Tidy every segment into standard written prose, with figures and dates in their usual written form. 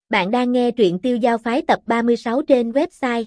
Bạn đang nghe truyện Tiêu Giao Phái tập 36 trên website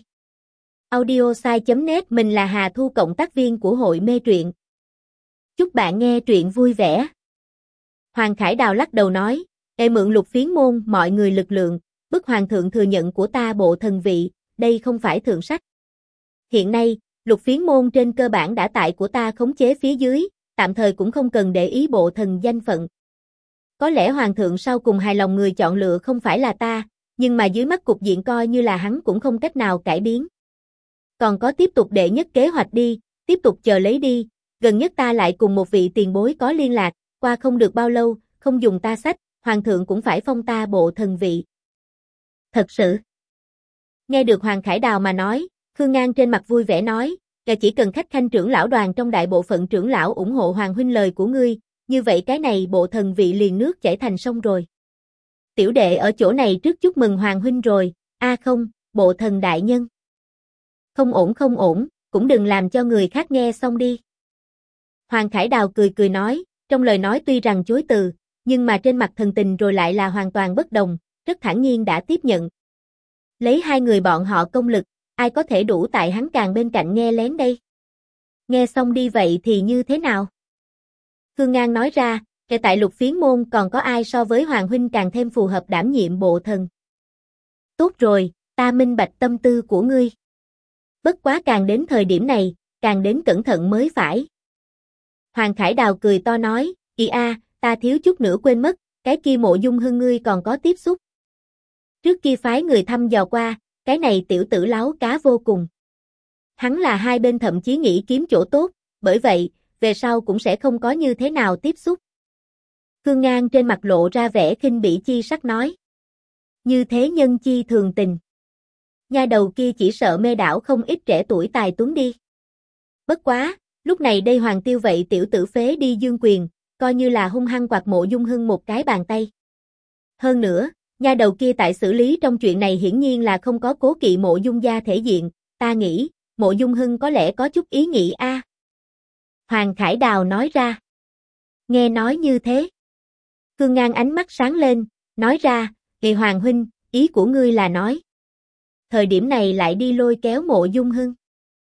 audiosai.net. Mình là Hà Thu, cộng tác viên của hội mê truyện. Chúc bạn nghe truyện vui vẻ. Hoàng Khải Đào lắc đầu nói, mượn Lục Phiến môn mọi người lực lượng, bức hoàng thượng thừa nhận của ta bộ thần vị, đây không phải thượng sách. Hiện nay, Lục Phiến môn trên cơ bản đã tại của ta khống chế phía dưới, tạm thời cũng không cần để ý bộ thần danh phận. Có lẽ hoàng thượng sau cùng hài lòng người chọn lựa không phải là ta, nhưng mà dưới mắt cục diện coi như là hắn cũng không cách nào cải biến. Còn có tiếp tục đệ nhất kế hoạch đi, tiếp tục chờ lấy đi, gần nhất ta lại cùng một vị tiền bối có liên lạc, qua không được bao lâu, không dùng ta sách, hoàng thượng cũng phải phong ta bộ thần vị. Thật sự. Nghe được Hoàng Khải Đào mà nói, Khương Ngang trên mặt vui vẻ nói, chỉ cần khách khanh trưởng lão đoàn trong đại bộ phận trưởng lão ủng hộ hoàng huynh lời của ngươi, như vậy cái này bộ thần vị liền nước chảy thành sông rồi. Tiểu đệ ở chỗ này trước chúc mừng hoàng huynh rồi, không, bộ thần đại nhân. Không ổn, cũng đừng làm cho người khác nghe xong đi. Hoàng Khải Đào cười cười nói, trong lời nói tuy rằng chối từ, nhưng mà trên mặt thần tình rồi lại là hoàn toàn bất đồng, rất thản nhiên đã tiếp nhận. Lấy hai người bọn họ công lực, ai có thể đủ tại hắn càng bên cạnh nghe lén đây? Nghe xong đi vậy thì như thế nào? Khương Ngang nói ra, tại Lục Phiến môn còn có ai so với hoàng huynh càng thêm phù hợp đảm nhiệm bộ thần. Tốt rồi, ta minh bạch tâm tư của ngươi. Bất quá càng đến thời điểm này, càng đến cẩn thận mới phải. Hoàng Khải Đào cười to nói, ta thiếu chút nữa quên mất, cái kia Mộ Dung Hưng ngươi còn có tiếp xúc. Trước kia phái người thăm dò qua, cái này tiểu tử láo cá vô cùng. Hắn là hai bên thậm chí nghĩ kiếm chỗ tốt, bởi vậy, về sau cũng sẽ không có như thế nào tiếp xúc. Khương Ngang trên mặt lộ ra vẻ khinh bỉ chi sắc nói. Như thế nhân chi thường tình. Nha đầu kia chỉ sợ mê đảo không ít trẻ tuổi tài tuấn đi. Bất quá, lúc này đây Hoàng Tiêu vậy tiểu tử phế đi dương quyền, coi như là hung hăng quạt Mộ Dung Hưng một cái bàn tay. Hơn nữa, nha đầu kia tại xử lý trong chuyện này hiển nhiên là không có cố kỵ Mộ Dung gia thể diện, ta nghĩ, Mộ Dung Hưng có lẽ có chút ý nghĩ Hoàng Khải Đào nói ra. Nghe nói như thế. Khương Ngang ánh mắt sáng lên, nói ra, Hoàng huynh, ý của ngươi là nói. Thời điểm này lại đi lôi kéo Mộ Dung Hưng.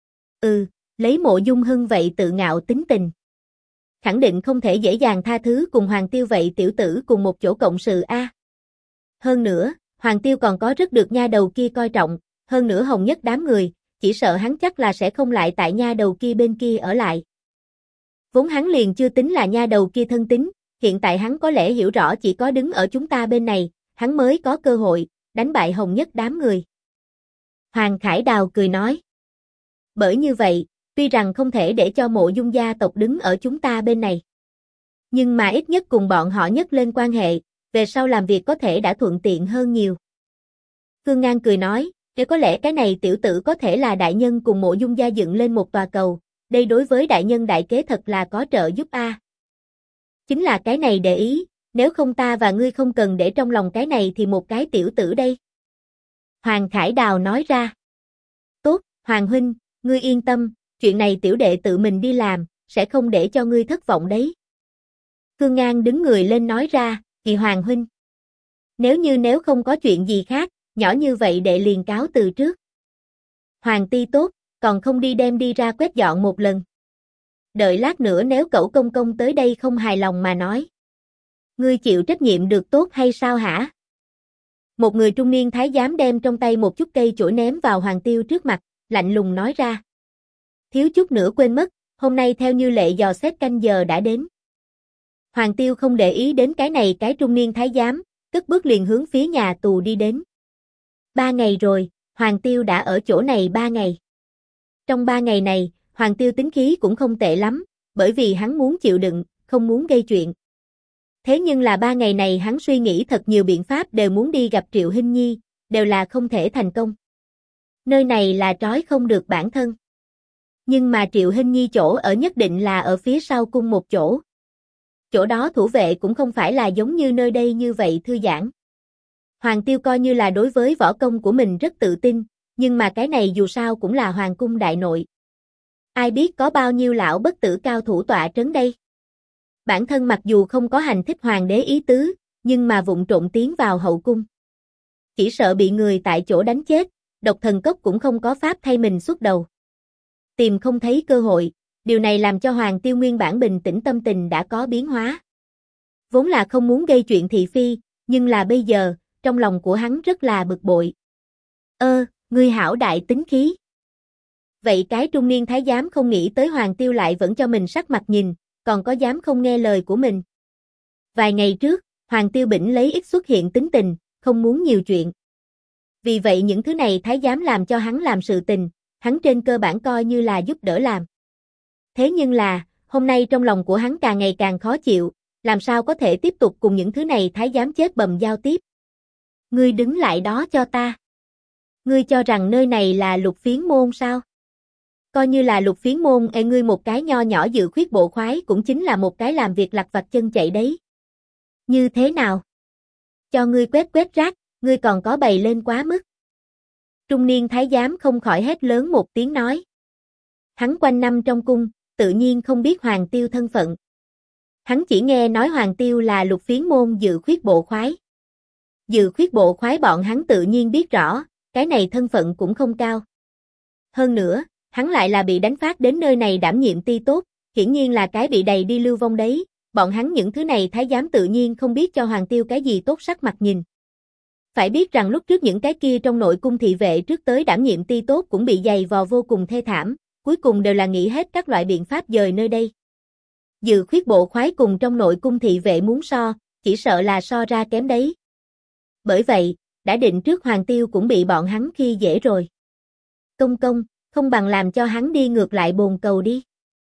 Lấy Mộ Dung Hưng vậy tự ngạo tính tình. Khẳng định không thể dễ dàng tha thứ cùng Hoàng Tiêu vậy tiểu tử cùng một chỗ cộng sự Hơn nữa, Hoàng Tiêu còn có rất được nha đầu kia coi trọng, hơn nữa hồng nhất đám người, chỉ sợ hắn chắc là sẽ không lại tại nha đầu kia bên kia ở lại. Vốn hắn liền chưa tính là nha đầu kia thân tín, hiện tại hắn có lẽ hiểu rõ chỉ có đứng ở chúng ta bên này, hắn mới có cơ hội đánh bại hồng nhất đám người. Hoàng Khải Đào cười nói. Bởi như vậy, tuy rằng không thể để cho Mộ Dung gia tộc đứng ở chúng ta bên này, nhưng mà ít nhất cùng bọn họ nhất lên quan hệ, về sau làm việc có thể đã thuận tiện hơn nhiều. Khương Ngang cười nói, có lẽ cái này tiểu tử có thể là đại nhân cùng Mộ Dung gia dựng lên một tòa cầu, đây đối với đại nhân đại kế thật là có trợ giúp Chính là cái này để ý, nếu không ta và ngươi không cần để trong lòng cái này thì một cái tiểu tử đây. Hoàng Khải Đào nói ra. Tốt, Hoàng huynh, ngươi yên tâm, chuyện này tiểu đệ tự mình đi làm, sẽ không để cho ngươi thất vọng đấy. Khương Ngang đứng người lên nói ra, Hoàng huynh. Nếu không có chuyện gì khác, nhỏ như vậy đệ liền cáo từ trước. Hoàng ti tốt, còn không đi đem đi ra quét dọn một lần. Đợi lát nữa nếu cẩu công công tới đây không hài lòng mà nói. Ngươi chịu trách nhiệm được tốt hay sao hả? Một người trung niên thái giám đem trong tay một chút cây chổi ném vào Hoàng Tiêu trước mặt, lạnh lùng nói ra. Thiếu chút nữa quên mất, hôm nay theo như lệ dò xét canh giờ đã đến. Hoàng Tiêu không để ý đến cái này cái trung niên thái giám, cất bước liền hướng phía nhà tù đi đến. 3 ngày rồi, Hoàng Tiêu đã ở chỗ này 3 ngày. Trong 3 ngày này, Hoàng Tiêu tính khí cũng không tệ lắm, bởi vì hắn muốn chịu đựng, không muốn gây chuyện. Thế nhưng là 3 ngày này hắn suy nghĩ thật nhiều biện pháp đều muốn đi gặp Triệu Hinh Nhi, đều là không thể thành công. Nơi này là trói không được bản thân. Nhưng mà Triệu Hinh Nhi chỗ ở nhất định là ở phía sau cung một chỗ. Chỗ đó thủ vệ cũng không phải là giống như nơi đây như vậy thư giãn. Hoàng Tiêu coi như là đối với võ công của mình rất tự tin, nhưng mà cái này dù sao cũng là hoàng cung đại nội. Ai biết có bao nhiêu lão bất tử cao thủ tọa trấn đây. Bản thân mặc dù không có hành thích hoàng đế ý tứ, nhưng mà vụng trộn tiến vào hậu cung. chỉ sợ bị người tại chỗ đánh chết, độc thần cốc cũng không có pháp thay mình xuất đầu. Tìm không thấy cơ hội, điều này làm cho Hoàng Tiêu nguyên bản bình tĩnh tâm tình đã có biến hóa. Vốn là không muốn gây chuyện thị phi, nhưng là bây giờ, trong lòng của hắn rất là bực bội. Ngươi hảo đại tính khí. Vậy cái trung niên thái giám không nghĩ tới Hoàng Tiêu lại vẫn cho mình sắc mặt nhìn, còn có dám không nghe lời của mình. Vài ngày trước, Hoàng Tiêu bỉnh lấy ít xuất hiện tính tình, không muốn nhiều chuyện. Vì vậy những thứ này thái giám làm cho hắn làm sự tình, hắn trên cơ bản coi như là giúp đỡ làm. Thế nhưng là, hôm nay trong lòng của hắn càng ngày càng khó chịu, làm sao có thể tiếp tục cùng những thứ này thái giám chết bầm giao tiếp. Ngươi đứng lại đó cho ta. Ngươi cho rằng nơi này là Lục Phiến môn sao? Coi như là Lục Phiến môn, ngươi một cái nho nhỏ dự khuyết bộ khoái cũng chính là một cái làm việc lặt vặt chân chạy đấy. Như thế nào? Cho ngươi quét rác, ngươi còn có bày lên quá mức. Trung niên thái giám không khỏi hét lớn một tiếng nói. Hắn quanh năm trong cung, tự nhiên không biết Hoàng Tiêu thân phận. Hắn chỉ nghe nói Hoàng Tiêu là Lục Phiến môn dự khuyết bộ khoái. Dự khuyết bộ khoái bọn hắn tự nhiên biết rõ, cái này thân phận cũng không cao. Hơn nữa, hắn lại là bị đánh phát đến nơi này đảm nhiệm ti tốt, hiển nhiên là cái bị đầy đi lưu vong đấy, bọn hắn những thứ này thái giám tự nhiên không biết cho Hoàng Tiêu cái gì tốt sắc mặt nhìn. Phải biết rằng lúc trước những cái kia trong nội cung thị vệ trước tới đảm nhiệm ti tốt cũng bị giày vò vô cùng thê thảm, cuối cùng đều là nghĩ hết các loại biện pháp dời nơi đây. Dự khuyết bộ khoái cùng trong nội cung thị vệ muốn so, chỉ sợ là so ra kém đấy. Bởi vậy, đã định trước Hoàng Tiêu cũng bị bọn hắn khi dễ rồi. Công, không bằng làm cho hắn đi ngược lại bồn cầu đi.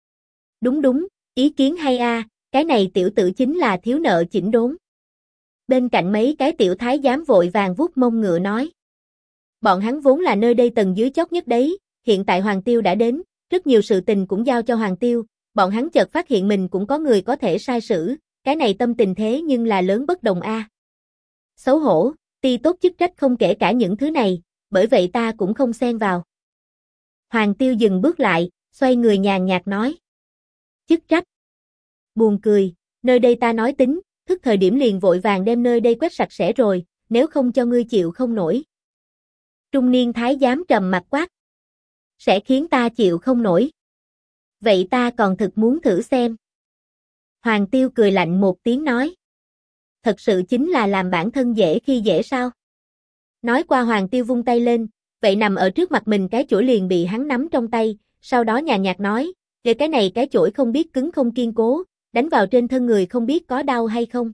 Đúng, ý kiến hay a, cái này tiểu tử chính là thiếu nợ chỉnh đốn. Bên cạnh mấy cái tiểu thái giám vội vàng vuốt mông ngựa nói. Bọn hắn vốn là nơi đây tầng dưới chót nhất đấy, hiện tại Hoàng Tiêu đã đến, rất nhiều sự tình cũng giao cho Hoàng Tiêu, bọn hắn chợt phát hiện mình cũng có người có thể sai sử, cái này tâm tình thế nhưng là lớn bất đồng a. Xấu hổ, ti tốt chức trách không kể cả những thứ này, bởi vậy ta cũng không xen vào. Hoàng Tiêu dừng bước lại, xoay người nhàn nhạt nói. Chức trách. Buồn cười, nơi đây ta nói tính, thức thời điểm liền vội vàng đem nơi đây quét sạch sẽ rồi, nếu không cho ngươi chịu không nổi. Trung niên thái giám trầm mặt quát. Sẽ khiến ta chịu không nổi. Vậy ta còn thực muốn thử xem. Hoàng Tiêu cười lạnh một tiếng nói. Thật sự chính là làm bản thân dễ khi dễ sao? Nói qua Hoàng Tiêu vung tay lên, vậy nằm ở trước mặt mình cái chổi liền bị hắn nắm trong tay, sau đó nhàn nhạt nói, để cái này cái chổi không biết cứng không kiên cố, đánh vào trên thân người không biết có đau hay không.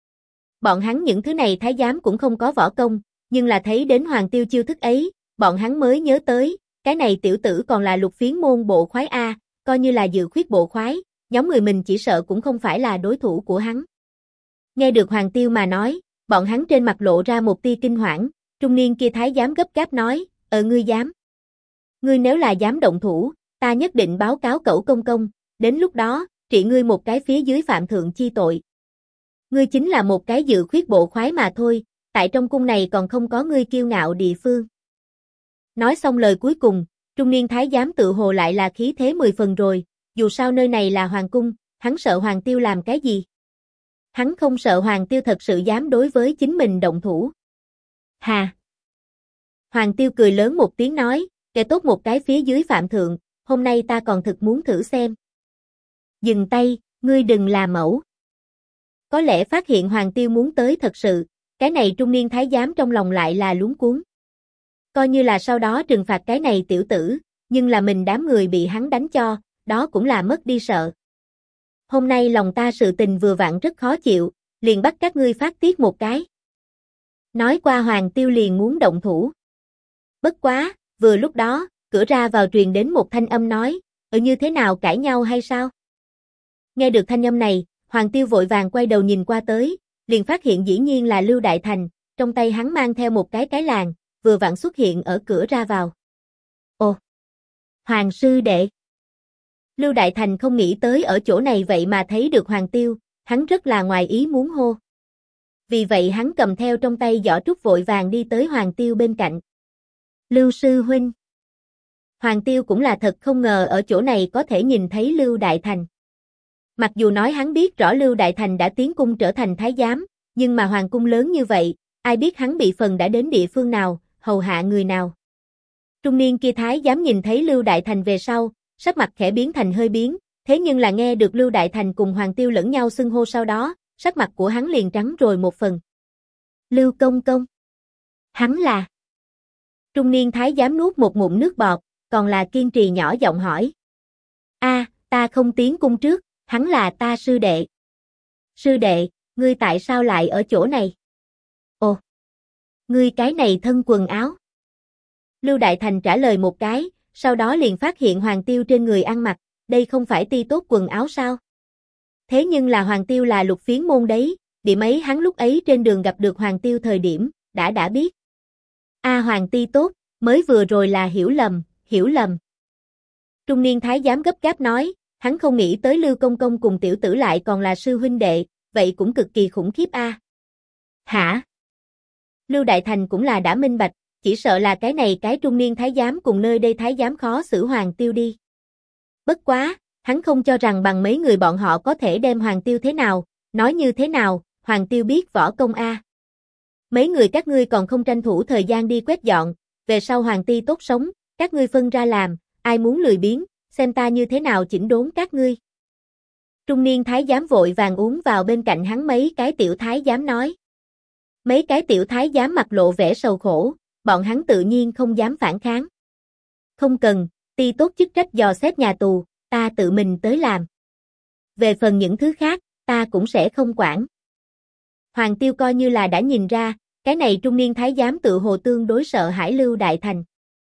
Bọn hắn những thứ này thái giám cũng không có võ công, nhưng là thấy đến Hoàng Tiêu chiêu thức ấy, bọn hắn mới nhớ tới, cái này tiểu tử còn là Lục Phiến môn bộ khoái A, coi như là dự khuyết bộ khoái, nhóm người mình chỉ sợ cũng không phải là đối thủ của hắn. Nghe được Hoàng Tiêu mà nói, bọn hắn trên mặt lộ ra một tia kinh hoảng, trung niên kia thái giám gấp gáp nói, ngươi dám. Ngươi nếu là dám động thủ, ta nhất định báo cáo cẩu công, đến lúc đó, trị ngươi một cái phía dưới phạm thượng chi tội. Ngươi chính là một cái dự khuyết bộ khoái mà thôi, tại trong cung này còn không có ngươi kiêu ngạo địa phương. Nói xong lời cuối cùng, trung niên thái giám tự hồ lại là khí thế 10 phần rồi, dù sao nơi này là hoàng cung, hắn sợ Hoàng Tiêu làm cái gì? Hắn không sợ Hoàng Tiêu thật sự dám đối với chính mình động thủ. Hà! Hoàng Tiêu cười lớn một tiếng nói, kẻ tốt một cái phía dưới phạm thượng, hôm nay ta còn thực muốn thử xem. Dừng tay, ngươi đừng làm mẫu. Có lẽ phát hiện Hoàng Tiêu muốn tới thật sự, cái này trung niên thái giám trong lòng lại là luống cuống. Coi như là sau đó trừng phạt cái này tiểu tử, nhưng là mình đám người bị hắn đánh cho, đó cũng là mất đi sợ. Hôm nay lòng ta sự tình vừa vặn rất khó chịu, liền bắt các ngươi phát tiết một cái. Nói qua Hoàng Tiêu liền muốn động thủ. Bất quá, vừa lúc đó, cửa ra vào truyền đến một thanh âm nói, như thế nào cãi nhau hay sao? Nghe được thanh âm này, Hoàng Tiêu vội vàng quay đầu nhìn qua tới, liền phát hiện dĩ nhiên là Lưu Đại Thành, trong tay hắn mang theo một cái làng, vừa vặn xuất hiện ở cửa ra vào. Ồ! Hoàng sư đệ! Lưu Đại Thành không nghĩ tới ở chỗ này vậy mà thấy được Hoàng Tiêu, hắn rất là ngoài ý muốn hô. Vì vậy hắn cầm theo trong tay giỏ trúc vội vàng đi tới Hoàng Tiêu bên cạnh. Lưu sư huynh! Hoàng Tiêu cũng là thật không ngờ ở chỗ này có thể nhìn thấy Lưu Đại Thành. Mặc dù nói hắn biết rõ Lưu Đại Thành đã tiến cung trở thành thái giám, nhưng mà hoàng cung lớn như vậy, ai biết hắn bị phần đã đến địa phương nào, hầu hạ người nào. Trung niên kia thái giám nhìn thấy Lưu Đại Thành về sau, sắc mặt khẽ biến thành hơi biến, thế nhưng là nghe được Lưu Đại Thành cùng Hoàng Tiêu lẫn nhau xưng hô sau đó, sắc mặt của hắn liền trắng rồi một phần. Lưu công công. Hắn là. Trung niên thái giám nuốt một ngụm nước bọt, còn là kiên trì nhỏ giọng hỏi. Ta không tiến cung trước, hắn là ta sư đệ. Sư đệ, ngươi tại sao lại ở chỗ này? Ồ, ngươi cái này thân quần áo. Lưu Đại Thành trả lời một cái, sau đó liền phát hiện Hoàng Tiêu trên người ăn mặc, đây không phải ti tốt quần áo sao? Thế nhưng là Hoàng Tiêu là Lục Phiến môn đấy, điểm ấy hắn lúc ấy trên đường gặp được Hoàng Tiêu thời điểm, đã biết. Hoàng ti tốt, mới vừa rồi là hiểu lầm. Trung niên thái giám gấp gáp nói, hắn không nghĩ tới Lưu công công cùng tiểu tử lại còn là sư huynh đệ, vậy cũng cực kỳ khủng khiếp a. Hả? Lưu Đại Thành cũng là đã minh bạch, chỉ sợ là cái này cái trung niên thái giám cùng nơi đây thái giám khó xử Hoàng Tiêu đi. Bất quá, hắn không cho rằng bằng mấy người bọn họ có thể đem Hoàng Tiêu thế nào, nói như thế nào, Hoàng Tiêu biết võ công a. Mấy người các ngươi còn không tranh thủ thời gian đi quét dọn, về sau Hoàng Ti tốt sống, các ngươi phân ra làm, ai muốn lười biếng, xem ta như thế nào chỉnh đốn các ngươi. Trung niên thái giám vội vàng uống vào bên cạnh hắn mấy cái tiểu thái giám nói. Mấy cái tiểu thái giám mặt lộ vẻ sầu khổ, bọn hắn tự nhiên không dám phản kháng. Không cần, ti tốt chức trách dò xét nhà tù, ta tự mình tới làm. Về phần những thứ khác, ta cũng sẽ không quản. Hoàng Tiêu coi như là đã nhìn ra, cái này trung niên thái giám tự hồ tương đối sợ hãi Lưu Đại Thành.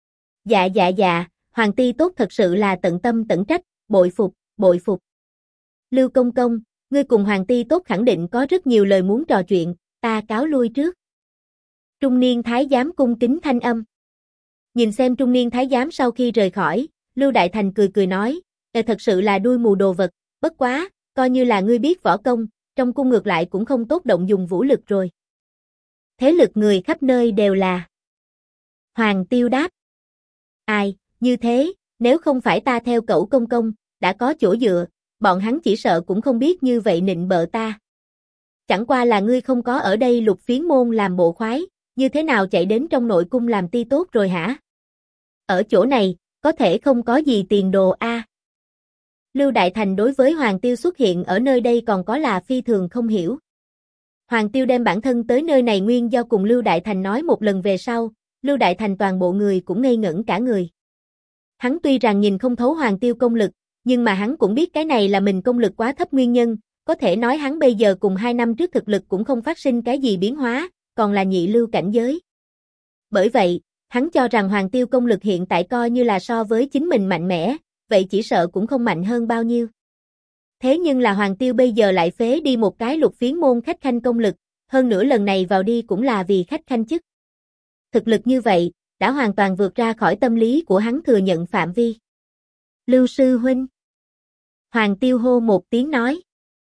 Dạ, Hoàng Ti tốt thật sự là tận tâm tận trách, bội phục. Lưu công công, ngươi cùng Hoàng Ti tốt khẳng định có rất nhiều lời muốn trò chuyện, ta cáo lui trước. Trung niên thái giám cung kính thanh âm. Nhìn xem trung niên thái giám sau khi rời khỏi, Lưu Đại Thành cười nói, thật sự là đuôi mù đồ vật, bất quá, coi như là ngươi biết võ công, trong cung ngược lại cũng không tốt động dùng vũ lực rồi. Thế lực người khắp nơi đều là. Hoàng Tiêu đáp. Ai, như thế, nếu không phải ta theo cẩu công công, đã có chỗ dựa, bọn hắn chỉ sợ cũng không biết như vậy nịnh bợ ta. Chẳng qua là ngươi không có ở đây Lục Phiến môn làm bộ khoái, như thế nào chạy đến trong nội cung làm ti tốt rồi hả? Ở chỗ này, có thể không có gì tiền đồ a. Lưu Đại Thành đối với Hoàng Tiêu xuất hiện ở nơi đây còn có là phi thường không hiểu. Hoàng Tiêu đem bản thân tới nơi này nguyên do cùng Lưu Đại Thành nói một lần về sau, Lưu Đại Thành toàn bộ người cũng ngây ngẩn cả người. Hắn tuy rằng nhìn không thấu Hoàng Tiêu công lực, nhưng mà hắn cũng biết cái này là mình công lực quá thấp nguyên nhân, có thể nói hắn bây giờ cùng 2 năm trước thực lực cũng không phát sinh cái gì biến hóa, còn là nhị lưu cảnh giới. Bởi vậy, hắn cho rằng Hoàng Tiêu công lực hiện tại coi như là so với chính mình mạnh mẽ, vậy chỉ sợ cũng không mạnh hơn bao nhiêu. Thế nhưng là Hoàng Tiêu bây giờ lại phế đi một cái Lục Phiến môn khách khanh công lực, hơn nữa lần này vào đi cũng là vì khách khanh chức. Thực lực như vậy, đã hoàn toàn vượt ra khỏi tâm lý của hắn thừa nhận phạm vi. Lưu sư huynh. Hoàng Tiêu hô một tiếng nói.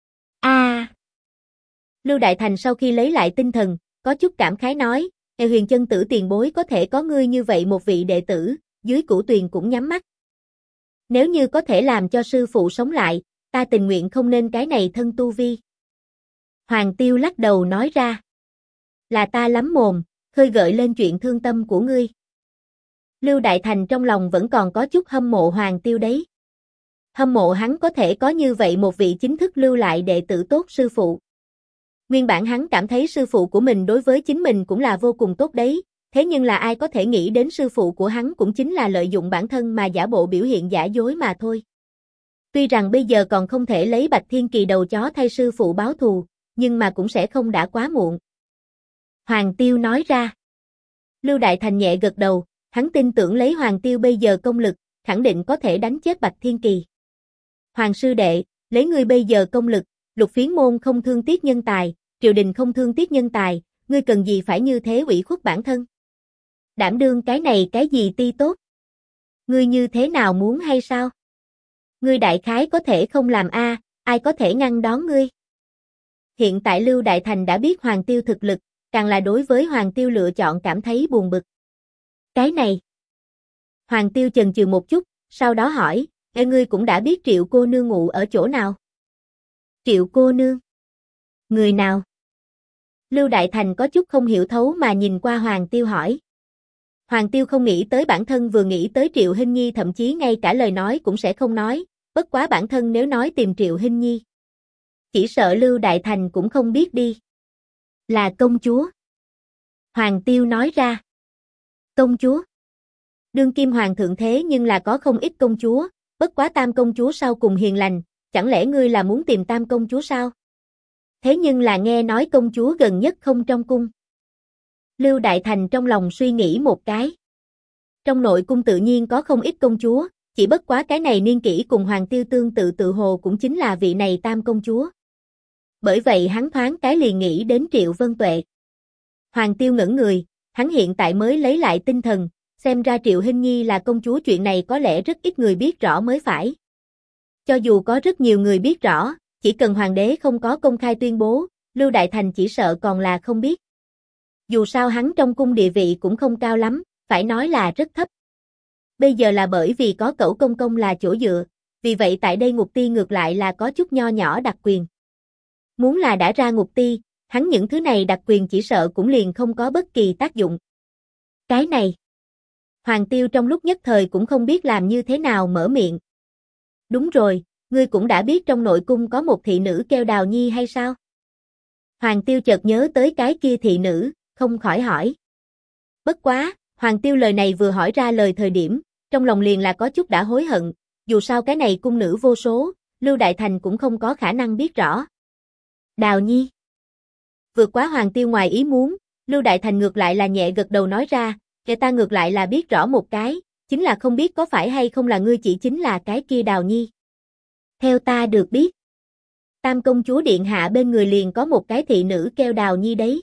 Lưu Đại Thành sau khi lấy lại tinh thần, có chút cảm khái nói, Huyền Chân Tử tiền bối có thể có ngươi như vậy một vị đệ tử, dưới cửu tuyền cũng nhắm mắt. Nếu như có thể làm cho sư phụ sống lại, ta tình nguyện không nên cái này thân tu vi. Hoàng Tiêu lắc đầu nói ra. Là ta lắm mồm, khơi gợi lên chuyện thương tâm của ngươi. Lưu Đại Thành trong lòng vẫn còn có chút hâm mộ Hoàng Tiêu đấy. Hâm mộ hắn có thể có như vậy một vị chính thức lưu lại đệ tử tốt sư phụ. Nguyên bản hắn cảm thấy sư phụ của mình đối với chính mình cũng là vô cùng tốt đấy, thế nhưng là ai có thể nghĩ đến sư phụ của hắn cũng chính là lợi dụng bản thân mà giả bộ biểu hiện giả dối mà thôi. Tuy rằng bây giờ còn không thể lấy Bạch Thiên Kỳ đầu chó thay sư phụ báo thù, nhưng mà cũng sẽ không đã quá muộn. Hoàng Tiêu nói ra. Lưu Đại Thành nhẹ gật đầu, hắn tin tưởng lấy Hoàng Tiêu bây giờ công lực, khẳng định có thể đánh chết Bạch Thiên Kỳ. Hoàng sư đệ, lấy ngươi bây giờ công lực, Lục Phiến môn không thương tiếc nhân tài, triều đình không thương tiếc nhân tài, ngươi cần gì phải như thế ủy khuất bản thân? Đảm đương cái này cái gì ti tốt? Ngươi như thế nào muốn hay sao? Ngươi đại khái có thể không làm a, ai có thể ngăn đón ngươi? Hiện tại Lưu Đại Thành đã biết Hoàng Tiêu thực lực, càng là đối với Hoàng Tiêu lựa chọn cảm thấy buồn bực. Cái này. Hoàng Tiêu chần chừ một chút, sau đó hỏi, ngươi cũng đã biết Triệu cô nương ngụ ở chỗ nào? Triệu cô nương? Người nào? Lưu Đại Thành có chút không hiểu thấu mà nhìn qua Hoàng Tiêu hỏi. Hoàng Tiêu không nghĩ tới bản thân vừa nghĩ tới Triệu Hinh Nhi thậm chí ngay cả lời nói cũng sẽ không nói, bất quá bản thân nếu nói tìm Triệu Hinh Nhi. Chỉ sợ Lưu Đại Thành cũng không biết đi. Là công chúa. Hoàng Tiêu nói ra. Công chúa. Đương kim hoàng thượng thế nhưng là có không ít công chúa, bất quá Tam công chúa sau cùng hiền lành, chẳng lẽ ngươi là muốn tìm Tam công chúa sao? Thế nhưng là nghe nói công chúa gần nhất không trong cung. Lưu Đại Thành trong lòng suy nghĩ một cái. Trong nội cung tự nhiên có không ít công chúa, chỉ bất quá cái này niên kỷ cùng Hoàng Tiêu tương tự tự hồ cũng chính là vị này Tam công chúa. Bởi vậy hắn thoáng cái liền nghĩ đến Triệu Vân Tuệ. Hoàng Tiêu ngẩn người, hắn hiện tại mới lấy lại tinh thần, xem ra Triệu Hinh Nhi là công chúa chuyện này có lẽ rất ít người biết rõ mới phải. Cho dù có rất nhiều người biết rõ, chỉ cần hoàng đế không có công khai tuyên bố, Lưu Đại Thành chỉ sợ còn là không biết. Dù sao hắn trong cung địa vị cũng không cao lắm, phải nói là rất thấp. Bây giờ là bởi vì có Cẩu Công Công là chỗ dựa, vì vậy tại đây Ngục Ti ngược lại là có chút nho nhỏ đặc quyền. Muốn là đã ra Ngục Ti, hắn những thứ này đặc quyền chỉ sợ cũng liền không có bất kỳ tác dụng. Cái này, Hoàng Tiêu trong lúc nhất thời cũng không biết làm như thế nào mở miệng. Đúng rồi, ngươi cũng đã biết trong nội cung có một thị nữ kêu Đào Nhi hay sao? Hoàng Tiêu chợt nhớ tới cái kia thị nữ, không khỏi hỏi. Bất quá, Hoàng Tiêu lời này vừa hỏi ra lời thời điểm, trong lòng liền là có chút đã hối hận, dù sao cái này cung nữ vô số, Lưu Đại Thành cũng không có khả năng biết rõ. Đào Nhi. Vượt quá Hoàng Tiêu ngoài ý muốn, Lưu Đại Thành ngược lại là nhẹ gật đầu nói ra, kẻ ta ngược lại là biết rõ một cái, chính là không biết có phải hay không là ngươi chỉ chính là cái kia Đào Nhi. Theo ta được biết, Tam công chúa điện hạ bên người liền có một cái thị nữ kêu Đào Nhi đấy.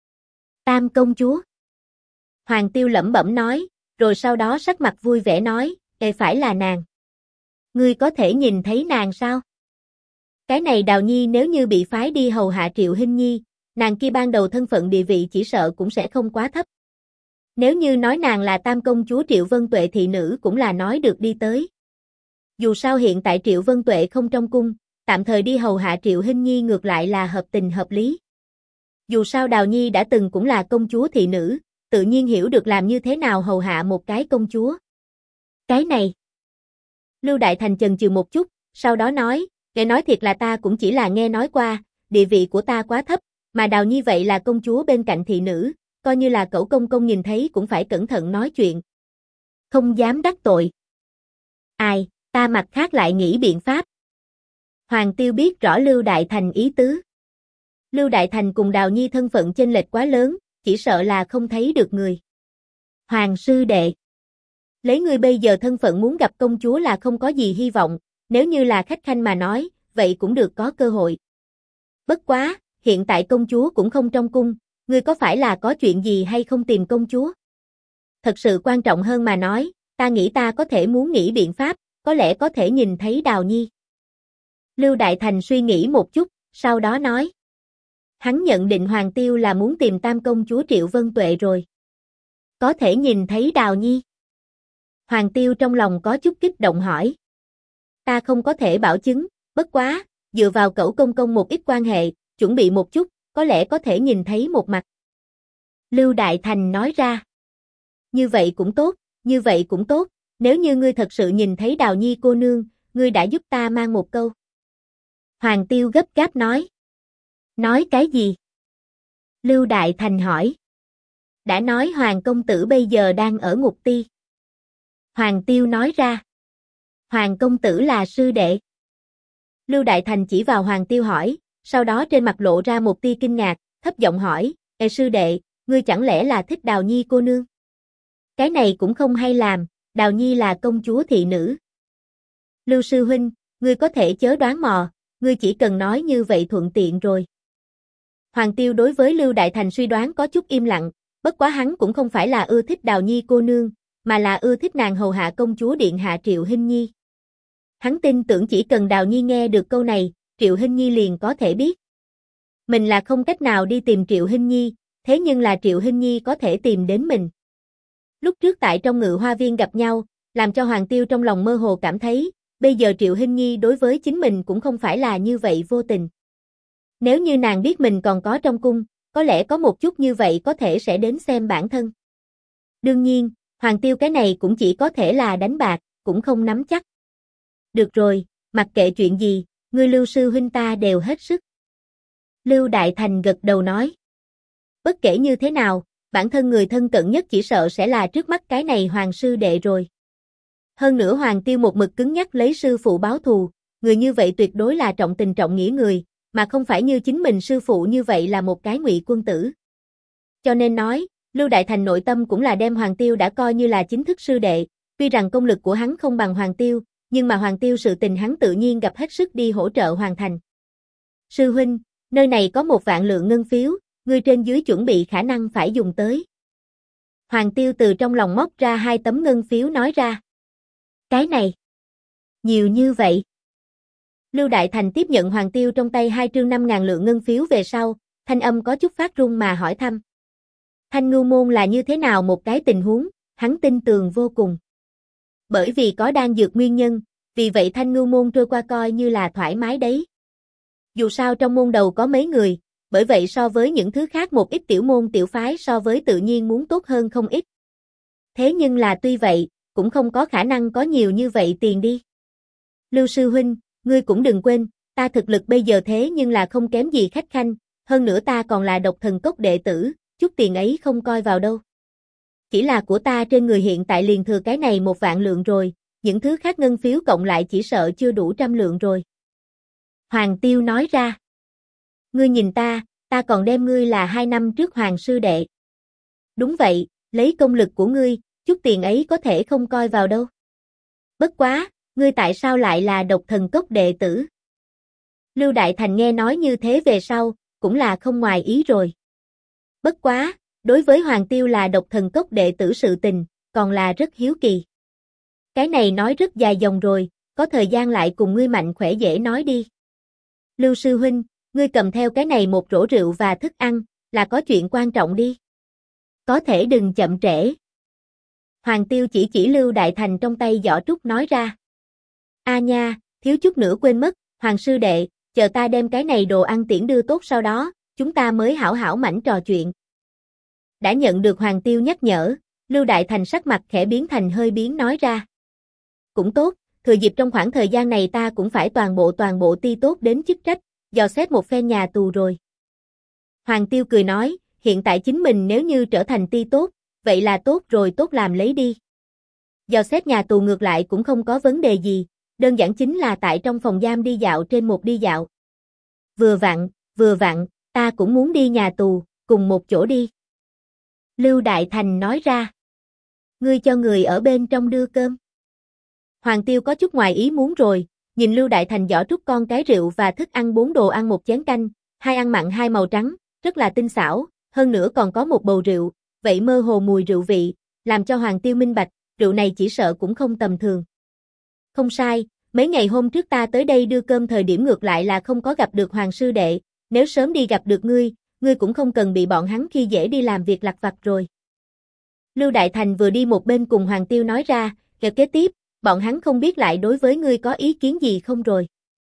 Tam công chúa. Hoàng Tiêu lẩm bẩm nói, rồi sau đó sắc mặt vui vẻ nói, phải là nàng. Ngươi có thể nhìn thấy nàng sao? Cái này Đào Nhi nếu như bị phái đi hầu hạ Triệu Hinh Nhi, nàng kia ban đầu thân phận địa vị chỉ sợ cũng sẽ không quá thấp. Nếu như nói nàng là Tam công chúa Triệu Vân Tuệ thị nữ cũng là nói được đi tới. Dù sao hiện tại Triệu Vân Tuệ không trong cung, tạm thời đi hầu hạ Triệu Hinh Nhi ngược lại là hợp tình hợp lý. Dù sao Đào Nhi đã từng cũng là công chúa thị nữ, tự nhiên hiểu được làm như thế nào hầu hạ một cái công chúa. Cái này. Lưu Đại Thành chần chừ một chút, sau đó nói, để nói thiệt là ta cũng chỉ là nghe nói qua, địa vị của ta quá thấp, mà Đào Nhi vậy là công chúa bên cạnh thị nữ, coi như là Cẩu Công Công nhìn thấy cũng phải cẩn thận nói chuyện. Không dám đắc tội. Ai, ta mặt khác lại nghĩ biện pháp. Hoàng Tiêu biết rõ Lưu Đại Thành ý tứ. Lưu Đại Thành cùng Đào Nhi thân phận chênh lệch quá lớn, chỉ sợ là không thấy được người. Hoàng sư đệ. Lấy ngươi bây giờ thân phận muốn gặp công chúa là không có gì hy vọng, nếu như là khách khanh mà nói, vậy cũng được có cơ hội. Bất quá, hiện tại công chúa cũng không trong cung, ngươi có phải là có chuyện gì hay không tìm công chúa? Thật sự quan trọng hơn mà nói, ta nghĩ ta có thể muốn nghĩ biện pháp, có lẽ có thể nhìn thấy Đào Nhi. Lưu Đại Thành suy nghĩ một chút, sau đó nói. Hắn nhận định Hoàng Tiêu là muốn tìm Tam công chúa Triệu Vân Tuệ rồi. Có thể nhìn thấy Đào Nhi. Hoàng Tiêu trong lòng có chút kích động hỏi. Ta không có thể bảo chứng, bất quá, dựa vào Cẩu Công Công một ít quan hệ, chuẩn bị một chút, có lẽ có thể nhìn thấy một mặt. Lưu Đại Thành nói ra. Như vậy cũng tốt, như vậy cũng tốt, nếu như ngươi thật sự nhìn thấy Đào Nhi cô nương, ngươi đã giúp ta mang một câu. Hoàng Tiêu gấp gáp nói. Nói cái gì? Lưu Đại Thành hỏi. Đã nói Hoàng công tử bây giờ đang ở Ngục Ti. Hoàng Tiêu nói ra. Hoàng công tử là sư đệ. Lưu Đại Thành chỉ vào Hoàng Tiêu hỏi, sau đó trên mặt lộ ra một tia kinh ngạc, thấp giọng hỏi, sư đệ, ngươi chẳng lẽ là thích Đào Nhi cô nương? Cái này cũng không hay làm, Đào Nhi là công chúa thị nữ. Lưu sư huynh, ngươi có thể chớ đoán mò, ngươi chỉ cần nói như vậy thuận tiện rồi. Hoàng Tiêu đối với Lưu Đại Thành suy đoán có chút im lặng, bất quá hắn cũng không phải là ưa thích Đào Nhi cô nương, mà là ưa thích nàng hầu hạ công chúa điện hạ Triệu Hinh Nhi. Hắn tin tưởng chỉ cần Đào Nhi nghe được câu này, Triệu Hinh Nhi liền có thể biết. Mình là không cách nào đi tìm Triệu Hinh Nhi, thế nhưng là Triệu Hinh Nhi có thể tìm đến mình. Lúc trước tại trong Ngự Hoa Viên gặp nhau, làm cho Hoàng Tiêu trong lòng mơ hồ cảm thấy, bây giờ Triệu Hinh Nhi đối với chính mình cũng không phải là như vậy vô tình. Nếu như nàng biết mình còn có trong cung, có lẽ có một chút như vậy có thể sẽ đến xem bản thân. Đương nhiên, Hoàng Tiêu cái này cũng chỉ có thể là đánh bạc, cũng không nắm chắc. Được rồi, mặc kệ chuyện gì, ngươi Lưu sư huynh ta đều hết sức. Lưu Đại Thành gật đầu nói. Bất kể như thế nào, bản thân người thân cận nhất chỉ sợ sẽ là trước mắt cái này Hoàng sư đệ rồi. Hơn nữa Hoàng Tiêu một mực cứng nhắc lấy sư phụ báo thù, người như vậy tuyệt đối là trọng tình trọng nghĩa người, mà không phải như chính mình sư phụ như vậy là một cái ngụy quân tử. Cho nên nói, Lưu Đại Thành nội tâm cũng là đem Hoàng Tiêu đã coi như là chính thức sư đệ, tuy rằng công lực của hắn không bằng Hoàng Tiêu, nhưng mà Hoàng Tiêu sự tình hắn tự nhiên gặp hết sức đi hỗ trợ hoàn thành. Sư huynh, nơi này có 1.000.000 ngân phiếu, ngươi trên dưới chuẩn bị khả năng phải dùng tới. Hoàng Tiêu từ trong lòng móc ra 2 tấm ngân phiếu nói ra. Cái này, nhiều như vậy. Lưu Đại Thành tiếp nhận Hoàng Tiêu trong tay 2 trương 5.000 lượng ngân phiếu về sau, thanh âm có chút phát run mà hỏi thăm. Thanh Ngưu Môn là như thế nào một cái tình huống, hắn tin tường vô cùng. Bởi vì có đan dược nguyên nhân, vì vậy Thanh Ngưu Môn trôi qua coi như là thoải mái đấy. Dù sao trong môn đầu có mấy người, bởi vậy so với những thứ khác một ít tiểu môn tiểu phái so với tự nhiên muốn tốt hơn không ít. Thế nhưng là tuy vậy, cũng không có khả năng có nhiều như vậy tiền đi. Lưu sư huynh, ngươi cũng đừng quên, ta thực lực bây giờ thế nhưng là không kém gì khách khanh, hơn nữa ta còn là độc thần cốc đệ tử, chút tiền ấy không coi vào đâu. Chỉ là của ta trên người hiện tại liền thừa cái này 1.000.000 rồi, những thứ khác ngân phiếu cộng lại chỉ sợ chưa đủ 100 lượng rồi. Hoàng Tiêu nói ra. Ngươi nhìn ta còn đem ngươi là 2 năm trước Hoàng sư đệ. Đúng vậy, lấy công lực của ngươi, chút tiền ấy có thể không coi vào đâu. Bất quá, ngươi tại sao lại là độc thần cốc đệ tử? Lưu Đại Thành nghe nói như thế về sau, cũng là không ngoài ý rồi. Bất quá, đối với Hoàng Tiêu là độc thần cốc đệ tử sự tình, còn là rất hiếu kỳ. Cái này nói rất dài dòng rồi, có thời gian lại cùng ngươi mạnh khỏe dễ nói đi. Lưu sư huynh, ngươi cầm theo cái này một rổ rượu và thức ăn, là có chuyện quan trọng đi. Có thể đừng chậm trễ. Hoàng Tiêu chỉ Lưu Đại Thành trong tay giỏ trúc nói ra. A nha, thiếu chút nữa quên mất, Hoàng sư đệ, chờ ta đem cái này đồ ăn tiễn đưa tốt sau đó, chúng ta mới hảo hảo mảnh trò chuyện. Đã nhận được Hoàng Tiêu nhắc nhở, Lưu Đại Thành sắc mặt khẽ biến thành hơi biến nói ra. Cũng tốt, thừa dịp trong khoảng thời gian này ta cũng phải toàn bộ ti tốt đến chức trách, dò xét một phen nhà tù rồi. Hoàng Tiêu cười nói, hiện tại chính mình nếu như trở thành ti tốt, vậy là tốt rồi, tốt làm lấy đi. Dò xét nhà tù ngược lại cũng không có vấn đề gì, đơn giản chính là tại trong phòng giam đi dạo trên một đi dạo. Vừa vặn, ta cũng muốn đi nhà tù, cùng một chỗ đi. Lưu Đại Thành nói ra. Ngươi cho người ở bên trong đưa cơm. Hoàng Tiêu có chút ngoài ý muốn rồi, nhìn Lưu Đại Thành giỏ trúc con cái rượu và thức ăn 4 đồ ăn một chén canh, 2 ăn mặn 2 màu trắng, rất là tinh xảo, hơn nữa còn có một bầu rượu, vậy mơ hồ mùi rượu vị, làm cho Hoàng Tiêu minh bạch, rượu này chỉ sợ cũng không tầm thường. Không sai, mấy ngày hôm trước ta tới đây đưa cơm thời điểm ngược lại là không có gặp được Hoàng sư đệ, nếu sớm đi gặp được ngươi cũng không cần bị bọn hắn khi dễ đi làm việc lặt vặt rồi. Lưu Đại Thành vừa đi một bên cùng Hoàng Tiêu nói ra, kế tiếp, bọn hắn không biết lại đối với ngươi có ý kiến gì không rồi.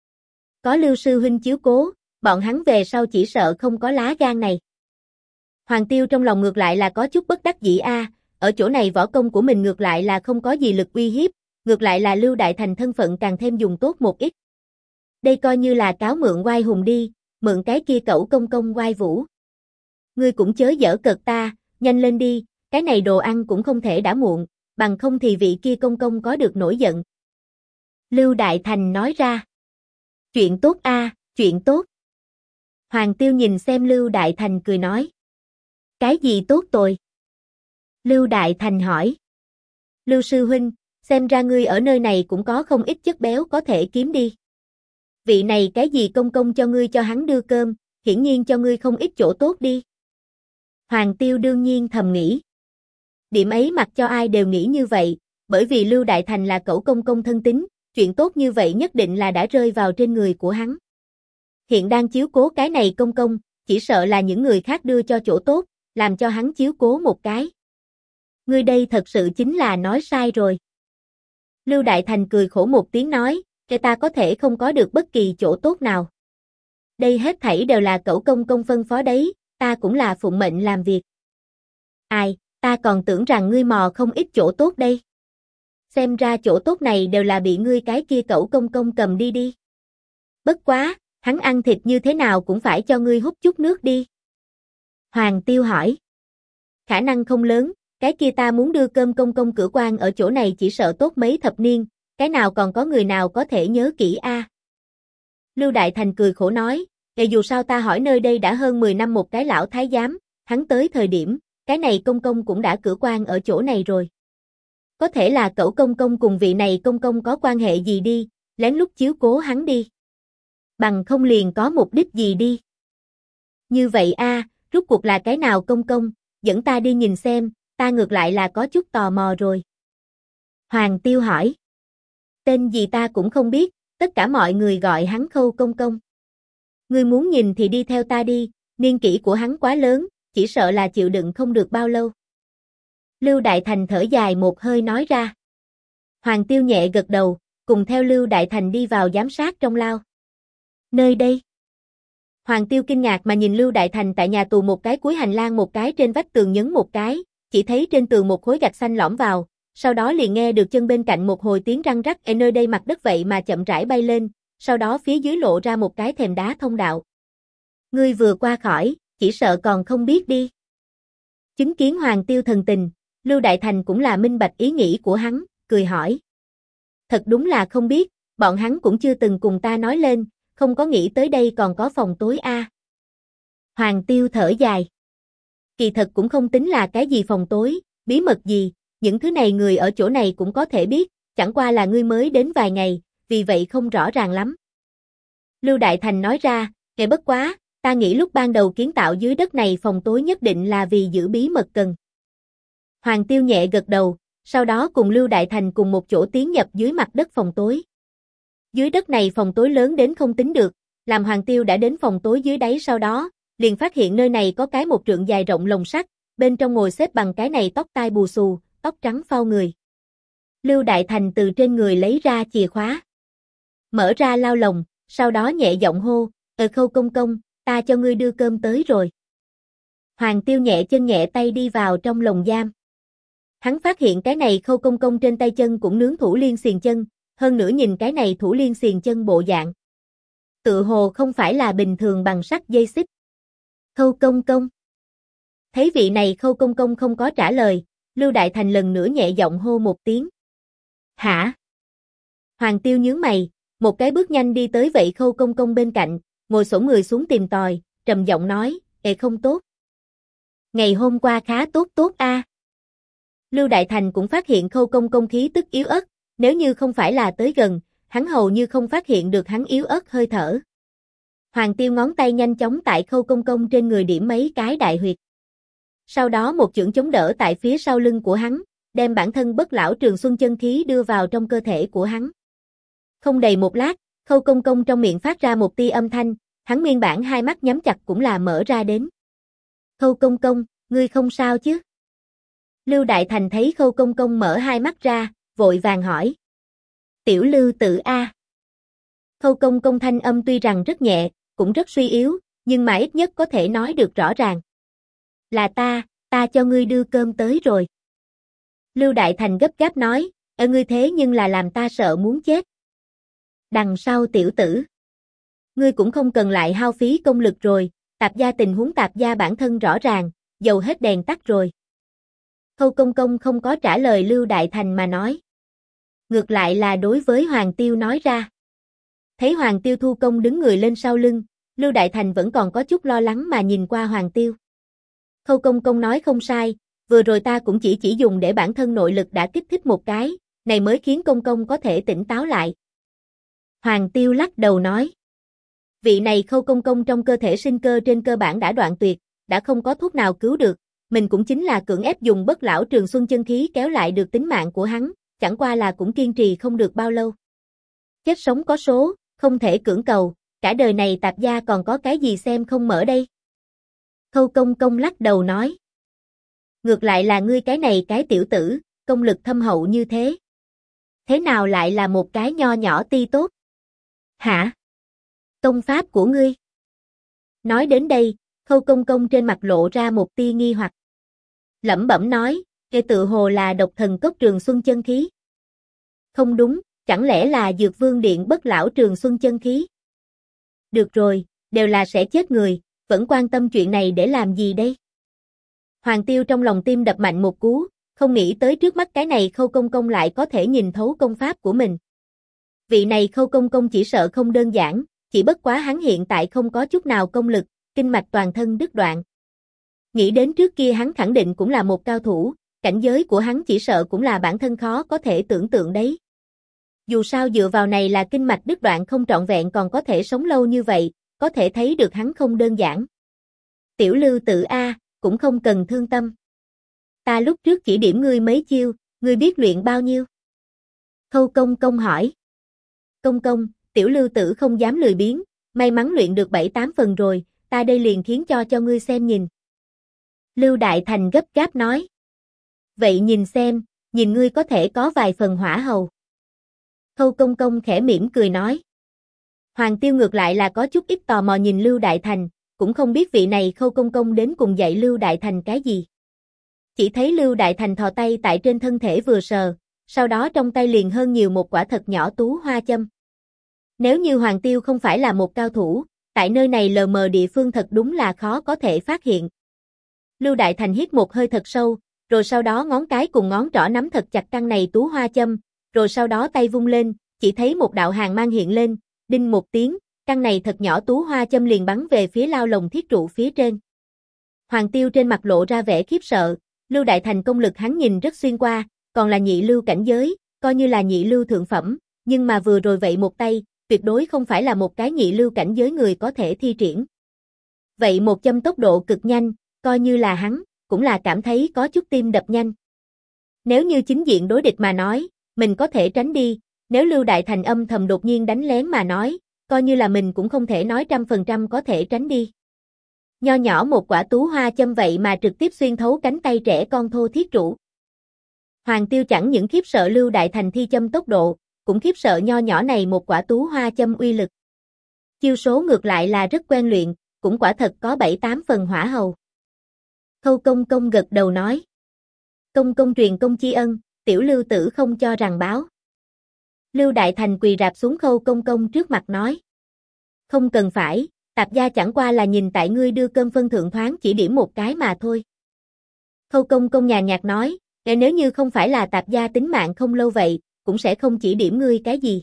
Có Lưu sư huynh chiếu cố, bọn hắn về sau chỉ sợ không có lá gan này. Hoàng Tiêu trong lòng ngược lại là có chút bất đắc dĩ ở chỗ này võ công của mình ngược lại là không có gì lực uy hiếp, ngược lại là Lưu Đại Thành thân phận càng thêm dùng tốt một ít. Đây coi như là cáo mượn oai hùng đi, mượn cái kia cẩu công công oai vũ. Ngươi cũng chớ giở cợt ta, nhanh lên đi, cái này đồ ăn cũng không thể đã muộn, bằng không thì vị kia công công có được nổi giận. Lưu Đại Thành nói ra. Chuyện tốt chuyện tốt. Hoàng Tiêu nhìn xem Lưu Đại Thành cười nói. Cái gì tốt rồi? Lưu Đại Thành hỏi. Lưu sư huynh, xem ra ngươi ở nơi này cũng có không ít chất béo có thể kiếm đi. Vị này cái gì công công cho ngươi cho hắn đưa cơm, hiển nhiên cho ngươi không ít chỗ tốt đi. Hoàng Tiêu đương nhiên thầm nghĩ. Điểm ấy mặc cho ai đều nghĩ như vậy, bởi vì Lưu Đại Thành là cẩu công công thân tín, chuyện tốt như vậy nhất định là đã rơi vào trên người của hắn. Hiện đang chiếu cố cái này công công, chỉ sợ là những người khác đưa cho chỗ tốt, làm cho hắn chiếu cố một cái. Ngươi đây thật sự chính là nói sai rồi. Lưu Đại Thành cười khổ một tiếng nói, cái ta có thể không có được bất kỳ chỗ tốt nào. Đây hết thảy đều là cẩu công công phân phó đấy, ta cũng là phụng mệnh làm việc. Ai, ta còn tưởng rằng ngươi mò không ít chỗ tốt đây. Xem ra chỗ tốt này đều là bị ngươi cái kia cẩu công công cầm đi đi. Bất quá, hắn ăn thịt như thế nào cũng phải cho ngươi hút chút nước đi. Hoàng Tiêu hỏi. Khả năng không lớn, cái kia ta muốn đưa cơm công công cửa quan ở chỗ này chỉ sợ tốt mấy thập niên, cái nào còn có người nào có thể nhớ kỹ a? Lưu Đại Thành cười khổ nói, dù sao ta hỏi nơi đây đã hơn 10 năm một cái lão thái giám, hắn tới thời điểm, cái này công công cũng đã cửa quan ở chỗ này rồi. Có thể là cẩu công công cùng vị này công công có quan hệ gì đi, lén lút chiếu cố hắn đi. Bằng không liền có mục đích gì đi. Như vậy a, rốt cuộc là cái nào công công, dẫn ta đi nhìn xem, ta ngược lại là có chút tò mò rồi. Hoàng Tiêu hỏi. Tên gì ta cũng không biết, tất cả mọi người gọi hắn Khâu công công. Ngươi muốn nhìn thì đi theo ta đi, niên kỷ của hắn quá lớn, chỉ sợ là chịu đựng không được bao lâu. Lưu Đại Thành thở dài một hơi nói ra. Hoàng Tiêu nhẹ gật đầu, cùng theo Lưu Đại Thành đi vào giám sát trong lao. Nơi đây. Hoàng Tiêu kinh ngạc mà nhìn Lưu Đại Thành tại nhà tù một cái cuối hành lang một cái trên vách tường nhấn một cái, chỉ thấy trên tường một khối gạch xanh lõm vào, sau đó liền nghe được chân bên cạnh một hồi tiếng răng rắc, nơi đây mặt đất vậy mà chậm rãi bay lên, sau đó phía dưới lộ ra một cái thềm đá thông đạo. Ngươi vừa qua khỏi, chỉ sợ còn không biết đi. Chứng kiến Hoàng Tiêu thần tình, Lưu Đại Thành cũng là minh bạch ý nghĩ của hắn, cười hỏi. Thật đúng là không biết, bọn hắn cũng chưa từng cùng ta nói lên, không có nghĩ tới đây còn có phòng tối a. Hoàng Tiêu thở dài. Kỳ thật cũng không tính là cái gì phòng tối, bí mật gì, những thứ này người ở chỗ này cũng có thể biết, chẳng qua là ngươi mới đến vài ngày, vì vậy không rõ ràng lắm. Lưu Đại Thành nói ra, bất quá, ta nghĩ lúc ban đầu kiến tạo dưới đất này phòng tối nhất định là vì giữ bí mật cần. Hoàng Tiêu nhẹ gật đầu, sau đó cùng Lưu Đại Thành cùng một chỗ tiến nhập dưới mặt đất phòng tối. Dưới đất này phòng tối lớn đến không tính được, làm Hoàng Tiêu đã đến phòng tối dưới đáy sau đó, liền phát hiện nơi này có cái 1 trượng dài rộng lồng sắt, bên trong ngồi xếp bằng cái này tóc tai bù xù, tóc trắng phau người. Lưu Đại Thành từ trên người lấy ra chìa khóa. Mở ra lao lồng, sau đó nhẹ giọng hô, Khâu công công, ta cho ngươi đưa cơm tới rồi. Hoàng Tiêu nhẹ chân nhẹ tay đi vào trong lồng giam. Hắn phát hiện cái này Khâu công công trên tay chân cũng nướng thủ liên xiềng chân, hơn nữa nhìn cái này thủ liên xiềng chân bộ dạng. Tự hồ không phải là bình thường bằng sắt dây xích. Khâu công công. Thấy vị này Khâu công công không có trả lời, Lưu Đại Thành lần nữa nhẹ giọng hô một tiếng. Hả? Hoàng Tiêu nhướng mày, một cái bước nhanh đi tới vậy Khâu công công bên cạnh, ngồi xổm người xuống tìm tòi, trầm giọng nói, không tốt. Ngày hôm qua khá tốt a. Lưu Đại Thành cũng phát hiện Khâu công công khí tức yếu ớt, nếu như không phải là tới gần, hắn hầu như không phát hiện được hắn yếu ớt hơi thở. Hoàng Tiêu ngón tay nhanh chóng tại Khâu công công trên người điểm mấy cái đại huyệt. Sau đó một chưởng chống đỡ tại phía sau lưng của hắn, đem bản thân bất lão trường xuân chân khí đưa vào trong cơ thể của hắn. Không đầy một lát, Khâu công công trong miệng phát ra một tia âm thanh, hắn nguyên bản hai mắt nhắm chặt cũng là mở ra đến. Khâu công công, ngươi không sao chứ? Lưu Đại Thành thấy Khâu công công mở hai mắt ra, vội vàng hỏi. Tiểu Lưu Tử a. Khâu công công thanh âm tuy rằng rất nhẹ, cũng rất suy yếu, nhưng mà ít nhất có thể nói được rõ ràng. Là ta cho ngươi đưa cơm tới rồi. Lưu Đại Thành gấp gáp nói, ngươi thế nhưng là làm ta sợ muốn chết. Đằng sau tiểu tử. Ngươi cũng không cần lại hao phí công lực rồi, Tạp gia tình huống Tạp gia bản thân rõ ràng, dầu hết đèn tắt rồi. Khâu công công không có trả lời Lưu Đại Thành mà nói. Ngược lại là đối với Hoàng Tiêu nói ra. Thấy Hoàng Tiêu thu công đứng người lên sau lưng, Lưu Đại Thành vẫn còn có chút lo lắng mà nhìn qua Hoàng Tiêu. Khâu công công nói không sai, vừa rồi ta cũng chỉ dùng để bản thân nội lực đã kích thích một cái, này mới khiến công công có thể tỉnh táo lại. Hoàng Tiêu lắc đầu nói. Vị này Khâu công công trong cơ thể sinh cơ trên cơ bản đã đoạn tuyệt, đã không có thuốc nào cứu được, mình cũng chính là cưỡng ép dùng bất lão trường xuân chân khí kéo lại được tính mạng của hắn, chẳng qua là cũng kiên trì không được bao lâu. Chết sống có số, không thể cưỡng cầu, cả đời này Tạp gia còn có cái gì xem không mở đây. Khâu công công lắc đầu nói. Ngược lại là ngươi cái này cái tiểu tử, công lực thâm hậu như thế. Thế nào lại là một cái nho nhỏ ti tốt? Hả? Công pháp của ngươi? Nói đến đây, Khâu Công Công trên mặt lộ ra một tia nghi hoặc. Lẩm bẩm nói, tự hồ là độc thần cốc Trường Xuân chân khí. Không đúng, chẳng lẽ là Dược Vương Điện Bất Lão Trường Xuân chân khí? Được rồi, đều là sẽ chết người, vẫn quan tâm chuyện này để làm gì đây? Hoàng Tiêu trong lòng tim đập mạnh một cú, không nghĩ tới trước mắt cái này Khâu Công Công lại có thể nhìn thấu công pháp của mình. Vị này Khâu Công Công chỉ sợ không đơn giản, chỉ bất quá hắn hiện tại không có chút nào công lực, kinh mạch toàn thân đứt đoạn. Nghĩ đến trước kia hắn khẳng định cũng là một cao thủ, cảnh giới của hắn chỉ sợ cũng là bản thân khó có thể tưởng tượng đấy. Dù sao dựa vào này là kinh mạch đứt đoạn không trọn vẹn còn có thể sống lâu như vậy, có thể thấy được hắn không đơn giản. Tiểu Lưu Tử A, cũng không cần thương tâm. Ta lúc trước chỉ điểm ngươi mấy chiêu, ngươi biết luyện bao nhiêu? Khâu Công Công hỏi. Công Công, Tiểu Lưu Tử không dám lười biếng, may mắn luyện được 7-8 phần rồi, ta đây liền khiến cho ngươi xem nhìn. Lưu Đại Thành gấp gáp nói. Vậy nhìn xem, nhìn ngươi có thể có vài phần hỏa hầu. Khâu Công Công khẽ mỉm cười nói. Hoàng Tiêu ngược lại là có chút ít tò mò nhìn Lưu Đại Thành, cũng không biết vị này Khâu Công Công đến cùng dạy Lưu Đại Thành cái gì. Chỉ thấy Lưu Đại Thành thò tay tại trên thân thể vừa sờ, sau đó trong tay liền hơn nhiều một quả thật nhỏ tú hoa châm. Nếu như Hoàng Tiêu không phải là một cao thủ, tại nơi này lờ mờ địa phương thật đúng là khó có thể phát hiện. Lưu Đại Thành hít một hơi thật sâu, rồi sau đó ngón cái cùng ngón trỏ nắm thật chặt căn này tú hoa châm, rồi sau đó tay vung lên, chỉ thấy một đạo hàn mang hiện lên, đinh một tiếng, căn này thật nhỏ tú hoa châm liền bắn về phía lao lồng thiết trụ phía trên. Hoàng Tiêu trên mặt lộ ra vẻ khiếp sợ, Lưu Đại Thành công lực hắn nhìn rất xuyên qua, còn là nhị lưu cảnh giới, coi như là nhị lưu thượng phẩm, nhưng mà vừa rồi vậy một tay, tuyệt đối không phải là một cái nhị lưu cảnh giới người có thể thi triển. Vậy một châm tốc độ cực nhanh, coi như là hắn, cũng là cảm thấy có chút tim đập nhanh. Nếu như chính diện đối địch mà nói, mình có thể tránh đi, nếu Lưu Đại Thành âm thầm đột nhiên đánh lén mà nói, coi như là mình cũng không thể nói 100% có thể tránh đi. Nho nhỏ một quả tú hoa châm vậy mà trực tiếp xuyên thấu cánh tay trẻ con thô thiết trụ. Hoàng Tiêu chẳng những khiếp sợ Lưu Đại Thành thi châm tốc độ, cũng khiếp sợ nho nhỏ này một quả tú hoa châm uy lực. Chiêu số ngược lại là rất quen luyện, cũng quả thật có 7-8 phần hỏa hầu. Khâu Công Công gật đầu nói. Công công truyền công tri ân, Tiểu Lưu Tử không cho rằng báo. Lưu Đại Thành quỳ rạp xuống Khâu Công Công trước mặt nói. Không cần phải, Tạp gia chẳng qua là nhìn tại ngươi đưa cơm phân thượng thoáng chỉ điểm một cái mà thôi. Khâu Công Công nhàn nhạt nói, nếu như không phải là Tạp gia tính mạng không lâu vậy, cũng sẽ không chỉ điểm ngươi cái gì.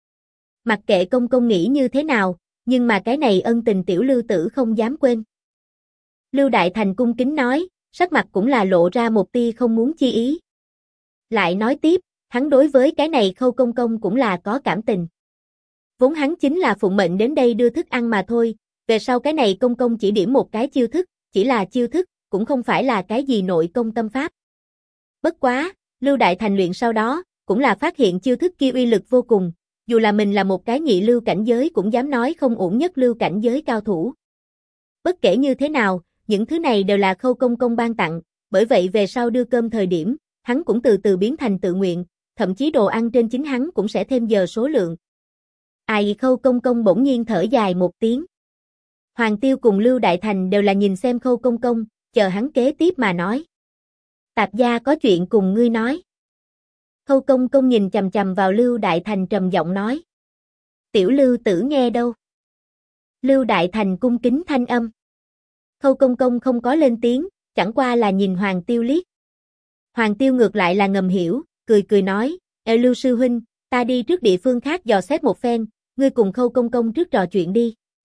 Mặc kệ Công Công nghĩ như thế nào, nhưng mà cái này ân tình Tiểu Lưu Tử không dám quên. Lưu Đại Thành cung kính nói, sắc mặt cũng là lộ ra một tia không muốn chi ý. Lại nói tiếp, hắn đối với cái này Khâu Công Công cũng là có cảm tình. Vốn hắn chính là phụng mệnh đến đây đưa thức ăn mà thôi, về sau cái này Công Công chỉ điểm một cái chiêu thức, chỉ là chiêu thức, cũng không phải là cái gì nội công tâm pháp. Bất quá, Lưu Đại Thành luyện sau đó, cũng là phát hiện chiêu thức kia uy lực vô cùng, dù là mình là một cái nhị lưu cảnh giới cũng dám nói không uổng nhất lưu cảnh giới cao thủ. Bất kể như thế nào, những thứ này đều là Khâu Công Công ban tặng, bởi vậy về sau đưa cơm thời điểm, hắn cũng từ từ biến thành tự nguyện, thậm chí đồ ăn trên chính hắn cũng sẽ thêm giờ số lượng. Ai Khâu Công Công bỗng nhiên thở dài một tiếng. Hoàng Tiêu cùng Lưu Đại Thành đều là nhìn xem Khâu Công Công, chờ hắn kế tiếp mà nói. Tạp gia có chuyện cùng ngươi nói. Khâu Công Công nhìn chằm chằm vào Lưu Đại Thành trầm giọng nói. Tiểu Lưu Tử nghe đâu? Lưu Đại Thành cung kính thanh âm. Khâu Công Công không có lên tiếng, chẳng qua là nhìn Hoàng Tiêu liếc. Hoàng Tiêu ngược lại là ngầm hiểu, cười cười nói, Lưu sư huynh, ta đi trước địa phương khác dò xét một phen, ngươi cùng Khâu Công Công trước trò chuyện đi.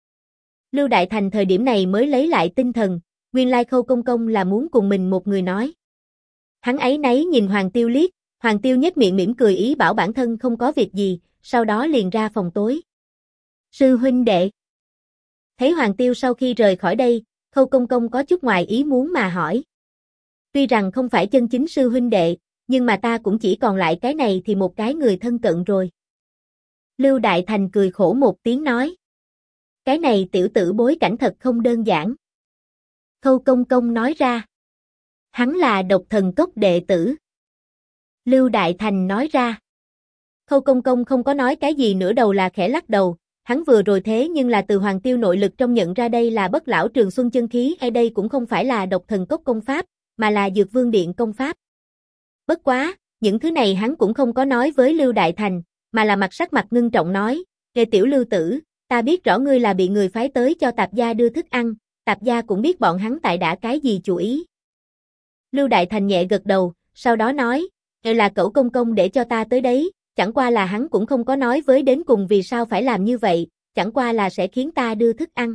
Lưu Đại Thành thời điểm này mới lấy lại tinh thần, nguyên lai Khâu Công Công là muốn cùng mình một người nói. Hắn ấy nấy nhìn Hoàng Tiêu liếc, Hoàng Tiêu nhếch miệng mỉm cười ý bảo bản thân không có việc gì, sau đó liền ra phòng tối. Sư huynh đệ. Thấy Hoàng Tiêu sau khi rời khỏi đây, Khâu Công Công có chút ngoài ý muốn mà hỏi. Tuy rằng không phải chân chính sư huynh đệ, nhưng mà ta cũng chỉ còn lại cái này thì một cái người thân cận rồi. Lưu Đại Thành cười khổ một tiếng nói. Cái này tiểu tử bối cảnh thật không đơn giản. Khâu Công Công nói ra. Hắn là Độc Thần Cốc đệ tử. Lưu Đại Thành nói ra. Khâu Công Công không có nói cái gì nữa đầu là khẽ lắc đầu, hắn vừa rồi thế nhưng là từ Hoàng Tiêu nội lực trong nhận ra đây là Bất Lão Trường Xuân chân khí, đây cũng không phải là Độc Thần Cốc công pháp, mà là Dược Vương Điện công pháp. Bất quá, những thứ này hắn cũng không có nói với Lưu Đại Thành, mà là sắc mặt ngưng trọng nói, "Kệ tiểu Lưu tử, ta biết rõ ngươi là bị người phái tới cho Tạp gia đưa thức ăn, Tạp gia cũng biết bọn hắn tại đã cái gì chủ ý." Lưu Đại Thành nhẹ gật đầu, sau đó nói, "Là Cẩu công công để cho ta tới đấy, chẳng qua là hắn cũng không có nói với đến cùng vì sao phải làm như vậy, chẳng qua là sẽ khiến ta đưa thức ăn."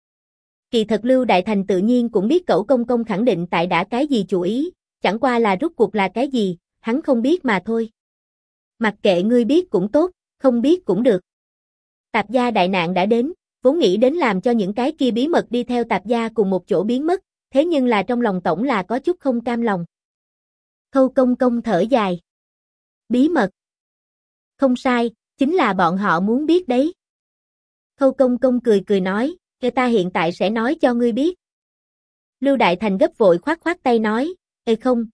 Kỳ thật Lưu Đại Thành tự nhiên cũng biết Cẩu công công khẳng định tại đã cái gì chủ ý, chẳng qua là rốt cuộc là cái gì, hắn không biết mà thôi. Mặc kệ ngươi biết cũng tốt, không biết cũng được. Tạp gia đại nạn đã đến, vốn nghĩ đến làm cho những cái kia bí mật đi theo Tạp gia cùng một chỗ biến mất, thế nhưng là trong lòng tổng là có chút không cam lòng. Khâu công công thở dài. Bí mật. Không sai, chính là bọn họ muốn biết đấy. Khâu công công cười cười nói, "Kể ta hiện tại sẽ nói cho ngươi biết." Lưu Đại Thành gấp vội khoát khoát tay nói, Không,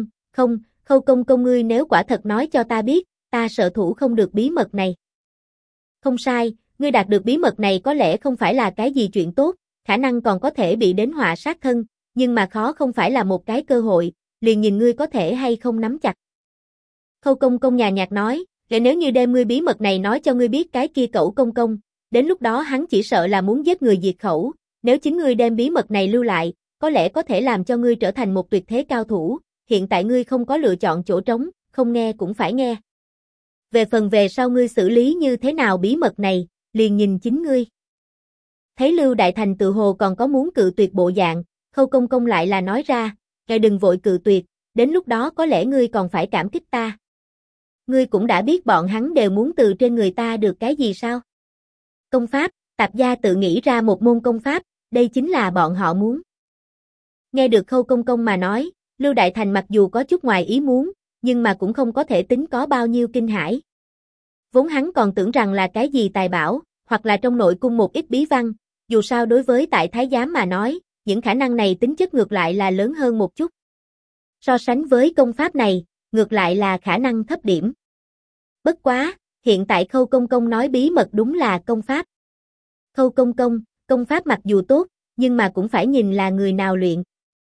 Khâu công công ngươi nếu quả thật nói cho ta biết, ta sợ thủ không được bí mật này." "Không sai, ngươi đạt được bí mật này có lẽ không phải là cái gì chuyện tốt, khả năng còn có thể bị đến họa sát thân, nhưng mà khó không phải là một cái cơ hội, liền nhìn ngươi có thể hay không nắm chặt." Khâu công công nhàn nhạt nói, "Nếu như đem ngươi bí mật này nói cho ngươi biết cái kia Cẩu công công, đến lúc đó hắn chỉ sợ là muốn giết người diệt khẩu, nếu chính ngươi đem bí mật này lưu lại, có lẽ có thể làm cho ngươi trở thành một tuyệt thế cao thủ, hiện tại ngươi không có lựa chọn chỗ trống, không nghe cũng phải nghe. Về phần về sau ngươi xử lý như thế nào bí mật này, liền nhìn chính ngươi." Thấy Lưu Đại Thành tự hồ còn có muốn cự tuyệt bộ dạng, Khâu công công lại là nói ra, "Ngài đừng vội cự tuyệt, đến lúc đó có lẽ ngươi còn phải cảm kích ta. Ngươi cũng đã biết bọn hắn đều muốn từ trên người ta được cái gì sao? Công pháp, Tạp gia tự nghĩ ra một môn công pháp, đây chính là bọn họ muốn." Nghe được Khâu công công mà nói, Lưu Đại Thành mặc dù có chút ngoài ý muốn, nhưng mà cũng không có thể tính có bao nhiêu kinh hãi. Vốn hắn còn tưởng rằng là cái gì tài bảo, hoặc là trong nội cung một ít bí văn, dù sao đối với tại thái giám mà nói, những khả năng này tính chất ngược lại là lớn hơn một chút. So sánh với công pháp này, ngược lại là khả năng thấp điểm. Bất quá, hiện tại Khâu công công nói bí mật đúng là công pháp. Khâu công công, công pháp mặc dù tốt, nhưng mà cũng phải nhìn là người nào luyện.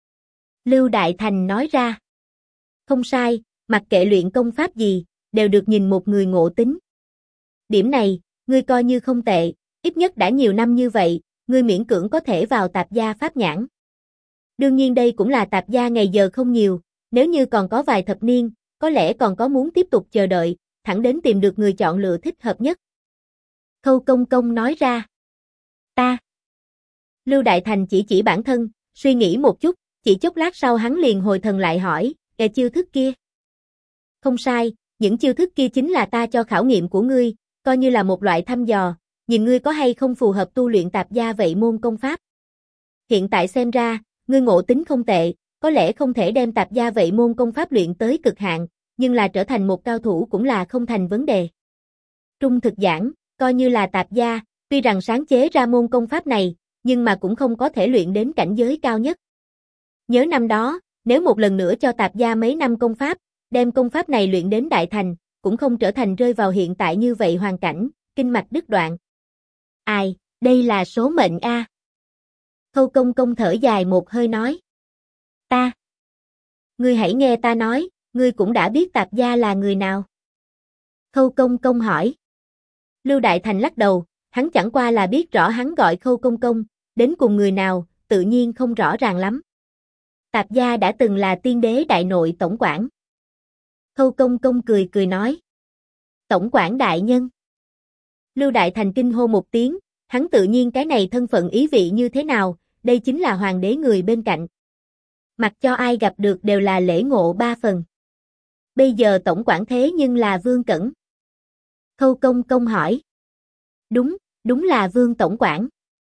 Lưu Đại Thành nói ra. Không sai, mặc kệ luyện công pháp gì, đều được nhìn một người ngộ tính. Điểm này, ngươi coi như không tệ, ít nhất đã nhiều năm như vậy, ngươi miễn cưỡng có thể vào Tạp gia pháp nhãn. Đương nhiên đây cũng là Tạp gia ngày giờ không nhiều, nếu như còn có vài thập niên, có lẽ còn có muốn tiếp tục chờ đợi, thẳng đến tìm được người chọn lựa thích hợp nhất. Khâu công công nói ra. Ta. Lưu Đại Thành chỉ bản thân, suy nghĩ một chút, chỉ chốc lát sau hắn liền hồi thần lại hỏi, "Cái chiêu thức kia?" "Không sai, những chiêu thức kia chính là ta cho khảo nghiệm của ngươi, coi như là một loại thăm dò, nhìn ngươi có hay không phù hợp tu luyện Tạp gia vậy môn công pháp. Hiện tại xem ra, ngươi ngộ tính không tệ, có lẽ không thể đem Tạp gia vậy môn công pháp luyện tới cực hạn, nhưng là trở thành một cao thủ cũng là không thành vấn đề. Trung thực giảng, coi như là Tạp gia, tuy rằng sáng chế ra môn công pháp này, nhưng mà cũng không có thể luyện đến cảnh giới cao nhất. Nhớ năm đó, nếu một lần nữa cho Tạp gia mấy năm công pháp, đem công pháp này luyện đến đại thành, cũng không trở thành rơi vào hiện tại như vậy hoàn cảnh, kinh mạch đứt đoạn. Ai, đây là số mệnh a." Khâu công công thở dài một hơi nói. "Ta. Ngươi hãy nghe ta nói, ngươi cũng đã biết Tạp gia là người nào?" Khâu công công hỏi. Lưu Đại Thành lắc đầu, hắn chẳng qua là biết rõ hắn gọi Khâu công công, đến cùng người nào, tự nhiên không rõ ràng lắm. Tạp gia đã từng là Tiên Đế đại nội tổng quản. Khâu công công cười cười nói. "Tổng quản đại nhân." Lưu Đại Thành kinh hô một tiếng, hắn tự nhiên cái này thân phận ý vị như thế nào, đây chính là hoàng đế người bên cạnh. Mặc cho ai gặp được đều là lễ ngộ ba phần. Bây giờ tổng quản thế nhưng là Vương Cẩn. Khâu công công hỏi. Đúng là Vương tổng quản."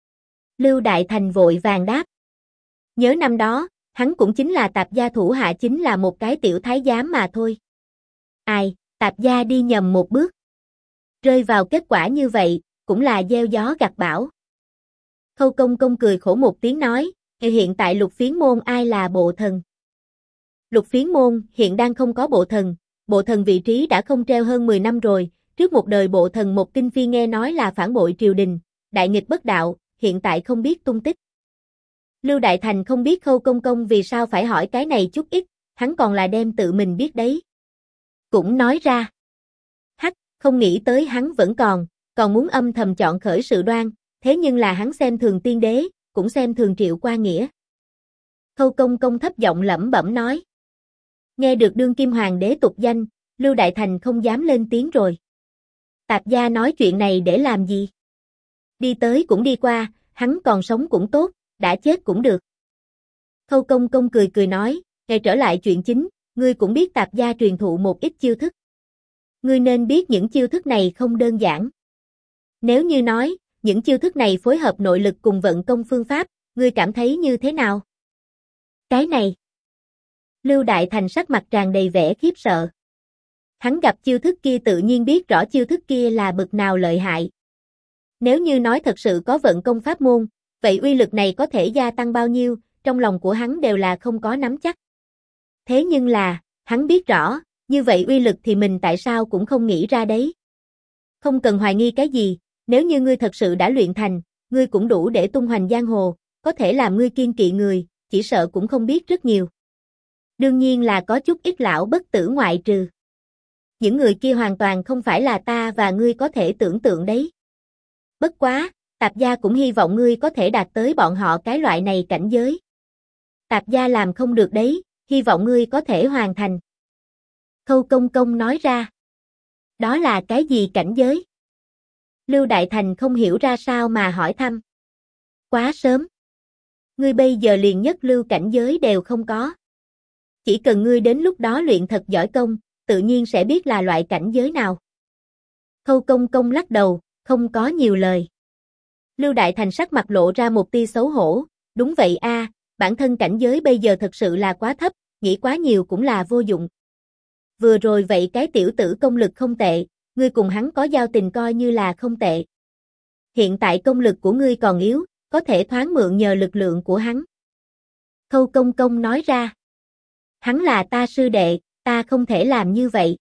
Lưu Đại Thành vội vàng đáp. Nhớ năm đó, hắn cũng chính là Tạp gia thủ hạ, chính là một cái tiểu thái giám mà thôi. Ai, Tạp gia đi nhầm một bước. Rơi vào kết quả như vậy, cũng là gieo gió gặt bão. Khâu công công cười khổ một tiếng nói, hiện tại Lục Phiến môn ai là bộ thần? Lục Phiến môn hiện đang không có bộ thần vị trí đã không treo hơn 10 năm rồi, trước một đời bộ thần một kinh phi nghe nói là phản bội triều đình, đại nghịch bất đạo, hiện tại không biết tung tích. Lưu Đại Thành không biết Khâu Công Công vì sao phải hỏi cái này chút ít, hắn còn là đem tự mình biết đấy. Cũng nói ra. Hắc, không nghĩ tới hắn vẫn còn muốn âm thầm chọn khởi sự đoan, thế nhưng là hắn xem thường tiên đế, cũng xem thường Triệu Qua Nghĩa. Khâu Công Công thấp giọng lẩm bẩm nói. Nghe được đương kim hoàng đế tục danh, Lưu Đại Thành không dám lên tiếng rồi. Tạp gia nói chuyện này để làm gì? Đi tới cũng đi qua, hắn còn sống cũng tốt, đã chết cũng được. Khâu Công Công cười cười nói, ngay trở lại chuyện chính, ngươi cũng biết tạp gia truyền thụ một ít chiêu thức. Ngươi nên biết những chiêu thức này không đơn giản. Nếu như nói, những chiêu thức này phối hợp nội lực cùng vận công phương pháp, ngươi cảm thấy như thế nào? Cái này. Lưu Đại Thành sắc mặt tràn đầy vẻ khiếp sợ. Hắn gặp chiêu thức kia tự nhiên biết rõ chiêu thức kia là bực nào lợi hại. Nếu như nói thật sự có vận công pháp môn, vậy uy lực này có thể gia tăng bao nhiêu, trong lòng của hắn đều là không có nắm chắc. Thế nhưng là, hắn biết rõ, như vậy uy lực thì mình tại sao cũng không nghĩ ra đấy. Không cần hoài nghi cái gì, nếu như ngươi thật sự đã luyện thành, ngươi cũng đủ để tung hoành giang hồ, có thể làm ngươi kiên kỵ người, chỉ sợ cũng không biết rất nhiều. Đương nhiên là có chút ít lão bất tử ngoại trừ. Những người kia hoàn toàn không phải là ta và ngươi có thể tưởng tượng đấy. Bất quá, tạp gia cũng hy vọng ngươi có thể đạt tới bọn họ cái loại này cảnh giới. Tạp gia làm không được đấy, hy vọng ngươi có thể hoàn thành. Khâu Công Công nói ra. Đó là cái gì cảnh giới? Lưu Đại Thành không hiểu ra sao mà hỏi thăm. Quá sớm. Ngươi bây giờ liền nhất lưu cảnh giới đều không có. Chỉ cần ngươi đến lúc đó luyện thật giỏi công, tự nhiên sẽ biết là loại cảnh giới nào. Khâu Công Công lắc đầu, không có nhiều lời. Lưu Đại Thành sắc mặt lộ ra một tia xấu hổ, đúng vậy a, bản thân cảnh giới bây giờ thật sự là quá thấp, nghĩ quá nhiều cũng là vô dụng. Vừa rồi vậy cái tiểu tử công lực không tệ, ngươi cùng hắn có giao tình coi như là không tệ. Hiện tại công lực của ngươi còn yếu, có thể thoáng mượn nhờ lực lượng của hắn. Khâu Công Công nói ra. Hắn là ta sư đệ, ta không thể làm như vậy.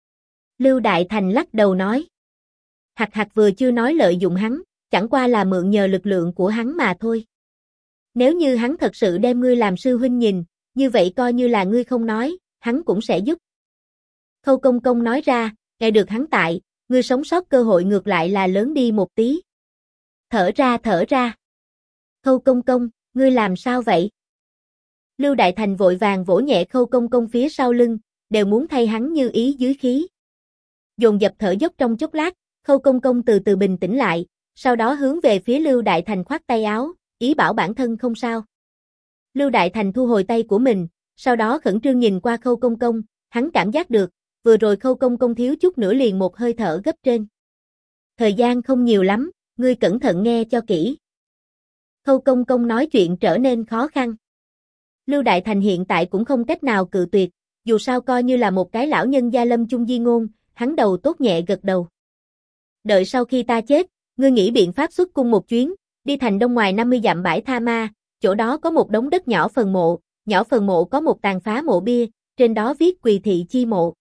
Lưu Đại Thành lắc đầu nói. Hạc Hạc vừa chưa nói lợi dụng hắn, chẳng qua là mượn nhờ lực lượng của hắn mà thôi. Nếu như hắn thật sự đem ngươi làm sư huynh nhìn, như vậy coi như là ngươi không nói, hắn cũng sẽ giúp. Khâu Công Công nói ra, nghe được hắn tại, ngươi sống sót cơ hội ngược lại là lớn đi một tí. Thở ra. Khâu Công Công, ngươi làm sao vậy? Lưu Đại Thành vội vàng vỗ nhẹ Khâu Công Công phía sau lưng, đều muốn thay hắn như ý dưới khí. Dồn dập thở dốc trong chốc lát, Khâu Công Công từ từ bình tĩnh lại, sau đó hướng về phía Lưu Đại Thành khoát tay áo, ý bảo bản thân không sao. Lưu Đại Thành thu hồi tay của mình, sau đó khẩn trương nhìn qua Khâu Công Công, hắn cảm giác được, vừa rồi Khâu Công Công thiếu chút nữa liền một hơi thở gấp trên. Thời gian không nhiều lắm, ngươi cẩn thận nghe cho kỹ. Khâu Công Công nói chuyện trở nên khó khăn. Lưu Đại Thành hiện tại cũng không cách nào cự tuyệt, dù sao coi như là một cái lão nhân gia lâm chung di ngôn, hắn đầu tốt nhẹ gật đầu. Đợi sau khi ta chết, ngươi nghĩ biện pháp xuất cung một chuyến, đi thành đông ngoài 50 dặm bãi Tha Ma, chỗ đó có một đống đất nhỏ phần mộ có một tàn phá mộ bia, trên đó viết Quỳ Thị Chi Mộ.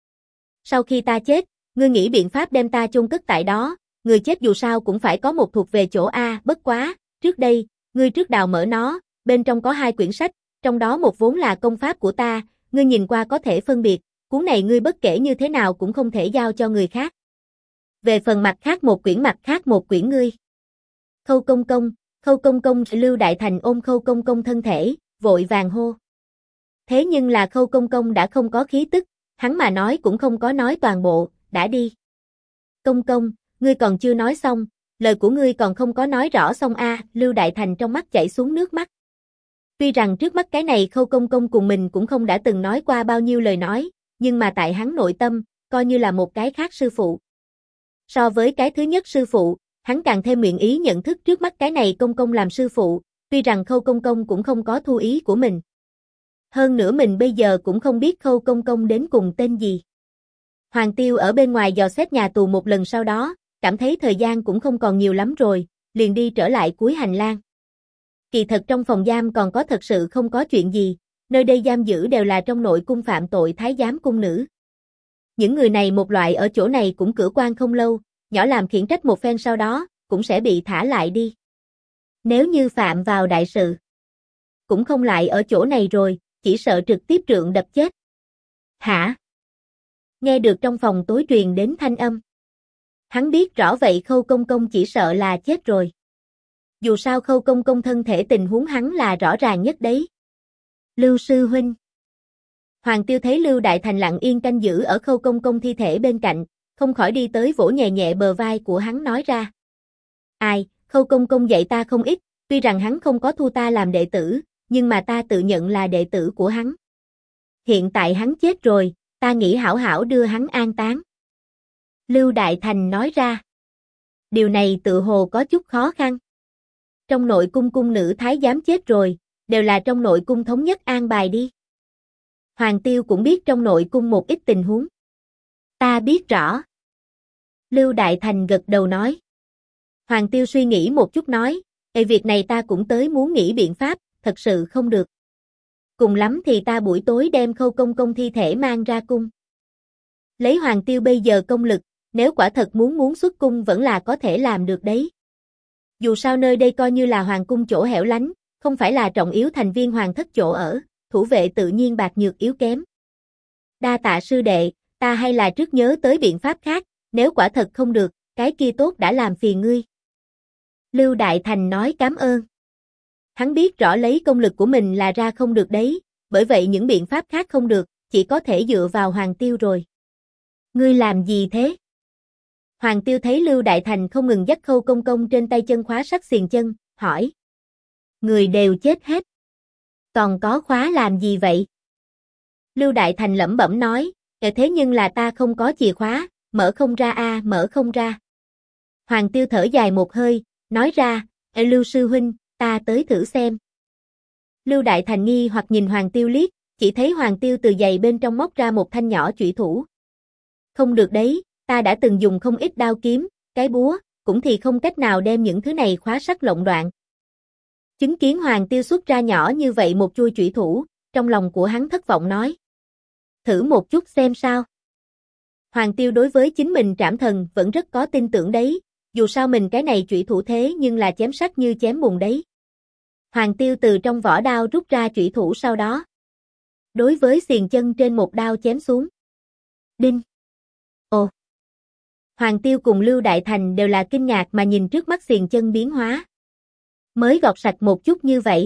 Sau khi ta chết, ngươi nghĩ biện pháp đem ta chôn cất tại đó, người chết dù sao cũng phải có một thuộc về chỗ A, bất quá, trước đây, ngươi trước đào mở nó, bên trong có 2 quyển sách, trong đó một vốn là công pháp của ta, ngươi nhìn qua có thể phân biệt, cuốn này ngươi bất kể như thế nào cũng không thể giao cho người khác. Về phần mặt khác một quyển ngươi. Khâu Công Công, Lưu Đại Thành ôm Khâu Công Công thân thể, vội vàng hô. Thế nhưng là Khâu Công Công đã không có khí tức, hắn mà nói cũng không có nói toàn bộ, đã đi. Công Công, ngươi còn chưa nói xong, lời của ngươi còn không có nói rõ xong a, Lưu Đại Thành trong mắt chảy xuống nước mắt. Tuy rằng trước mắt cái này Khâu Công Công cùng mình cũng không đã từng nói qua bao nhiêu lời nói, nhưng mà tại hắn nội tâm, coi như là một cái khác sư phụ. So với cái thứ nhất sư phụ, hắn càng thêm nguyện ý nhận thức trước mắt cái này Công Công làm sư phụ, tuy rằng Khâu Công Công cũng không có thu ý của mình. Hơn nữa mình bây giờ cũng không biết Khâu Công Công đến cùng tên gì. Hoàng Tiêu ở bên ngoài dò xét nhà tù một lần sau đó, cảm thấy thời gian cũng không còn nhiều lắm rồi, liền đi trở lại cuối hành lang. Kỳ thật trong phòng giam còn có thật sự không có chuyện gì, nơi đây giam giữ đều là trong nội cung phạm tội thái giám cung nữ. những người này một loại ở chỗ này cũng cửa quan không lâu, nhỏ làm khiển trách một phen sau đó, cũng sẽ bị thả lại đi. Nếu như phạm vào đại sự, cũng không lại ở chỗ này rồi, chỉ sợ trực tiếp trượng đập chết. Hả? Nghe được trong phòng tối truyền đến thanh âm. Hắn biết rõ vậy Khâu Công Công chỉ sợ là chết rồi. Dù sao Khâu Công Công thân thể tình huống hắn là rõ ràng nhất đấy. Lưu sư huynh. Hoàng Tiêu thấy Lưu Đại Thành lặng yên canh giữ ở Khâu Công Công thi thể bên cạnh, không khỏi đi tới vỗ nhẹ nhẹ bờ vai của hắn nói ra. Ai, Khâu Công Công dạy ta không ít, tuy rằng hắn không có thu ta làm đệ tử, nhưng mà ta tự nhận là đệ tử của hắn. Hiện tại hắn chết rồi, ta nghĩ hảo hảo đưa hắn an táng. Lưu Đại Thành nói ra. Điều này tự hồ có chút khó khăn. Trong nội cung cung nữ thái giám chết rồi, đều là trong nội cung thống nhất an bài đi. Hoàng Tiêu cũng biết trong nội cung một ít tình huống. Ta biết rõ. Lưu Đại Thành gật đầu nói. Hoàng Tiêu suy nghĩ một chút nói, việc này ta cũng tới muốn nghĩ biện pháp, thật sự không được. Cùng lắm thì ta buổi tối đem Khâu Công Công thi thể mang ra cung. Lấy Hoàng Tiêu bây giờ công lực, nếu quả thật muốn xuất cung vẫn là có thể làm được đấy. Dù sao nơi đây coi như là hoàng cung chỗ hẻo lánh, không phải là trọng yếu thành viên hoàng thất chỗ ở, thủ vệ tự nhiên bạc nhược yếu kém. Đa tạ sư đệ, ta hay là trước nhớ tới biện pháp khác, nếu quả thật không được, cái kia tốt đã làm phiền ngươi. Lưu Đại Thành nói cảm ơn. Hắn biết rõ lấy công lực của mình là ra không được đấy, bởi vậy những biện pháp khác không được, chỉ có thể dựa vào Hoàng Tiêu rồi. Ngươi làm gì thế? Hoàng Tiêu thấy Lưu Đại Thành không ngừng dắt Khâu Công Công trên tay chân khóa sắt xiềng chân, hỏi. Người đều chết hết. Còn có khóa làm gì vậy? Lưu Đại Thành lẩm bẩm nói, thế nhưng là ta không có chìa khóa, mở không ra mở không ra. Hoàng Tiêu thở dài một hơi, nói ra, Lưu sư huynh, ta tới thử xem. Lưu Đại Thành nghi hoặc nhìn Hoàng Tiêu liếc, chỉ thấy Hoàng Tiêu từ giày bên trong móc ra một thanh nhỏ chủy thủ. Không được đấy, ta đã từng dùng không ít đao kiếm, cái búa, cũng thì không cách nào đem những thứ này khóa sắt lộn đoạn. Chứng kiến Hoàng Tiêu xuất ra nhỏ như vậy một chuôi chủy thủ, trong lòng của hắn thất vọng nói. Thử một chút xem sao. Hoàng Tiêu đối với chính mình trảm thần vẫn rất có tin tưởng đấy, dù sao mình cái này chủy thủ thế nhưng là chém sắt như chém bùn đấy. Hoàng Tiêu từ trong vỏ đao rút ra chủy thủ sau đó. Đối với xiềng chân trên một đao chém xuống. Đinh. Ồ. Hoàng Tiêu cùng Lưu Đại Thành đều là kinh ngạc mà nhìn trước mắt xiềng chân biến hóa. Mới gọt sạch một chút như vậy.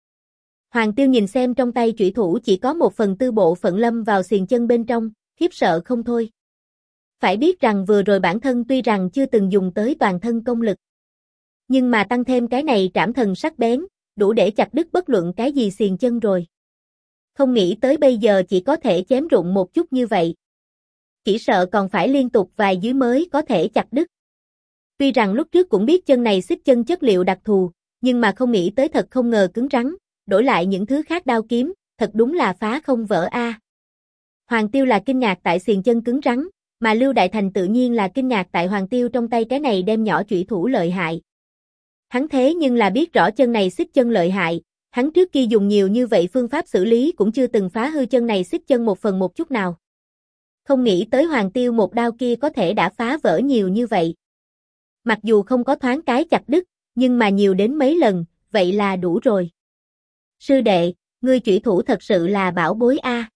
Hoàng Tiêu nhìn xem trong tay chủy thủ chỉ có 1/4 bộ phận lâm vào xiềng chân bên trong, khiếp sợ không thôi. Phải biết rằng vừa rồi bản thân tuy rằng chưa từng dùng tới toàn thân công lực. Nhưng mà tăng thêm cái này trảm thần sắc bén, đủ để chặt đứt bất luận cái gì xiềng chân rồi. Không nghĩ tới bây giờ chỉ có thể chém rụng một chút như vậy. Chỉ sợ còn phải liên tục vài dưới mới có thể chặt đứt. Tuy rằng lúc trước cũng biết chân này xích chân chất liệu đặc thù, nhưng mà không nghĩ tới thật không ngờ cứng rắn, đổi lại những thứ khác đao kiếm, thật đúng là phá không vỡ a. Hoàng Tiêu là kinh ngạc tại xiềng chân cứng rắn, mà Lưu Đại Thành tự nhiên là kinh ngạc tại Hoàng Tiêu trong tay cái này đem nhỏ chủy thủ lợi hại. Hắn thế nhưng là biết rõ chân này xích chân lợi hại, hắn trước kia dùng nhiều như vậy phương pháp xử lý cũng chưa từng phá hư chân này xích chân 1/1 chút nào. Không nghĩ tới Hoàng Tiêu một đao kia có thể đã phá vỡ nhiều như vậy. Mặc dù không có thoáng cái chặt đứt, nhưng mà nhiều đến mấy lần, vậy là đủ rồi. Sư đệ, ngươi chủy thủ thật sự là bảo bối a.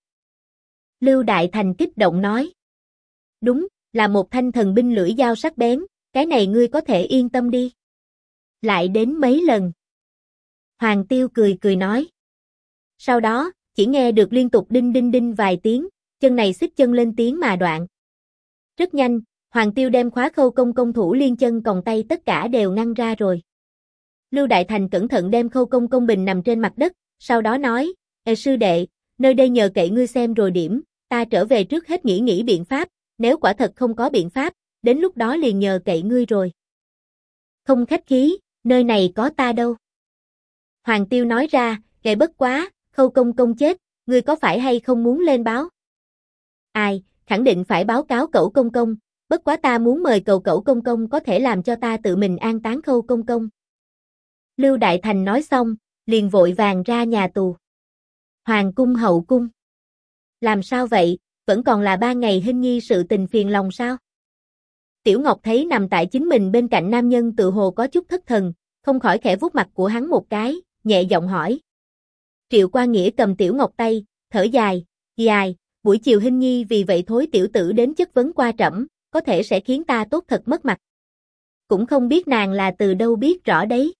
Lưu Đại Thành kích động nói. Đúng, là một thanh thần binh lưỡi dao sắc bén, cái này ngươi có thể yên tâm đi. Lại đến mấy lần. Hoàng Tiêu cười cười nói. Sau đó, chỉ nghe được liên tục đinh đinh đinh vài tiếng, chân này xích chân lên tiếng mà đoạn. Rất nhanh, Hoàng Tiêu đem khóa Khâu Công Công thủ liên chân còng tay tất cả đều ngăn ra rồi. Lưu Đại Thành cẩn thận đem Khâu Công Công bình nằm trên mặt đất, sau đó nói, sư đệ, nơi đây nhờ cậy ngươi xem rồi điểm, ta trở về trước hết nghĩ biện pháp, nếu quả thật không có biện pháp, đến lúc đó liền nhờ cậy ngươi rồi. Không khách khí, nơi này có ta đâu. Hoàng Tiêu nói ra, bất quá, Khâu Công Công chết, ngươi có phải hay không muốn lên báo? Ai, khẳng định phải báo cáo Cẩu Công Công, bất quá ta muốn mời cầu Cẩu Công Công có thể làm cho ta tự mình an táng Khâu Công Công. Lưu Đại Thành nói xong, liền vội vàng ra nhà tù. Hoàng cung hậu cung. Làm sao vậy, vẫn còn là 3 ngày Hình Nhi sự tình phiền lòng sao? Tiểu Ngọc thấy nằm tại chính mình bên cạnh nam nhân tự hồ có chút thất thần, không khỏi khẽ vuốt mặt của hắn một cái, nhẹ giọng hỏi. Triệu Qua Nghĩa cầm Tiểu Ngọc tay, thở dài, dài, buổi chiều Hình Nhi vì vậy thối tiểu tử đến chất vấn qua trẫm, có thể sẽ khiến ta tốt thật mất mặt. Cũng không biết nàng là từ đâu biết rõ đấy.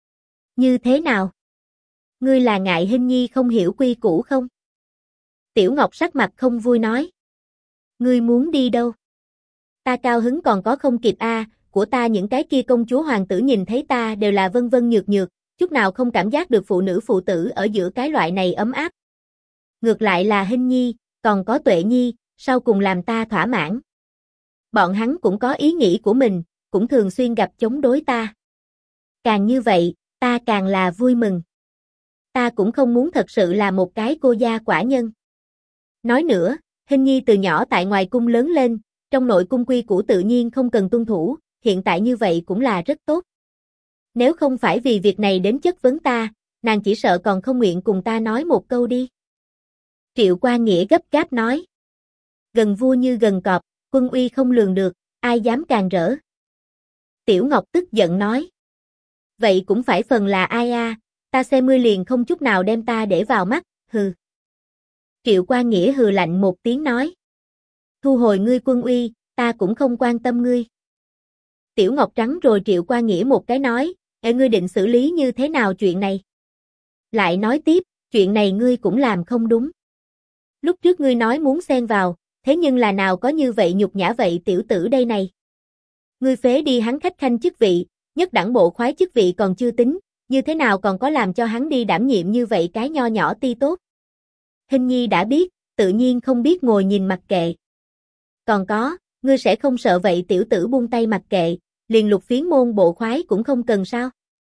Như thế nào? Ngươi là ngại Hình Nhi không hiểu quy củ không? Tiểu Ngọc sắc mặt không vui nói. Ngươi muốn đi đâu? Ta cao hứng còn có không kịp a, của ta những cái kia công chúa hoàng tử nhìn thấy ta đều là vân vân nhược nhược, chút nào không cảm giác được phụ nữ phụ tử ở giữa cái loại này ấm áp. Ngược lại là Hình Nhi, còn có Tuệ Nhi, sau cùng làm ta thỏa mãn. Bọn hắn cũng có ý nghĩ của mình, cũng thường xuyên gặp chống đối ta. Càng như vậy, ta càng là vui mừng. Ta cũng không muốn thật sự là một cái cô gia quả nhân. Nói nữa, Hình Nhi từ nhỏ tại ngoài cung lớn lên, trong nội cung quy củ tự nhiên không cần tuân thủ, hiện tại như vậy cũng là rất tốt. Nếu không phải vì việc này đến chất vấn ta, nàng chỉ sợ còn không nguyện cùng ta nói một câu đi. Triệu Qua Nghĩa gấp gáp nói. Gần vua như gần cọp, quân uy không lường được, ai dám càn rỡ. Tiểu Ngọc tức giận nói. Vậy cũng phải phần là ai a, ta xem ngươi liền không chút nào đem ta để vào mắt, hừ. Triệu Qua Nghĩa hừ lạnh một tiếng nói. Thu hồi ngươi quân uy, ta cũng không quan tâm ngươi. Tiểu Ngọc trắng rồi Triệu Qua Nghĩa một cái nói, ngươi định xử lý như thế nào chuyện này? Lại nói tiếp, chuyện này ngươi cũng làm không đúng. Lúc trước ngươi nói muốn xen vào, thế nhưng là nào có như vậy nhục nhã vậy tiểu tử đây này. Ngươi phế đi hắn khách khanh chức vị, nhất đẳng bộ khoái chức vị còn chưa tính, như thế nào còn có làm cho hắn đi đảm nhiệm như vậy cái nho nhỏ ti tốt. Hình Nhi đã biết, tự nhiên không biết ngồi nhìn mặc kệ. Còn có, ngươi sẽ không sợ vậy tiểu tử buông tay mặc kệ, liền Lục Phiến môn bộ khoái cũng không cần sao?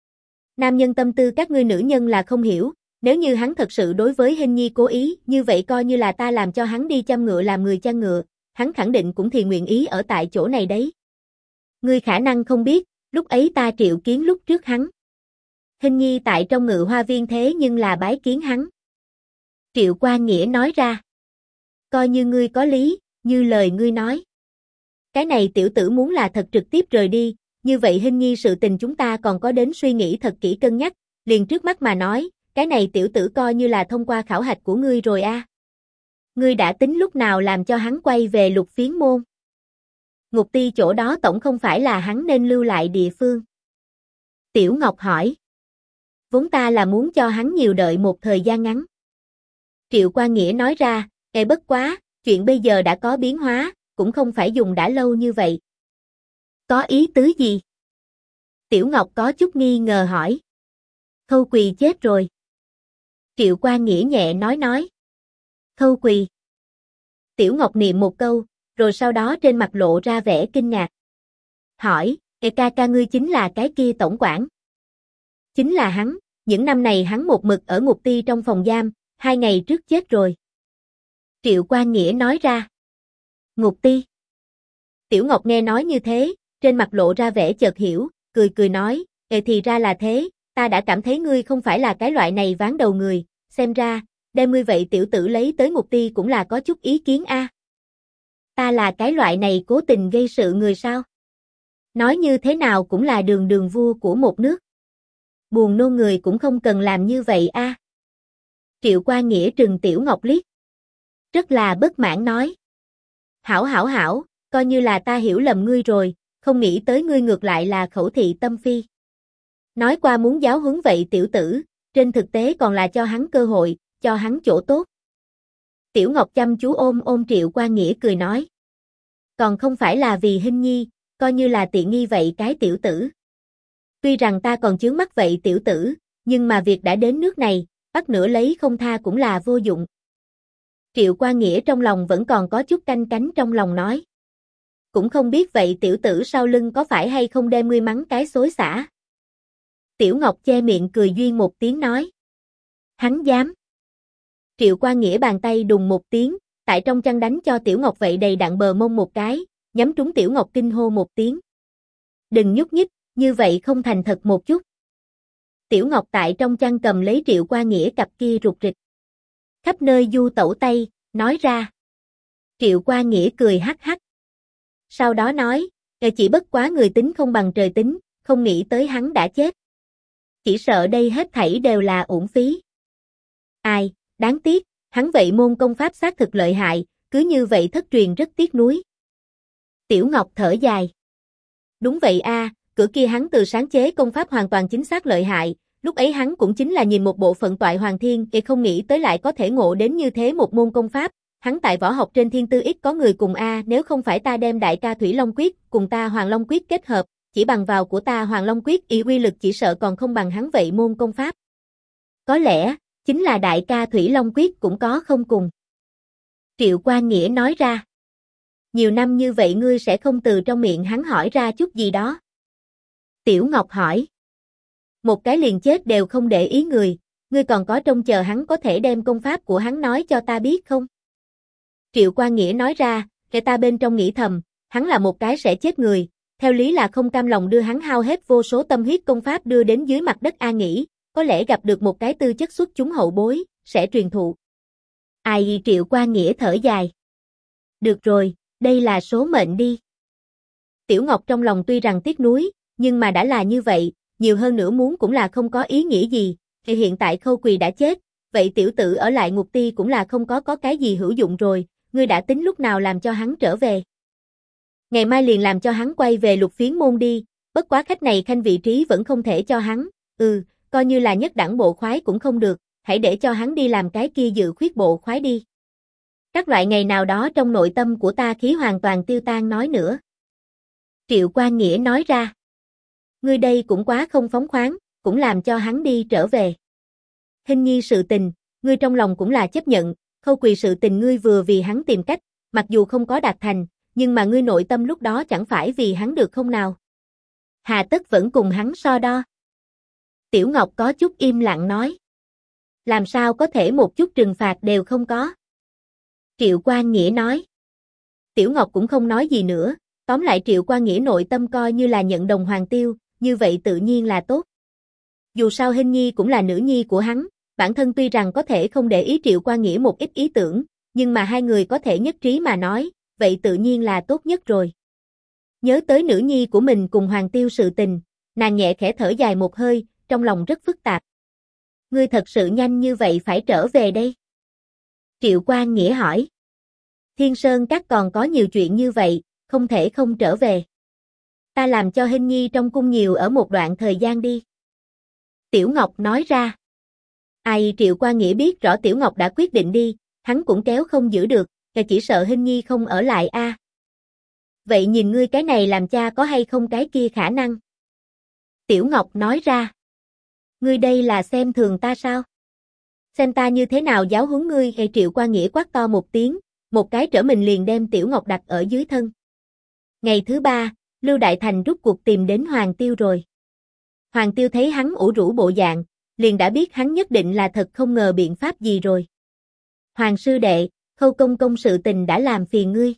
Nam nhân tâm tư các ngươi nữ nhân là không hiểu, nếu như hắn thật sự đối với Hình Nhi cố ý, như vậy coi như là ta làm cho hắn đi chăm ngựa làm người chăn ngựa, hắn khẳng định cũng thì nguyện ý ở tại chỗ này đấy. Ngươi khả năng không biết, lúc ấy ta triệu kiến lúc trước hắn. Hình Nhi tại trong Ngự Hoa Viên thế nhưng là bái kiến hắn. Triệu Qua Nghĩa nói ra. Coi như ngươi có lý, như lời ngươi nói. Cái này tiểu tử muốn là thật trực tiếp rời đi, như vậy Hình Nhi sự tình chúng ta còn có đến suy nghĩ thật kỹ cân nhắc, liền trước mắt mà nói, cái này tiểu tử coi như là thông qua khảo hạch của ngươi rồi a. Ngươi đã tính lúc nào làm cho hắn quay về Lục Phiến môn? Ngục ti chỗ đó tổng không phải là hắn nên lưu lại địa phương. Tiểu Ngọc hỏi. Vốn ta là muốn cho hắn nhiều đợi một thời gian ngắn. Triệu Qua Nghĩa nói ra, bất quá, chuyện bây giờ đã có biến hóa, cũng không phải dùng đã lâu như vậy. Có ý tứ gì? Tiểu Ngọc có chút nghi ngờ hỏi. Khâu Quỳ chết rồi. Triệu Qua Nghĩa nhẹ nói. Khâu Quỳ. Tiểu Ngọc niệm một câu, rồi sau đó trên mặt lộ ra vẻ kinh ngạc. Hỏi, ca ca ngươi chính là cái kia tổng quản. Chính là hắn, những năm này hắn một mực ở ngục ti trong phòng giam, 2 ngày trước chết rồi. Triệu Qua Nghĩa nói ra. Ngục ti. Tiểu Ngọc nghe nói như thế, trên mặt lộ ra vẻ chợt hiểu, cười nói, thì ra là thế, ta đã cảm thấy ngươi không phải là cái loại này ván đầu người, xem ra, đem ngươi vậy tiểu tử lấy tới ngục ti cũng là có chút ý kiến a. Ta là cái loại này cố tình gây sự người sao? Nói như thế nào cũng là đường vua của một nước. Buồn nôn người cũng không cần làm như vậy a. Triệu Qua Nghĩa trừng Tiểu Ngọc liếc. Rất là bất mãn nói. Hảo, coi như là ta hiểu lầm ngươi rồi, không nghĩ tới ngươi ngược lại là khẩu thị tâm phi. Nói qua muốn giáo huấn vậy tiểu tử, trên thực tế còn là cho hắn cơ hội, cho hắn chỗ tốt. Tiểu Ngọc chăm chú ôm Triệu Qua Nghĩa cười nói. Còn không phải là vì Hình Nhi, coi như là tiện nghi vậy cái tiểu tử. Tuy rằng ta còn chướng mắt vậy tiểu tử, nhưng mà việc đã đến nước này, bắt nửa lấy không tha cũng là vô dụng. Triệu Qua Nghĩa trong lòng vẫn còn có chút canh cánh trong lòng nói. Cũng không biết vậy tiểu tử sau lưng có phải hay không đem ngươi mắng cái xối xả. Tiểu Ngọc che miệng cười duyên một tiếng nói. Hắn dám. Triệu Qua Nghĩa bàn tay đùng một tiếng, tại trong chăn đánh cho Tiểu Ngọc vậy đầy đặn bờ mông một cái, nhắm trúng Tiểu Ngọc kinh hô một tiếng. Đừng nhúc nhích, như vậy không thành thật một chút. Tiểu Ngọc tại trong chăn cầm lấy Triệu Qua Nghĩa cặp kia rụt rịch. Khắp nơi du tẩu tay, nói ra. Triệu Quan Nghĩa cười hắc hắc. Sau đó nói, chỉ bất quá người tính không bằng trời tính, không nghĩ tới hắn đã chết. Chỉ sợ đây hết thảy đều là uổng phí. Ai, đáng tiếc, hắn vậy môn công pháp xác thực lợi hại, cứ như vậy thất truyền rất tiếc nuối. Tiểu Ngọc thở dài. Đúng vậy a, cửa kia hắn từ sáng chế công pháp hoàn toàn chính xác lợi hại, lúc ấy hắn cũng chính là nhìn một bộ phận toại hoàng thiên, không nghĩ tới lại có thể ngộ đến như thế một môn công pháp, hắn tại võ học trên thiên tư ít có người cùng a, nếu không phải ta đem đại ca Thủy Long Quyết cùng ta Hoàng Long Quyết kết hợp, chỉ bằng vào của ta Hoàng Long Quyết y uy lực chỉ sợ còn không bằng hắn vậy môn công pháp. Có lẽ, chính là đại ca Thủy Long Quyết cũng có không cùng. Triệu Quan Nghĩa nói ra. Nhiều năm như vậy ngươi sẽ không từ trong miệng hắn hỏi ra chút gì đó. Tiểu Ngọc hỏi. Một cái liền chết đều không để ý người, ngươi còn có trông chờ hắn có thể đem công pháp của hắn nói cho ta biết không? Triệu Quan Nghĩa nói ra, cái ta bên trong nghĩ thầm, hắn là một cái sẽ chết người, theo lý là không cam lòng đưa hắn hao hết vô số tâm huyết công pháp đưa đến dưới mặt đất an nghỉ, có lẽ gặp được một cái tư chất xuất chúng hậu bối, sẽ truyền thụ. Ai, Triệu Quan Nghĩa thở dài. Được rồi, đây là số mệnh đi. Tiểu Ngọc trong lòng tuy rằng tiếc nuối, nhưng mà đã là như vậy, nhiều hơn nữa muốn cũng là không có ý nghĩa gì, thì hiện tại Khâu Quỳ đã chết, vậy tiểu tử ở lại ngục ti cũng là không có cái gì hữu dụng rồi, ngươi đã tính lúc nào làm cho hắn trở về. Ngày mai liền làm cho hắn quay về Lục Phiến môn đi, bất quá khách này khanh vị trí vẫn không thể cho hắn, coi như là nhất đẳng bộ khoái cũng không được, hãy để cho hắn đi làm cái kia dự khuyết bộ khoái đi. Các loại ngày nào đó trong nội tâm của ta khí hoàn toàn tiêu tan nói nữa. Triệu Quan Nghĩa nói ra. Ngươi đây cũng quá không phóng khoáng, cũng làm cho hắn đi trở về. Hình nhi sự tình, ngươi trong lòng cũng là chấp nhận, Khâu Quỳ sự tình ngươi vừa vì hắn tìm cách, mặc dù không có đạt thành, nhưng mà ngươi nội tâm lúc đó chẳng phải vì hắn được không nào. Hà tất vẫn cùng hắn so đo. Tiểu Ngọc có chút im lặng nói. Làm sao có thể một chút trừng phạt đều không có. Triệu Quan Nghĩa nói. Tiểu Ngọc cũng không nói gì nữa, tóm lại Triệu Quan Nghĩa nội tâm coi như là nhận đồng Hoàng Tiêu, như vậy tự nhiên là tốt. Dù sao Hình Nhi cũng là nữ nhi của hắn, bản thân tuy rằng có thể không để ý Triệu Quan Nghĩa một ít ý tưởng, nhưng mà hai người có thể nhất trí mà nói, vậy tự nhiên là tốt nhất rồi. Nhớ tới nữ nhi của mình cùng Hoàng Tiêu sự tình, nàng nhẹ khẽ thở dài một hơi, trong lòng rất phức tạp. Ngươi thật sự nhanh như vậy phải trở về đây? Triệu Quan Nghĩa hỏi. Thiên Sơn Các còn có nhiều chuyện như vậy, không thể không trở về. Ta làm cho Hình Nhi trong cung nhiều ở một đoạn thời gian đi. Tiểu Ngọc nói ra. Ai, Triệu Quan Nghĩa biết rõ Tiểu Ngọc đã quyết định đi, hắn cũng kéo không giữ được, chỉ sợ Hình Nhi không ở lại a. Vậy nhìn ngươi cái này làm cha có hay không cái kia khả năng? Tiểu Ngọc nói ra. Ngươi đây là xem thường ta sao? Xem ta như thế nào giáo huấn ngươi? Triệu Quan Nghĩa quát to một tiếng, một cái trở mình liền đem Tiểu Ngọc đặt ở dưới thân. Ngày thứ 3, Lưu Đại Thành rút cuộc tìm đến Hoàng Tiêu rồi. Hoàng Tiêu thấy hắn ủ rũ bộ dạng, liền đã biết hắn nhất định là thật không ngờ biện pháp gì rồi. Hoàng sư đệ, Khâu công công sự tình đã làm phiền ngươi.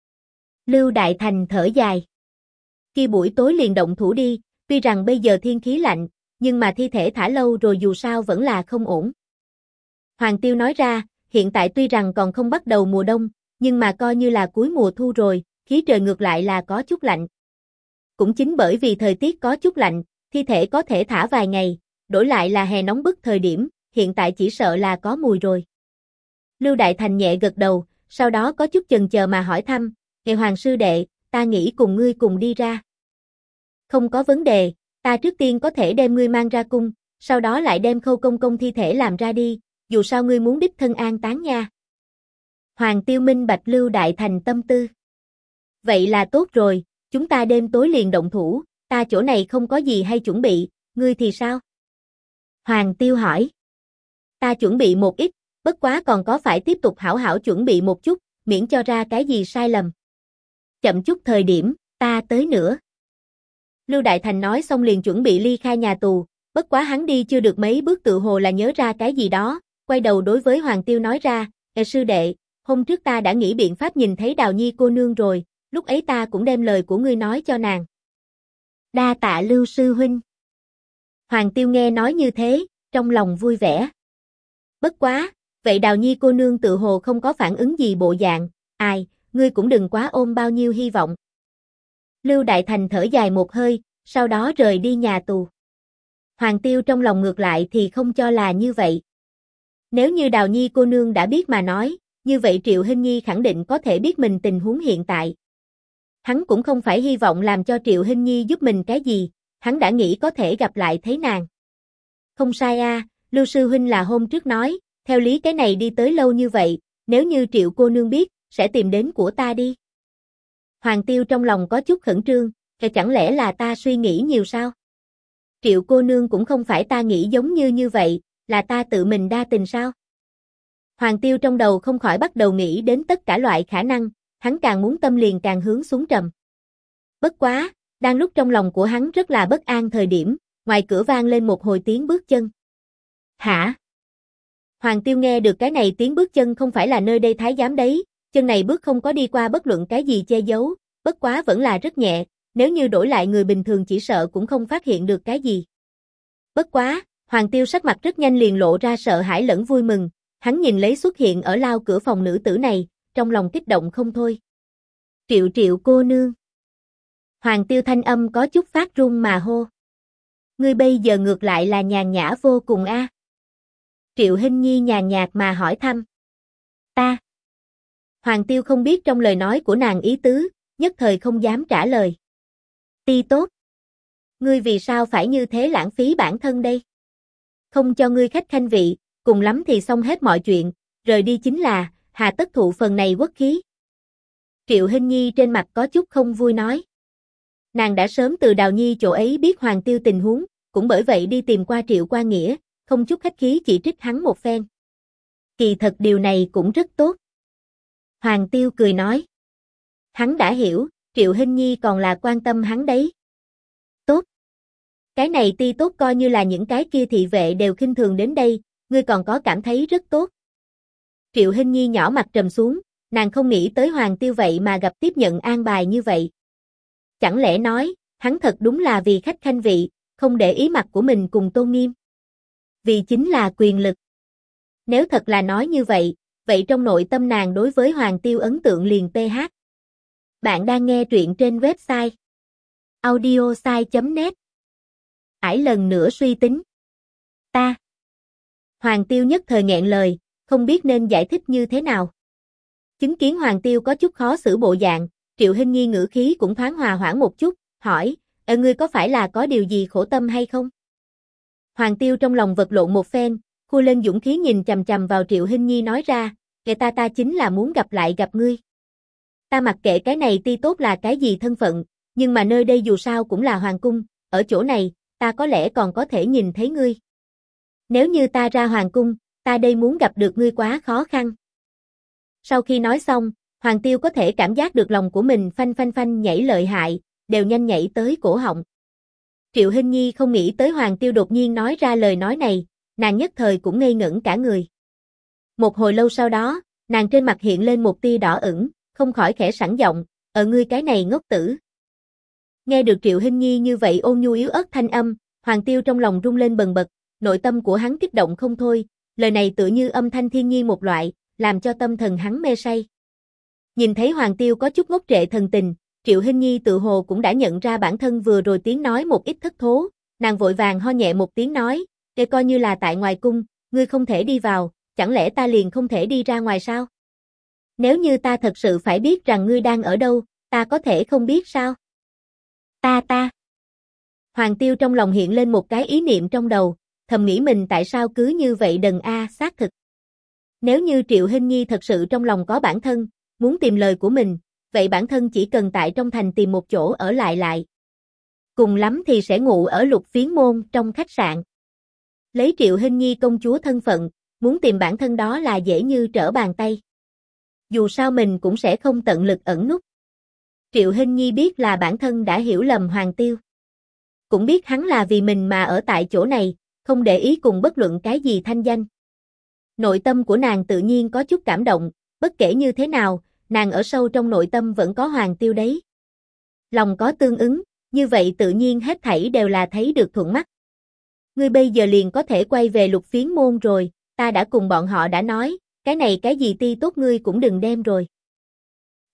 Lưu Đại Thành thở dài. Khi buổi tối liền động thủ đi, tuy rằng bây giờ thiên khí lạnh, nhưng mà thi thể thả lâu rồi dù sao vẫn là không ổn. Hoàng Tiêu nói ra, hiện tại tuy rằng còn không bắt đầu mùa đông, nhưng mà coi như là cuối mùa thu rồi, khí trời ngược lại là có chút lạnh. Cũng chính bởi vì thời tiết có chút lạnh, thi thể có thể thả vài ngày, đổi lại là hè nóng bức thời điểm, hiện tại chỉ sợ là có mùi rồi. Lưu Đại Thành nhẹ gật đầu, sau đó có chút chần chờ mà hỏi thăm, "Ngài Hoàng sư đệ, ta nghĩ cùng ngươi cùng đi ra." "Không có vấn đề, ta trước tiên có thể đem ngươi mang ra cung, sau đó lại đem Khâu công công thi thể làm ra đi, dù sao ngươi muốn đích thân an táng nha." Hoàng Tiêu minh bạch Lưu Đại Thành tâm tư. "Vậy là tốt rồi, chúng ta đêm tối liền động thủ, ta chỗ này không có gì hay chuẩn bị, ngươi thì sao?" Hoàng Tiêu hỏi. "Ta chuẩn bị một ít, bất quá còn có phải tiếp tục hảo hảo chuẩn bị một chút, miễn cho ra cái gì sai lầm. Chậm chút thời điểm, ta tới nữa." Lưu Đại Thành nói xong liền chuẩn bị ly khai nhà tù, bất quá hắn đi chưa được mấy bước tự hồ là nhớ ra cái gì đó, quay đầu đối với Hoàng Tiêu nói ra, sư đệ, hôm trước ta đã nghĩ biện pháp nhìn thấy Đào Nhi cô nương rồi, lúc ấy ta cũng đem lời của ngươi nói cho nàng." "Đa tạ Lưu sư huynh." Hoàng Tiêu nghe nói như thế, trong lòng vui vẻ. Bất quá, vậy Đào Nhi cô nương tự hồ không có phản ứng gì bộ dạng, Ai, ngươi cũng đừng quá ôm bao nhiêu hy vọng. Lưu Đại Thành thở dài một hơi, sau đó rời đi nhà tù. Hoàng Tiêu trong lòng ngược lại thì không cho là như vậy. Nếu như Đào Nhi cô nương đã biết mà nói, như vậy Triệu Hinh Nhi khẳng định có thể biết mình tình huống hiện tại. Hắn cũng không phải hy vọng làm cho Triệu Hinh Nhi giúp mình cái gì, hắn đã nghĩ có thể gặp lại thấy nàng. Không sai a, Lưu sư huynh là hôm trước nói, theo lý cái này đi tới lâu như vậy, nếu như Triệu cô nương biết, sẽ tìm đến của ta đi. Hoàng Tiêu trong lòng có chút khẩn trương, chẳng lẽ là ta suy nghĩ nhiều sao? Triệu cô nương cũng không phải ta nghĩ giống như vậy, là ta tự mình đa tình sao? Hoàng Tiêu trong đầu không khỏi bắt đầu nghĩ đến tất cả loại khả năng, hắn càng muốn tâm liền càng hướng xuống trầm. Bất quá, đang lúc trong lòng của hắn rất là bất an thời điểm, ngoài cửa vang lên một hồi tiếng bước chân. Hả? Hoàng Tiêu nghe được cái này tiếng bước chân không phải là nơi đây thái giám đấy, chân này bước không có đi qua bất luận cái gì che giấu, bất quá vẫn là rất nhẹ, nếu như đổi lại người bình thường chỉ sợ cũng không phát hiện được cái gì. Bất quá, Hoàng Tiêu sắc mặt rất nhanh liền lộ ra sợ hãi lẫn vui mừng, hắn nhìn lấy xuất hiện ở lao cửa phòng nữ tử này, trong lòng kích động không thôi. Triệu cô nương. Hoàng Tiêu thanh âm có chút phát run mà hô. Ngươi bây giờ ngược lại là nhàn nhã vô cùng a. Triệu Hinh Nhi nhàn nhạt mà hỏi thăm. Ta. Hoàng Tiêu không biết trong lời nói của nàng ý tứ, nhất thời không dám trả lời. Ti tốt. Ngươi vì sao phải như thế lãng phí bản thân đây? Không cho ngươi khách khanh vị, cùng lắm thì xong hết mọi chuyện, rời đi chính là, hà tất thụ phần này uất khí. Triệu Hinh Nhi trên mặt có chút không vui nói. Nàng đã sớm từ Đào Nhi chỗ ấy biết Hoàng Tiêu tình huống, cũng bởi vậy đi tìm qua Triệu Quan Nghĩa, không chút khách khí chỉ trích hắn một phen. Kỳ thật điều này cũng rất tốt. Hoàng Tiêu cười nói. Hắn đã hiểu, Triệu Hinh Nhi còn là quan tâm hắn đấy. Tốt. Cái này ti tốt coi như là những cái kia thị vệ đều khinh thường đến đây, ngươi còn có cảm thấy rất tốt. Triệu Hinh Nhi nhỏ mặt trầm xuống, nàng không nghĩ tới Hoàng Tiêu vậy mà gặp tiếp nhận an bài như vậy. Chẳng lẽ nói, hắn thật đúng là vì khách khanh vị, không để ý mặt của mình cùng tôn nghiêm. Vì chính là quyền lực. Nếu thật là nói như vậy, vậy trong nội tâm nàng đối với Hoàng Tiêu ấn tượng liền PH. Bạn đang nghe truyện trên website audiosai.net. Ải lần nữa suy tính. Ta. Hoàng Tiêu nhất thời nghẹn lời, không biết nên giải thích như thế nào. Chứng kiến Hoàng Tiêu có chút khó xử bộ dạng, Triệu Hinh Nhi ngữ khí cũng thoáng hòa hoãn một chút, hỏi, ngươi có phải là có điều gì khổ tâm hay không? Hoàng Tiêu trong lòng vật lộn một phen, khu lên dũng khí nhìn chằm chằm vào Triệu Hinh Nhi nói ra, ta chính là muốn gặp lại gặp ngươi. Ta mặc kệ cái này ti tốt là cái gì thân phận, nhưng mà nơi đây dù sao cũng là hoàng cung, ở chỗ này, ta có lẽ còn có thể nhìn thấy ngươi. Nếu như ta ra hoàng cung, ta đây muốn gặp được ngươi quá khó khăn. Sau khi nói xong, Hoàng Tiêu có thể cảm giác được lòng của mình phanh phanh phanh nhảy lợi hại, đều nhanh nhảy tới cổ họng. Triệu Hinh Nhi không nghĩ tới Hoàng Tiêu đột nhiên nói ra lời nói này, nàng nhất thời cũng ngây ngẩn cả người. Một hồi lâu sau đó, nàng trên mặt hiện lên một tia đỏ ửng, không khỏi khẽ sẵn giọng, ngươi cái này ngốc tử. Nghe được Triệu Hinh Nhi như vậy ôn nhu yếu ớt thanh âm, Hoàng Tiêu trong lòng rung lên bần bật, nội tâm của hắn kích động không thôi, lời này tựa như âm thanh thiên nhiên một loại, làm cho tâm thần hắn mê say. Nhìn thấy Hoàng Tiêu có chút ngốc trệ thần tình, Triệu Hinh Nhi tự hồ cũng đã nhận ra bản thân vừa rồi tiếng nói một ít thất thố, nàng vội vàng ho nhẹ một tiếng nói, để coi như là tại ngoài cung, ngươi không thể đi vào, chẳng lẽ ta liền không thể đi ra ngoài sao? Nếu như ta thật sự phải biết rằng ngươi đang ở đâu, ta có thể không biết sao? Ta. Hoàng Tiêu trong lòng hiện lên một cái ý niệm trong đầu, thầm nghĩ mình tại sao cứ như vậy đần xác thực. Nếu như Triệu Hinh Nhi thật sự trong lòng có bản thân, muốn tìm lời của mình, vậy bản thân chỉ cần tại trong thành tìm một chỗ ở lại. Cùng lắm thì sẽ ngủ ở Lục Phiến Môn trong khách sạn. Lấy Triệu Hinh Nhi công chúa thân phận, muốn tìm bản thân đó là dễ như trở bàn tay. Dù sao mình cũng sẽ không tận lực ẩn núp. Triệu Hinh Nhi biết là bản thân đã hiểu lầm Hoàng Tiêu. Cũng biết hắn là vì mình mà ở tại chỗ này, không để ý cùng bất luận cái gì thanh danh. Nội tâm của nàng tự nhiên có chút cảm động, bất kể như thế nào, nàng ở sâu trong nội tâm vẫn có Hoàng Tiêu đấy. Lòng có tương ứng, như vậy tự nhiên hết thảy đều là thấy được thuận mắt. Ngươi bây giờ liền có thể quay về Lục Phiến Môn rồi, ta đã cùng bọn họ đã nói, cái này cái gì ti tốt ngươi cũng đừng đem rồi.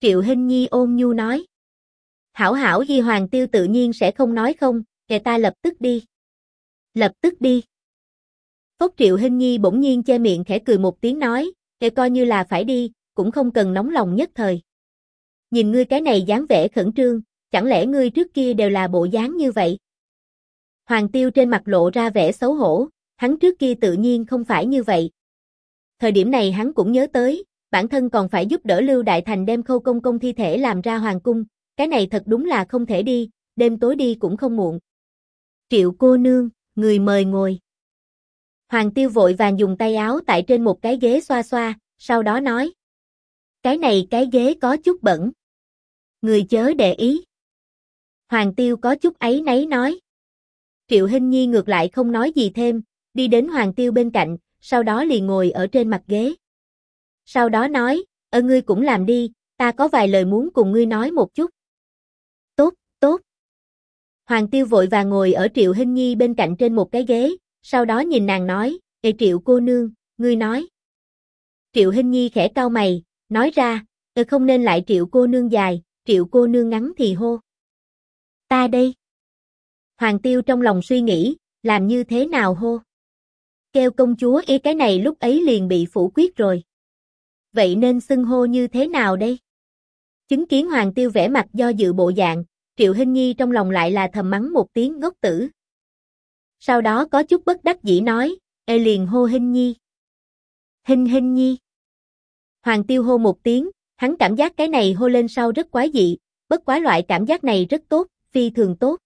Triệu Hinh Nhi ôn nhu nói. Hảo hảo Di Hoàng Tiêu tự nhiên sẽ không nói không, kệ ta lập tức đi. Lập tức đi. Phốc Triệu Hinh Nhi bỗng nhiên che miệng khẽ cười một tiếng nói, kệ coi như là phải đi, cũng không cần nóng lòng nhất thời. Nhìn ngươi cái này dáng vẻ khẩn trương, chẳng lẽ ngươi trước kia đều là bộ dáng như vậy? Hoàng Tiêu trên mặt lộ ra vẻ xấu hổ, hắn trước kia tự nhiên không phải như vậy. Thời điểm này hắn cũng nhớ tới, bản thân còn phải giúp đỡ Lưu Đại Thành đem Khâu Công Công thi thể làm ra hoàng cung, cái này thật đúng là không thể đi, đêm tối đi cũng không muộn. Triệu cô nương, người mời ngồi. Hoàng Tiêu vội vàng dùng tay áo tại trên một cái ghế xoa xoa, sau đó nói. Cái này cái ghế có chút bẩn. Người chớ để ý. Hoàng Tiêu có chút áy náy nói. Triệu Hinh Nhi ngược lại không nói gì thêm, đi đến Hoàng Tiêu bên cạnh, sau đó liền ngồi ở trên mặt ghế. Sau đó nói, ngươi cũng làm đi, ta có vài lời muốn cùng ngươi nói một chút. Tốt, tốt. Hoàng Tiêu vội vàng ngồi ở Triệu Hinh Nhi bên cạnh trên một cái ghế, sau đó nhìn nàng nói, Triệu cô nương, ngươi nói. Triệu Hinh Nhi khẽ cau mày, nói ra, không nên lại Triệu cô nương dài, Triệu cô nương ngắn thì hô. Ta đây. Hoàng Tiêu trong lòng suy nghĩ, làm như thế nào hô. Kêu công chúa cái này lúc ấy liền bị phủ quyết rồi. Vậy nên xưng hô như thế nào đây? Chứng kiến Hoàng Tiêu vẻ mặt do dự bộ dạng, Triệu Hinh Nhi trong lòng lại là thầm mắng một tiếng ngốc tử. Sau đó có chút bất đắc dĩ nói, liền hô Hinh Nhi. Hinh Nhi. Hoàng Tiêu hô một tiếng, hắn cảm giác cái này hô lên sau rất quái dị, bất quá loại cảm giác này rất tốt, phi thường tốt.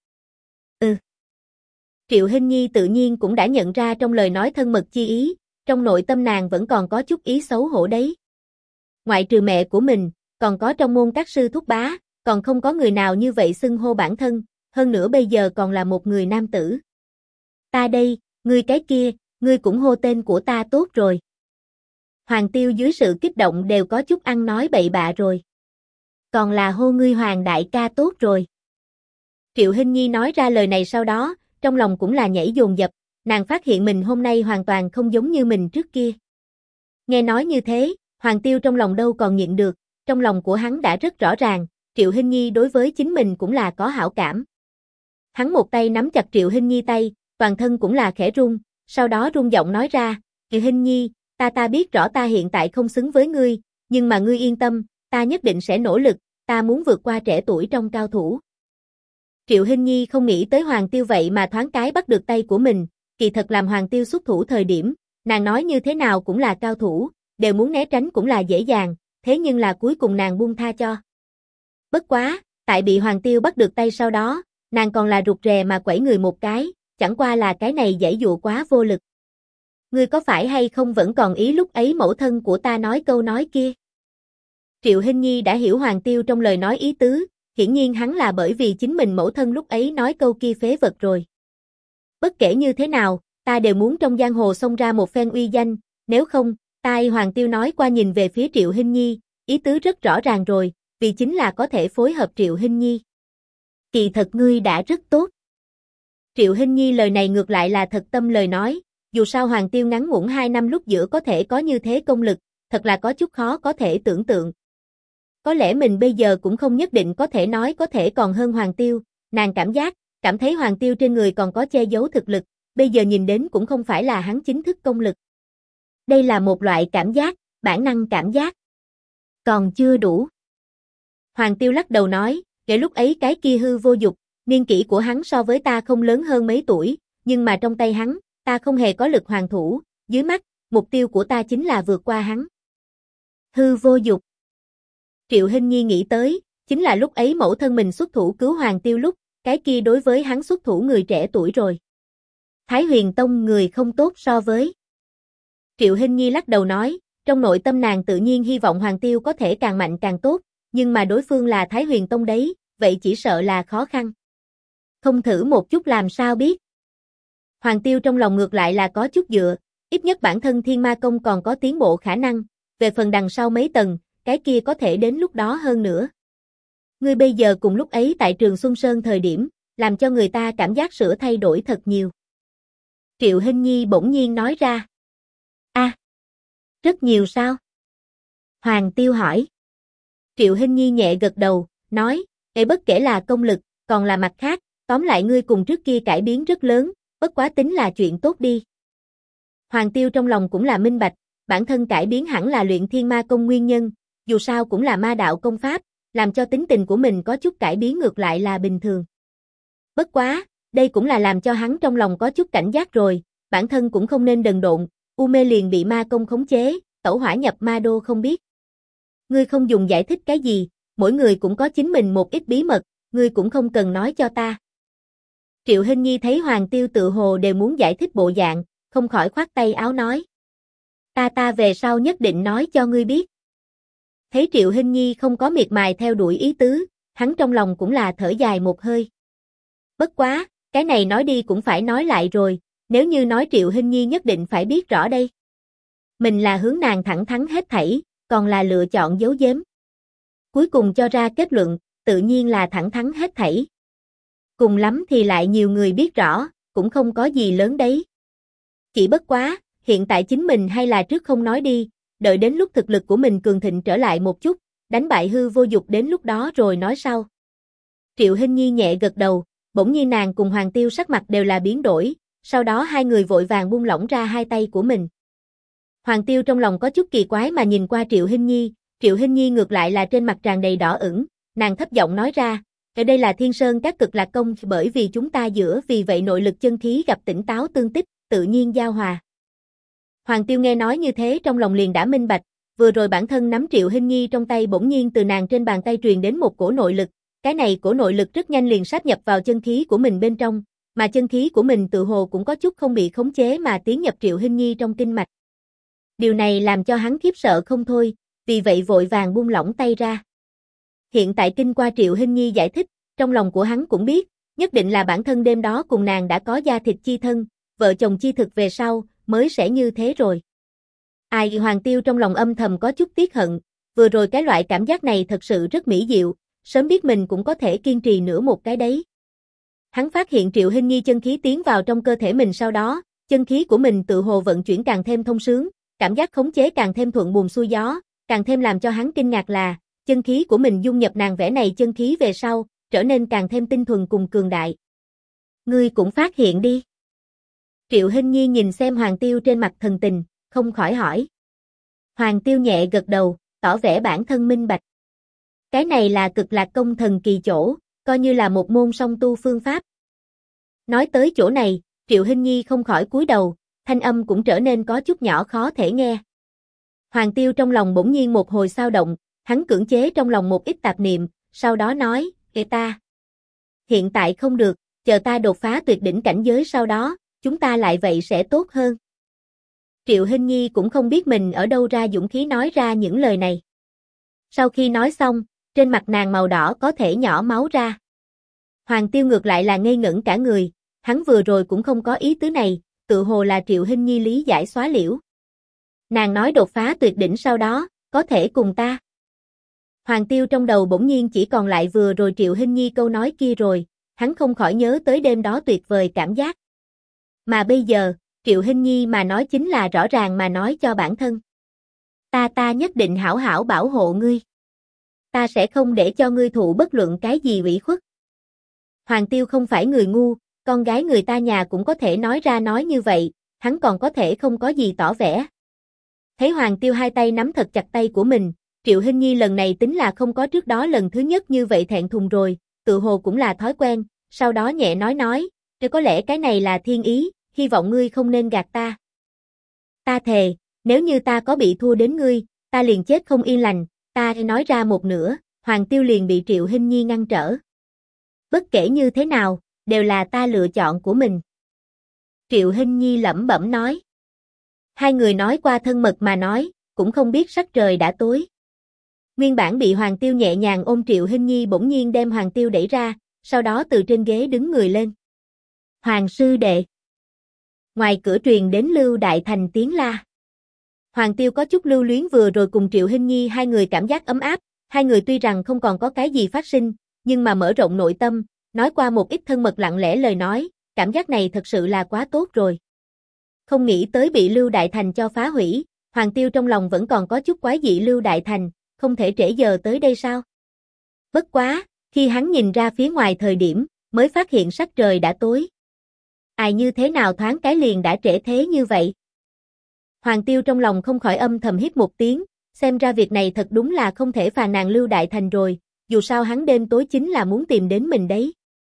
Triệu Hinh Nhi tự nhiên cũng đã nhận ra trong lời nói thân mật chi ý, trong nội tâm nàng vẫn còn có chút ý xấu hổ đấy. Ngoại trừ mẹ của mình, còn có trong môn các sư thúc bá, còn không có người nào như vậy xưng hô bản thân, hơn nữa bây giờ còn là một người nam tử. Ta đây, ngươi cái kia, ngươi cũng hô tên của ta tốt rồi. Hoàng Tiêu dưới sự kích động đều có chút ăn nói bậy bạ rồi. Còn là hô ngươi Hoàng đại ca tốt rồi. Triệu Hinh Nhi nói ra lời này sau đó, trong lòng cũng là nhảy dồn dập, nàng phát hiện mình hôm nay hoàn toàn không giống như mình trước kia. Nghe nói như thế, Hoàng Tiêu trong lòng đâu còn nhịn được, trong lòng của hắn đã rất rõ ràng, Triệu Hinh Nhi đối với chính mình cũng là có hảo cảm. Hắn một tay nắm chặt Triệu Hinh Nhi tay, toàn thân cũng là khẽ run, sau đó run giọng nói ra, Triệu Hinh Nhi, ta biết rõ ta hiện tại không xứng với ngươi, nhưng mà ngươi yên tâm, ta nhất định sẽ nỗ lực, ta muốn vượt qua trẻ tuổi trong cao thủ. Triệu Hinh Nhi không nghĩ tới Hoàng Tiêu vậy mà thoáng cái bắt được tay của mình, kỳ thật làm Hoàng Tiêu xuất thủ thời điểm, nàng nói như thế nào cũng là cao thủ, đều muốn né tránh cũng là dễ dàng, thế nhưng là cuối cùng nàng buông tha cho. Bất quá, tại bị Hoàng Tiêu bắt được tay sau đó, nàng còn là rụt rè mà quẩy người một cái, chẳng qua là cái này giãy dụa quá vô lực. Ngươi có phải hay không vẫn còn ý lúc ấy mẫu thân của ta nói câu nói kia? Triệu Hinh Nhi đã hiểu Hoàng Tiêu trong lời nói ý tứ, hiển nhiên hắn là bởi vì chính mình mẫu thân lúc ấy nói câu kia phế vật rồi. Bất kể như thế nào, ta đều muốn trong giang hồ xông ra một phen uy danh, nếu không, Hoàng Tiêu nói qua nhìn về phía Triệu Hinh Nhi, ý tứ rất rõ ràng rồi, vì chính là có thể phối hợp Triệu Hinh Nhi. Kỳ thật ngươi đã rất tốt. Triệu Hinh Nhi lời này ngược lại là thật tâm lời nói, dù sao Hoàng Tiêu ngắn ngủn 2 năm lúc giữa có thể có như thế công lực, thật là có chút khó có thể tưởng tượng. Có lẽ mình bây giờ cũng không nhất định có thể nói có thể còn hơn Hoàng Tiêu, nàng cảm thấy Hoàng Tiêu trên người còn có che giấu thực lực, bây giờ nhìn đến cũng không phải là hắn chính thức công lực. Đây là một loại cảm giác, bản năng cảm giác. Còn chưa đủ. Hoàng Tiêu lắc đầu nói, kể lúc ấy cái kia hư vô dục, niên kỷ của hắn so với ta không lớn hơn mấy tuổi, nhưng mà trong tay hắn, ta không hề có lực hoàn thủ, dưới mắt, mục tiêu của ta chính là vượt qua hắn. Hư vô dục. Triệu Hinh Nhi nghĩ tới, chính là lúc ấy mẫu thân mình xuất thủ cứu Hoàng Tiêu lúc, cái kia đối với hắn xuất thủ người trẻ tuổi rồi. Thái Huyền Tông người không tốt so với. Triệu Hinh Nhi lắc đầu nói, trong nội tâm nàng tự nhiên hy vọng Hoàng Tiêu có thể càng mạnh càng tốt, nhưng mà đối phương là Thái Huyền Tông đấy, vậy chỉ sợ là khó khăn. Không thử một chút làm sao biết. Hoàng Tiêu trong lòng ngược lại là có chút dựa, ít nhất bản thân Thiên Ma Công còn có tiến bộ khả năng, về phần đằng sau mấy tầng, cái kia có thể đến lúc đó hơn nữa. Ngươi bây giờ cùng lúc ấy tại Trường Xuân Sơn thời điểm, làm cho người ta cảm giác sửa thay đổi thật nhiều. Triệu Hinh Nhi bỗng nhiên nói ra. Rất nhiều sao? Hoàng Tiêu hỏi. Triệu Hinh Nhi nhẹ gật đầu, nói, bất kể là công lực, còn là mặt khác, tóm lại ngươi cùng trước kia cải biến rất lớn, bất quá tính là chuyện tốt đi. Hoàng Tiêu trong lòng cũng là minh bạch, bản thân cải biến hẳn là luyện thiên ma công nguyên nhân, dù sao cũng là ma đạo công pháp, làm cho tính tình của mình có chút cải biến ngược lại là bình thường. Bất quá, đây cũng là làm cho hắn trong lòng có chút cảnh giác rồi, bản thân cũng không nên đần độn, u mê liền bị ma công khống chế, tẩu hỏa nhập ma đô không biết. Ngươi không dùng giải thích cái gì, mỗi người cũng có chính mình một ít bí mật, ngươi cũng không cần nói cho ta. Triệu Hinh Nhi thấy Hoàng Tiêu tự hồ đều muốn giải thích bộ dạng, không khỏi khoát tay áo nói. Ta về sau nhất định nói cho ngươi biết. Thấy Triệu Hinh Nhi không có miệt mài theo đuổi ý tứ, hắn trong lòng cũng là thở dài một hơi. Bất quá, cái này nói đi cũng phải nói lại rồi, nếu như nói Triệu Hinh Nhi nhất định phải biết rõ đây. Mình là hướng nàng thẳng thắn hết thảy, còn là lựa chọn giấu giếm. Cuối cùng cho ra kết luận, tự nhiên là thẳng thắn hết thảy. Cùng lắm thì lại nhiều người biết rõ, cũng không có gì lớn đấy. Chỉ bất quá, hiện tại chính mình hay là trước không nói đi, đợi đến lúc thực lực của mình cường thịnh trở lại một chút, đánh bại hư vô dục đến lúc đó rồi nói sau. Triệu Hinh Nhi nhẹ gật đầu, bỗng nhiên nàng cùng Hoàng Tiêu sắc mặt đều là biến đổi, sau đó hai người vội vàng buông lỏng ra hai tay của mình. Hoàng Tiêu trong lòng có chút kỳ quái mà nhìn qua Triệu Hinh Nhi ngược lại là trên mặt tràn đầy đỏ ửng, nàng thấp giọng nói ra, ở đây là Thiên Sơn các cực lạc công, bởi vì chúng ta giữa vì vậy nội lực chân khí gặp tỉnh táo tương tích, tự nhiên giao hòa. Hoàng Tiêu nghe nói như thế trong lòng liền đã minh bạch, vừa rồi bản thân nắm Triệu Hinh Nhi trong tay bỗng nhiên từ nàng trên bàn tay truyền đến một cổ nội lực, cái này cổ nội lực rất nhanh liền sáp nhập vào chân khí của mình bên trong, mà chân khí của mình tự hồ cũng có chút không bị khống chế mà tiến nhập Triệu Hinh Nhi trong kinh mạch. Điều này làm cho hắn khiếp sợ không thôi, vì vậy vội vàng buông lỏng tay ra. Hiện tại kinh qua Triệu Hinh Nhi giải thích, trong lòng của hắn cũng biết, nhất định là bản thân đêm đó cùng nàng đã có da thịt chi thân, vợ chồng chi thực về sau, mới sẽ như thế rồi. Ai Hoàng Tiêu trong lòng âm thầm có chút tiếc hận, vừa rồi cái loại cảm giác này thật sự rất mỹ diệu, sớm biết mình cũng có thể kiên trì nữa một cái đấy. Hắn phát hiện Triệu Hinh Nhi chân khí tiến vào trong cơ thể mình sau đó, chân khí của mình tự hồ vận chuyển càng thêm thông sướng, cảm giác khống chế càng thêm thuận buồm xuôi gió, càng thêm làm cho hắn kinh ngạc là, chân khí của mình dung nhập nàng vẽ này chân khí về sau, trở nên càng thêm tinh thuần cùng cường đại. Ngươi cũng phát hiện đi. Triệu Hinh Nhi nhìn xem Hoàng Tiêu trên mặt thần tình, không khỏi hỏi. Hoàng Tiêu nhẹ gật đầu, tỏ vẻ bản thân minh bạch. Cái này là cực lạc công thần kỳ chỗ, coi như là một môn song tu phương pháp. Nói tới chỗ này, Triệu Hinh Nhi không khỏi cúi đầu, thanh âm cũng trở nên có chút nhỏ khó thể nghe. Hoàng Tiêu trong lòng bỗng nhiên một hồi xao động, hắn cưỡng chế trong lòng một ít tạp niệm, sau đó nói, ta. Hiện tại không được, chờ ta đột phá tuyệt đỉnh cảnh giới sau đó, chúng ta lại vậy sẽ tốt hơn. Triệu Hinh Nhi cũng không biết mình ở đâu ra dũng khí nói ra những lời này. Sau khi nói xong, trên mặt nàng màu đỏ có thể nhỏ máu ra. Hoàng Tiêu ngược lại là ngây ngẩn cả người, hắn vừa rồi cũng không có ý tứ này, tự hồ là Triệu Hinh Nhi lý giải xóa liễu. Nàng nói đột phá tuyệt đỉnh sau đó, có thể cùng ta. Hoàng Tiêu trong đầu bỗng nhiên chỉ còn lại vừa rồi Triệu Hinh Nhi câu nói kia rồi, hắn không khỏi nhớ tới đêm đó tuyệt vời cảm giác. Mà bây giờ, Triệu Hinh Nhi mà nói chính là rõ ràng mà nói cho bản thân. Ta nhất định hảo hảo bảo hộ ngươi. Ta sẽ không để cho ngươi thụ bất luận cái gì ủy khuất. Hoàng Tiêu không phải người ngu, con gái người ta nhà cũng có thể nói ra nói như vậy, hắn còn có thể không có gì tỏ vẻ. Thấy Hoàng Tiêu hai tay nắm thật chặt tay của mình, Triệu Hinh Nhi lần này tính là không có trước đó lần thứ nhất như vậy thẹn thùng rồi, tự hồ cũng là thói quen, sau đó nhẹ nói, có lẽ cái này là thiên ý, hy vọng ngươi không nên gạt ta. Ta thề, nếu như ta có bị thua đến ngươi, ta liền chết không yên lành, ta nói ra một nửa, Hoàng Tiêu liền bị Triệu Hinh Nhi ngăn trở. Bất kể như thế nào, đều là ta lựa chọn của mình. Triệu Hinh Nhi lẩm bẩm nói. Hai người nói qua thân mật mà nói, cũng không biết sắc trời đã tối. Nguyên bản bị Hoàng Tiêu nhẹ nhàng ôm Triệu Hinh Nhi bỗng nhiên đem Hoàng Tiêu đẩy ra, sau đó từ trên ghế đứng người lên. Hoàng sư đệ. Ngoài cửa truyền đến Lưu Đại Thành tiếng la. Hoàng Tiêu có chút lưu luyến vừa rồi cùng Triệu Hinh Nhi hai người cảm giác ấm áp, hai người tuy rằng không còn có cái gì phát sinh, nhưng mà mở rộng nội tâm, nói qua một ít thân mật lặng lẽ lời nói, cảm giác này thật sự là quá tốt rồi. Không nghĩ tới bị Lưu Đại Thành cho phá hủy, Hoàng Tiêu trong lòng vẫn còn có chút quái dị Lưu Đại Thành, không thể trễ giờ tới đây sao? Bất quá, khi hắn nhìn ra phía ngoài thời điểm, mới phát hiện sắc trời đã tối. Ai như thế nào thoáng cái liền đã trễ thế như vậy? Hoàng Tiêu trong lòng không khỏi âm thầm hít một tiếng, xem ra việc này thật đúng là không thể phàn nàn Lưu Đại Thành rồi, dù sao hắn đêm tối chính là muốn tìm đến mình đấy.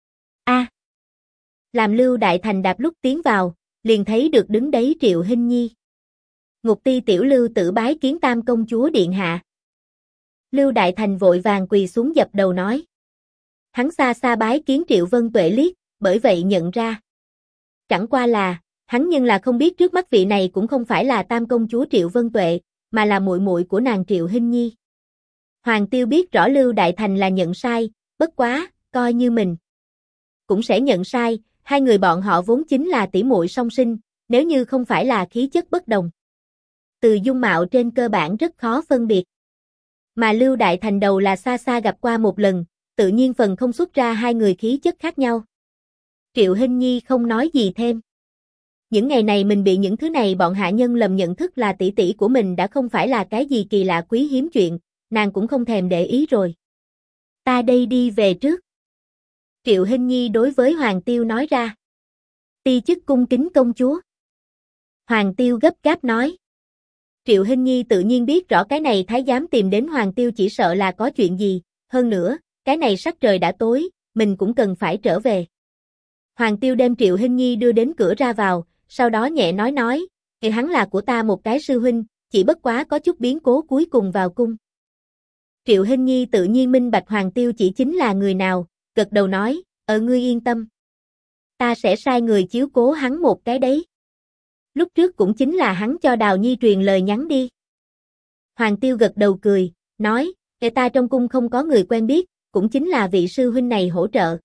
Làm Lưu Đại Thành đạp lúc tiến vào, liền thấy được đứng đấy Triệu Hinh Nhi. Ngục ti tiểu Lưu Tử bái kiến Tam công chúa điện hạ. Lưu Đại Thành vội vàng quỳ xuống dập đầu nói. Hắn xa xa bái kiến Triệu Vân Tuệ liếc, bởi vậy nhận ra. Chẳng qua là, hắn nhưng là không biết trước mắt vị này cũng không phải là Tam công chúa Triệu Vân Tuệ, mà là muội muội của nàng Triệu Hinh Nhi. Hoàng Tiêu biết rõ Lưu Đại Thành là nhận sai, bất quá, coi như mình cũng sẽ nhận sai, hai người bọn họ vốn chính là tỷ muội song sinh, nếu như không phải là khí chất bất đồng. Từ dung mạo trên cơ bản rất khó phân biệt. Mà Lưu Đại Thành đầu là xa xa gặp qua một lần, tự nhiên phần không xuất ra hai người khí chất khác nhau. Triệu Hinh Nhi không nói gì thêm. Những ngày này mình bị những thứ này bọn hạ nhân lầm nhận thức là tỷ tỷ của mình đã không phải là cái gì kỳ lạ quý hiếm chuyện, nàng cũng không thèm để ý rồi. Ta đây đi về trước. Triệu Hinh Nhi đối với Hoàng Tiêu nói ra. Ti chức cung kính công chúa. Hoàng Tiêu gấp gáp nói. Triệu Hinh Nhi tự nhiên biết rõ cái này thái giám tìm đến Hoàng Tiêu chỉ sợ là có chuyện gì, hơn nữa, cái này sắc trời đã tối, mình cũng cần phải trở về. Hoàng Tiêu đem Triệu Hinh Nhi đưa đến cửa ra vào, sau đó nhẹ nói, hắn là của ta một cái sư huynh, chỉ bất quá có chút biến cố cuối cùng vào cung. Triệu Hinh Nhi tự nhiên minh bạch Hoàng Tiêu chỉ chính là người nào, gật đầu nói, ngươi yên tâm. Ta sẽ sai người chiếu cố hắn một cái đấy. Lúc trước cũng chính là hắn cho Đào Nhi truyền lời nhắn đi. Hoàng Tiêu gật đầu cười, nói, ta trong cung không có người quen biết, cũng chính là vị sư huynh này hỗ trợ.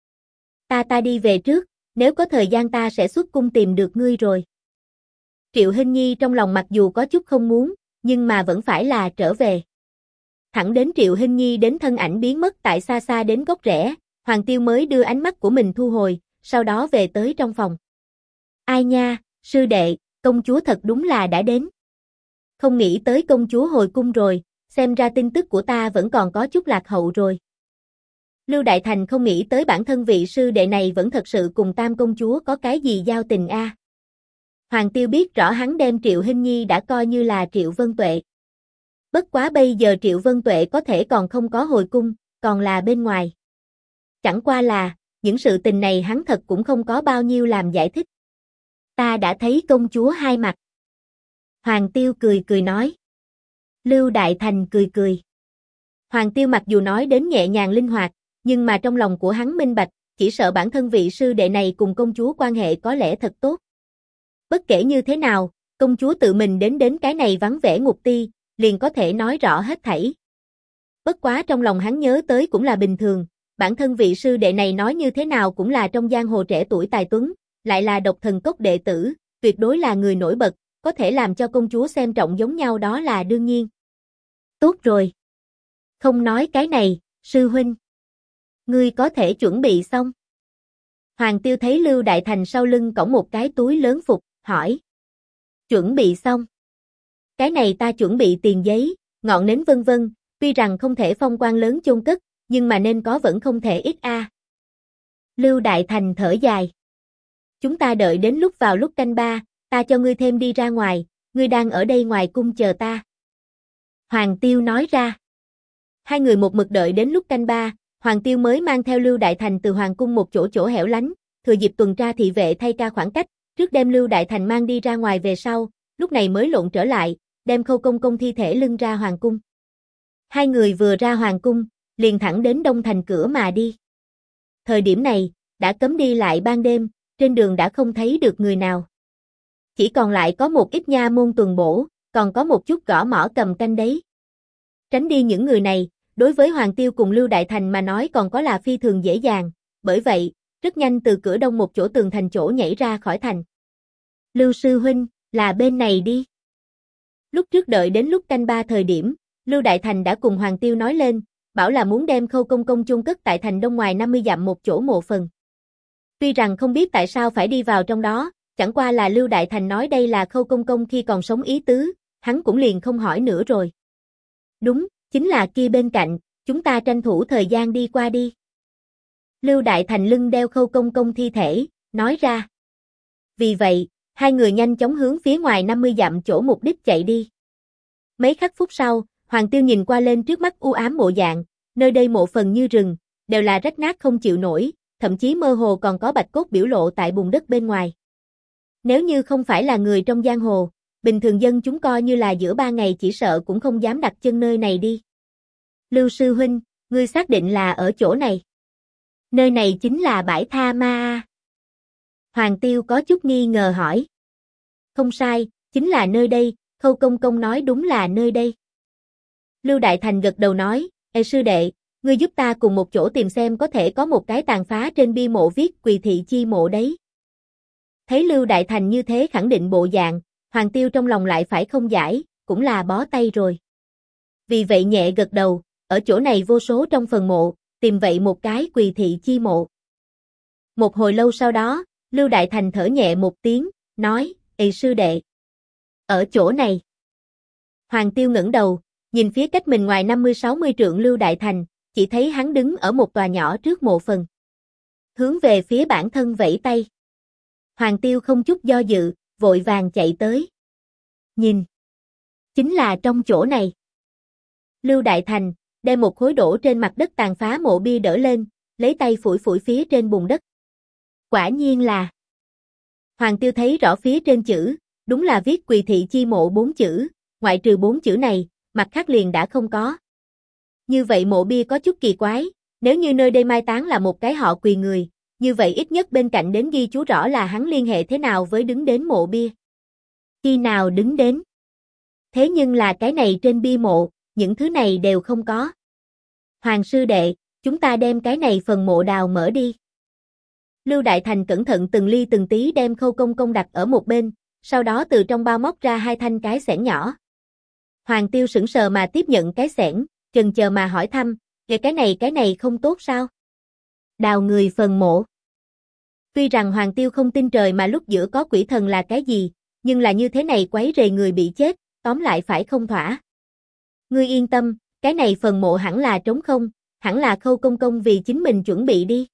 Ta đi về trước, nếu có thời gian ta sẽ xuất cung tìm được ngươi rồi. Triệu Hinh Nhi trong lòng mặc dù có chút không muốn, nhưng mà vẫn phải là trở về. Thẳng đến Triệu Hinh Nhi đến thân ảnh biến mất tại xa xa đến góc rẽ, Hoàng Tiêu mới đưa ánh mắt của mình thu hồi, sau đó về tới trong phòng. Ai nha, sư đệ, công chúa thật đúng là đã đến. Không nghĩ tới công chúa hồi cung rồi, xem ra tin tức của ta vẫn còn có chút lạc hậu rồi. Lưu Đại Thành không nghĩ tới bản thân vị sư đệ này vẫn thật sự cùng Tam công chúa có cái gì giao tình a. Hoàng Tiêu biết rõ hắn đem Triệu Hinh Nhi đã coi như là Triệu Vân Tuệ. Bất quá bây giờ Triệu Vân Tuệ có thể còn không có hồi cung, còn là bên ngoài. Chẳng qua là, những sự tình này hắn thật cũng không có bao nhiêu làm giải thích. Ta đã thấy công chúa hai mặt. Hoàng Tiêu cười nói. Lưu Đại Thành cười. Hoàng Tiêu mặc dù nói đến nhẹ nhàng linh hoạt, nhưng mà trong lòng của hắn minh bạch, chỉ sợ bản thân vị sư đệ này cùng công chúa quan hệ có lẽ thật tốt. Bất kể như thế nào, công chúa tự mình đến cái này vắng vẻ ngục ti, liền có thể nói rõ hết thảy. Bất quá trong lòng hắn nhớ tới cũng là bình thường, bản thân vị sư đệ này nói như thế nào cũng là trong giang hồ trẻ tuổi tài tuấn, lại là độc thần cốc đệ tử, tuyệt đối là người nổi bật, có thể làm cho công chúa xem trọng giống nhau đó là đương nhiên. Tốt rồi. Không nói cái này, sư huynh. Ngươi có thể chuẩn bị xong. Hoàng Tiêu thấy Lưu Đại Thành sau lưng cõng một cái túi lớn phục, hỏi. Chuẩn bị xong. Cái này ta chuẩn bị tiền giấy, ngọn nến vân vân, tuy rằng không thể phong quan lớn chôn cất, nhưng mà nên có vẫn không thể ít a. Lưu Đại Thành thở dài. Chúng ta đợi đến lúc vào lúc canh 3, ta cho ngươi thêm đi ra ngoài, ngươi đang ở đây ngoài cung chờ ta. Hoàng Tiêu nói ra. Hai người một mực đợi đến lúc canh 3, Hoàng Tiêu mới mang theo Lưu Đại Thành từ Hoàng cung một chỗ hẻo lánh, thừa dịp tuần tra thị vệ thay ca khoảng cách, trước đem Lưu Đại Thành mang đi ra ngoài về sau, lúc này mới lộn trở lại, đem Khâu Công Công thi thể lưng ra Hoàng cung. Hai người vừa ra Hoàng cung, liền thẳng đến Đông Thành cửa mà đi. Thời điểm này, đã cấm đi lại ban đêm, trên đường đã không thấy được người nào. Chỉ còn lại có một ít nha môn tuần bổ, còn có một chút gõ mõ cầm canh đấy. Tránh đi những người này, đối với Hoàng Tiêu cùng Lưu Đại Thành mà nói còn có là phi thường dễ dàng, bởi vậy, rất nhanh từ cửa đông một chỗ tường thành chỗ nhảy ra khỏi thành. Lưu sư huynh, là bên này đi. Lúc trước đợi đến lúc canh 3 thời điểm, Lưu Đại Thành đã cùng Hoàng Tiêu nói lên, bảo là muốn đem Khâu Công Công chôn cất tại thành đông ngoài 50 dặm một chỗ mộ phần. Tuy rằng không biết tại sao phải đi vào trong đó, chẳng qua là Lưu Đại Thành nói đây là Khâu Công Công khi còn sống ý tứ, hắn cũng liền không hỏi nữa rồi. Đúng, chính là kia bên cạnh, chúng ta tranh thủ thời gian đi qua đi. Lưu Đại Thành lưng đeo Khâu Công Công thi thể, nói ra. Vì vậy, hai người nhanh chóng hướng phía ngoài 50 dặm chỗ mục đích chạy đi. Mấy khắc phút sau, Hoàng Tiêu nhìn qua lên trước mắt u ám bộ dạng, nơi đây mộ phần như rừng, đều là rách nát không chịu nổi, thậm chí mơ hồ còn có bạch cốt biểu lộ tại bùn đất bên ngoài. Nếu như không phải là người trong giang hồ, bình thường dân chúng coi như là giữa ba ngày chỉ sợ cũng không dám đặt chân nơi này đi. Lưu sư huynh, ngươi xác định là ở chỗ này. Nơi này chính là bãi tha ma. Hoàng Tiêu có chút nghi ngờ hỏi. Không sai, chính là nơi đây, Khâu Công Công nói đúng là nơi đây. Lưu Đại Thành gật đầu nói, Ê sư đệ, ngươi giúp ta cùng một chỗ tìm xem có thể có một cái tàn phá trên bia mộ viết Quỳ Thị Chi mộ đấy. Thấy Lưu Đại Thành như thế khẳng định bộ dạng, Hoàng Tiêu trong lòng lại phải không giải, cũng là bó tay rồi. Vì vậy nhẹ gật đầu, ở chỗ này vô số trong phần mộ, tìm vậy một cái Quỳ Thị Chi mộ. Một hồi lâu sau đó, Lưu Đại Thành thở nhẹ một tiếng, nói, Ê sư đệ, ở chỗ này. Hoàng Tiêu ngẩng đầu, nhìn phía cách mình ngoài 50-60 trượng Lưu Đại Thành, chỉ thấy hắn đứng ở một tòa nhỏ trước mộ phần. Hướng về phía bản thân vẫy tay. Hoàng Tiêu không chút do dự, vội vàng chạy tới. Nhìn. Chính là trong chỗ này. Lưu Đại Thành, đem một khối đổ trên mặt đất tàn phá mộ bia đỡ lên, lấy tay phủi phủi phía trên bùn đất. Quả nhiên là. Hoàng Tiêu thấy rõ phía trên chữ, đúng là viết Quỳ Thị Chi mộ 4 chữ, ngoại trừ 4 chữ này, mặt khác liền đã không có. Như vậy mộ bia có chút kỳ quái, nếu như nơi đây mai táng là một cái họ Quỳ người, như vậy ít nhất bên cạnh đến ghi chú rõ là hắn liên hệ thế nào với đứng đến mộ bia. Khi nào đứng đến? Thế nhưng là cái này trên bia mộ, những thứ này đều không có. Hoàng sư đệ, chúng ta đem cái này phần mộ đào mở đi. Lưu Đại Thành cẩn thận từng ly từng tí đem Khâu Công Công đặt ở một bên, sau đó từ trong bao móc ra 2 thanh cái xẻng nhỏ. Hoàng Tiêu sững sờ mà tiếp nhận cái xẻng, chần chờ mà hỏi thăm, cái này không tốt sao? Đào người phần mộ. Tuy rằng Hoàng Tiêu không tin trời mà lúc giữa có quỷ thần là cái gì, nhưng là như thế này quấy rầy người bị chết, tóm lại phải không thỏa. Ngươi yên tâm, cái này phần mộ hẳn là trống không, hẳn là Khâu Công Công vì chính mình chuẩn bị đi.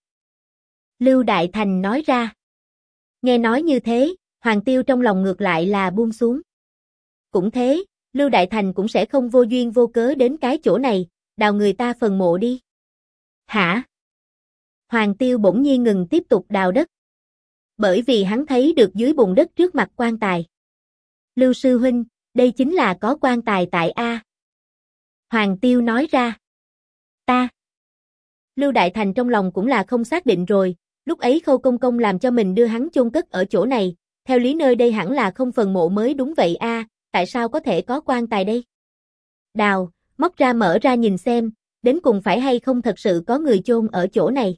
Lưu Đại Thành nói ra. Nghe nói như thế, Hoàng Tiêu trong lòng ngược lại là buông xuống. Cũng thế, Lưu Đại Thành cũng sẽ không vô duyên vô cớ đến cái chỗ này, đào người ta phần mộ đi. Hả? Hoàng Tiêu bỗng nhiên ngừng tiếp tục đào đất. Bởi vì hắn thấy được dưới bùn đất trước mặt quan tài. Lưu sư huynh, đây chính là có quan tài tại A. Hoàng Tiêu nói ra. Ta. Lưu Đại Thành trong lòng cũng là không xác định rồi, lúc ấy Khâu Công Công làm cho mình đưa hắn chôn cất ở chỗ này, theo lý nơi đây hẳn là không phần mộ mới đúng vậy A, tại sao có thể có quan tài đây? Đào, móc ra mở ra nhìn xem, đến cùng phải hay không thật sự có người chôn ở chỗ này.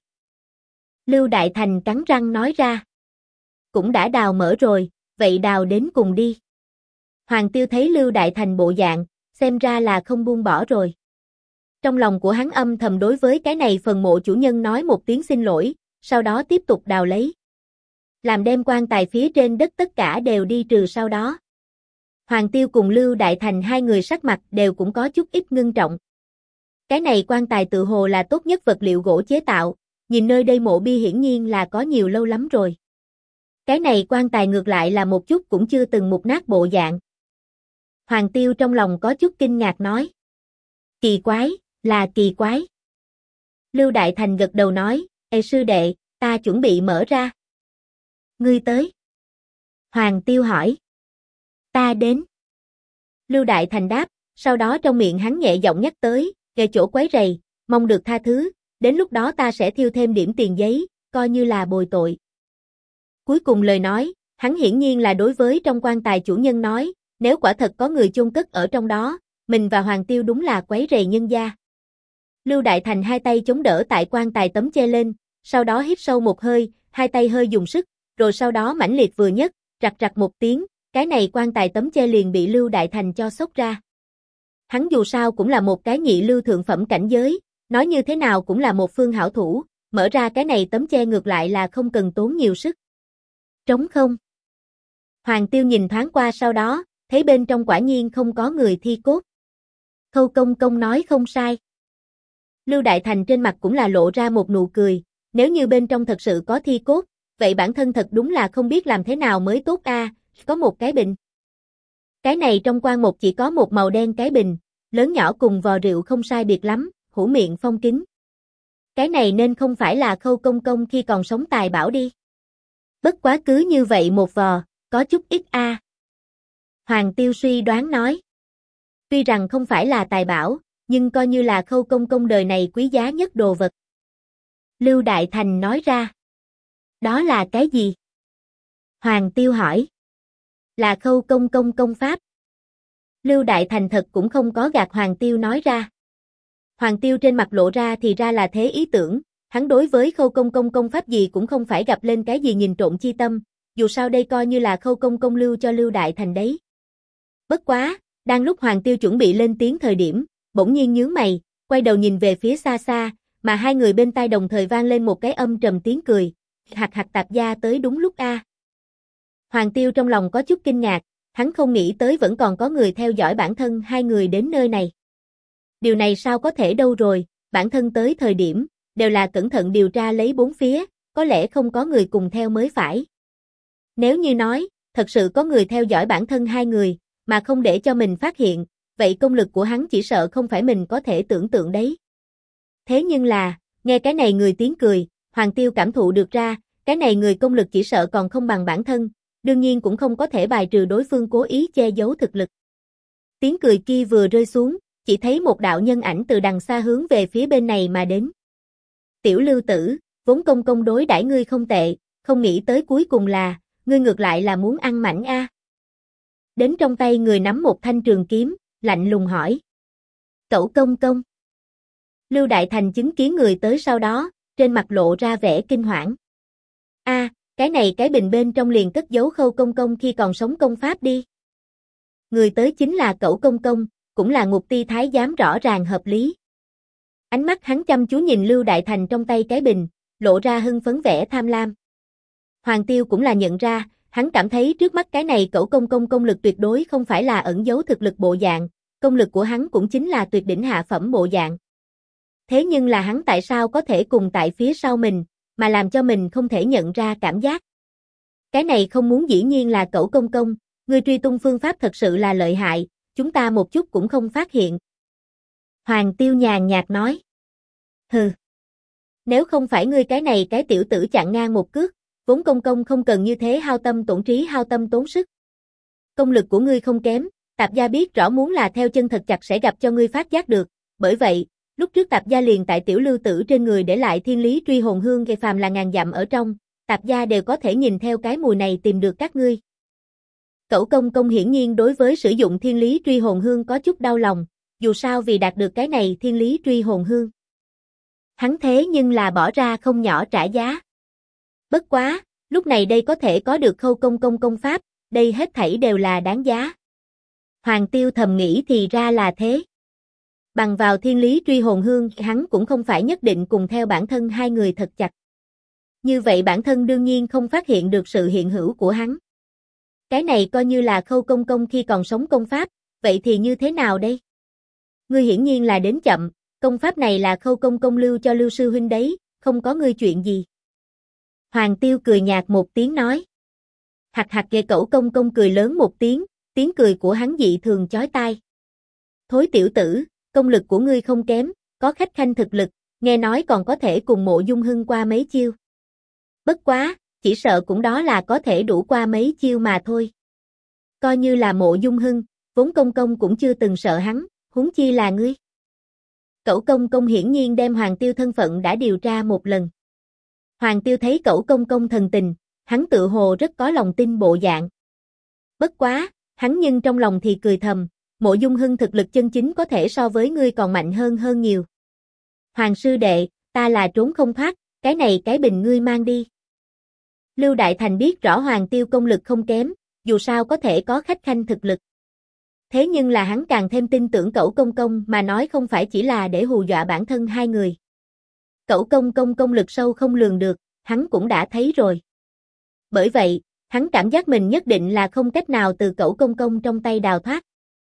Lưu Đại Thành cắn răng nói ra. Cũng đã đào mở rồi, vậy đào đến cùng đi. Hoàng Tiêu thấy Lưu Đại Thành bộ dạng, xem ra là không buông bỏ rồi. Trong lòng của hắn âm thầm đối với cái này phần mộ chủ nhân nói một tiếng xin lỗi, sau đó tiếp tục đào lấy. Làm đem quan tài phía trên đất tất cả đều đi trừ sau đó. Hoàng Tiêu cùng Lưu Đại Thành hai người sắc mặt đều cũng có chút ít ngưng trọng. Cái này quan tài tự hồ là tốt nhất vật liệu gỗ chế tạo, nhìn nơi đây mộ bia hiển nhiên là có nhiều lâu lắm rồi. Cái này quan tài ngược lại là một chút cũng chưa từng mục nát bộ dạng. Hoàng Tiêu trong lòng có chút kinh ngạc nói. Kỳ quái, là kỳ quái. Lưu Đại Thành gật đầu nói, Ê sư đệ, ta chuẩn bị mở ra. Ngươi tới. Hoàng Tiêu hỏi. Ta đến. Lưu Đại Thành đáp, sau đó trong miệng hắn nhẹ giọng nhắc tới, về chỗ quấy rầy, mong được tha thứ, đến lúc đó ta sẽ thiêu thêm điểm tiền giấy, coi như là bồi tội. Cuối cùng lời nói, hắn hiển nhiên là đối với trong quan tài chủ nhân nói, nếu quả thật có người chôn cất ở trong đó, mình và Hoàng Tiêu đúng là quấy rầy nhân gia. Lưu Đại Thành hai tay chống đỡ tại quan tài tấm che lên, sau đó hít sâu một hơi, hai tay hơi dùng sức, rồi sau đó mãnh liệt vừa nhấc, rặt rặt một tiếng, cái này quan tài tấm che liền bị Lưu Đại Thành cho xốc ra. Hắn dù sao cũng là một cái nhị lưu thượng phẩm cảnh giới, nói như thế nào cũng là một phương hảo thủ, mở ra cái này tấm che ngược lại là không cần tốn nhiều sức. Trống không. Hoàng Tiêu nhìn thoáng qua sau đó, thấy bên trong quả nhiên không có người thi cốt. Khâu Công Công nói không sai. Lưu Đại Thành trên mặt cũng là lộ ra một nụ cười, nếu như bên trong thật sự có thi cốt, vậy bản thân thật đúng là không biết làm thế nào mới tốt a. Có một cái bình. Cái này trong quan một chỉ có một màu đen cái bình, lớn nhỏ cùng vò rượu không sai biệt lắm, hũ miệng phong kín. Cái này nên không phải là Khâu Công Công khi còn sống tài bảo đi. Bất quá cứ như vậy một vò, có chút ít a. Hoàng Tiêu suy đoán nói. Tuy rằng không phải là tài bảo, nhưng coi như là Khâu Công Công đời này quý giá nhất đồ vật. Lưu Đại Thành nói ra. Đó là cái gì? Hoàng Tiêu hỏi. Là Khâu Công Công công pháp. Lưu Đại Thành thật cũng không có gạt Hoàng Tiêu nói ra. Hoàng Tiêu trên mặt lộ ra thì ra là thế ý tưởng, hắn đối với Khâu Công Công công pháp gì cũng không phải gặp lên cái gì nhìn trộm chi tâm, dù sao đây coi như là Khâu Công Công lưu cho Lưu Đại Thành đấy. Bất quá, đang lúc Hoàng Tiêu chuẩn bị lên tiếng thời điểm, bỗng nhiên nhướng mày, quay đầu nhìn về phía xa xa, mà hai người bên tai đồng thời vang lên một cái âm trầm tiếng cười, hạc hạc Tạp gia tới đúng lúc a. Hoàng Tiêu trong lòng có chút kinh ngạc, hắn không nghĩ tới vẫn còn có người theo dõi bản thân hai người đến nơi này. Điều này sao có thể đâu rồi, bản thân tới thời điểm, đều là cẩn thận điều tra lấy bốn phía, có lẽ không có người cùng theo mới phải. Nếu như nói, thật sự có người theo dõi bản thân hai người, mà không để cho mình phát hiện, vậy công lực của hắn chỉ sợ không phải mình có thể tưởng tượng đấy. Thế nhưng là, nghe cái này người tiếng cười, Hoàng Tiêu cảm thụ được ra, cái này người công lực chỉ sợ còn không bằng bản thân, đương nhiên cũng không có thể bài trừ đối phương cố ý che giấu thực lực. Tiếng cười kia vừa rơi xuống, chỉ thấy một đạo nhân ảnh từ đằng xa hướng về phía bên này mà đến. Tiểu Lưu tử, vốn Công Công đối đãi ngươi không tệ, không nghĩ tới cuối cùng là, ngươi ngược lại là muốn ăn mảnh a. Đến trong tay người nắm một thanh trường kiếm, lạnh lùng hỏi. Cẩu Công Công. Lưu Đại Thành chứng kiến người tới sau đó, trên mặt lộ ra vẻ kinh hoảng. A, cái này cái bình bên trong liền cất giấu Khâu Công Công khi còn sống công pháp đi. Người tới chính là Cẩu Công Công, cũng là Ngục Ti Thái giám rõ ràng hợp lý. Ánh mắt hắn chăm chú nhìn Lưu Đại Thành trong tay cái bình, lộ ra hưng phấn vẻ tham lam. Hoàng Tiêu cũng là nhận ra, hắn cảm thấy trước mắt cái này Cẩu Công Công công lực tuyệt đối không phải là ẩn giấu thực lực bộ dạng, công lực của hắn cũng chính là tuyệt đỉnh hạ phẩm bộ dạng. Thế nhưng là hắn tại sao có thể cùng tại phía sau mình, mà làm cho mình không thể nhận ra cảm giác. Cái này không muốn dĩ nhiên là Cẩu Công Công, ngươi truy tung phương pháp thật sự là lợi hại, chúng ta một chút cũng không phát hiện. Hoàng Tiêu nhàn nhạt nói. Hừ. Nếu không phải ngươi cái này cái tiểu tử chặn ngang một cước, vốn Công Công không cần như thế hao tâm tổn trí hao tâm tốn sức. Công lực của ngươi không kém, Tạp gia biết rõ muốn là theo chân thật chặt sẽ gặp cho ngươi phát giác được, bởi vậy, lúc trước Tạp gia liền tại tiểu Lưu tử trên người để lại thiên lý truy hồn hương gây phàm là ngàn dặm ở trong, Tạp gia đều có thể nhìn theo cái mùi này tìm được các ngươi. Cẩu Công Công hiển nhiên đối với sử dụng thiên lý truy hồn hương có chút đau lòng, dù sao vì đạt được cái này thiên lý truy hồn hương. Hắn thế nhưng là bỏ ra không nhỏ trả giá. Bất quá, lúc này đây có thể có được Khâu Công Công công pháp, đây hết thảy đều là đáng giá. Hoàng Tiêu thầm nghĩ thì ra là thế. Bằng vào thiên lý truy hồn hương, hắn cũng không phải nhất định cùng theo bản thân hai người thật chặt. Như vậy bản thân đương nhiên không phát hiện được sự hiện hữu của hắn. Cái này coi như là Khâu Công Công khi còn sống công pháp, vậy thì như thế nào đây? Ngươi hiển nhiên là đến chậm, công pháp này là Khâu Công Công lưu cho Lưu sư huynh đấy, không có ngươi chuyện gì. Hoàng Tiêu cười nhạt một tiếng nói. Hạc hạc ghê Cẩu Công Công cười lớn một tiếng, tiếng cười của hắn dị thường chói tai. Thối tiểu tử, công lực của ngươi không kém, có khách khanh thực lực, nghe nói còn có thể cùng Mộ Dung Hưng qua mấy chiêu. Bất quá, chỉ sợ cũng đó là có thể đủ qua mấy chiêu mà thôi. Coi như là Mộ Dung Hưng, vốn Công Công cũng chưa từng sợ hắn, huống chi là ngươi. Cẩu Công Công hiển nhiên đem Hoàng Tiêu thân phận đã điều tra một lần. Hoàng Tiêu thấy Cẩu Công Công thần tình, hắn tự hồ rất có lòng tin bộ dạng. Bất quá, hắn nhưng trong lòng thì cười thầm, Mộ Dung Hưng thực lực chân chính có thể so với ngươi còn mạnh hơn nhiều. Hoàng sư đệ, ta là trốn không thoát, cái này cái bình ngươi mang đi. Lưu Đại Thành biết rõ Hoàng Tiêu công lực không kém, dù sao có thể có khách khanh thực lực. Thế nhưng là hắn càng thêm tin tưởng Cẩu Công Công mà nói không phải chỉ là để hù dọa bản thân hai người. Cẩu Công Công công lực sâu không lường được, hắn cũng đã thấy rồi. Bởi vậy, hắn cảm giác mình nhất định là không cách nào từ Cẩu Công Công trong tay đào thoát.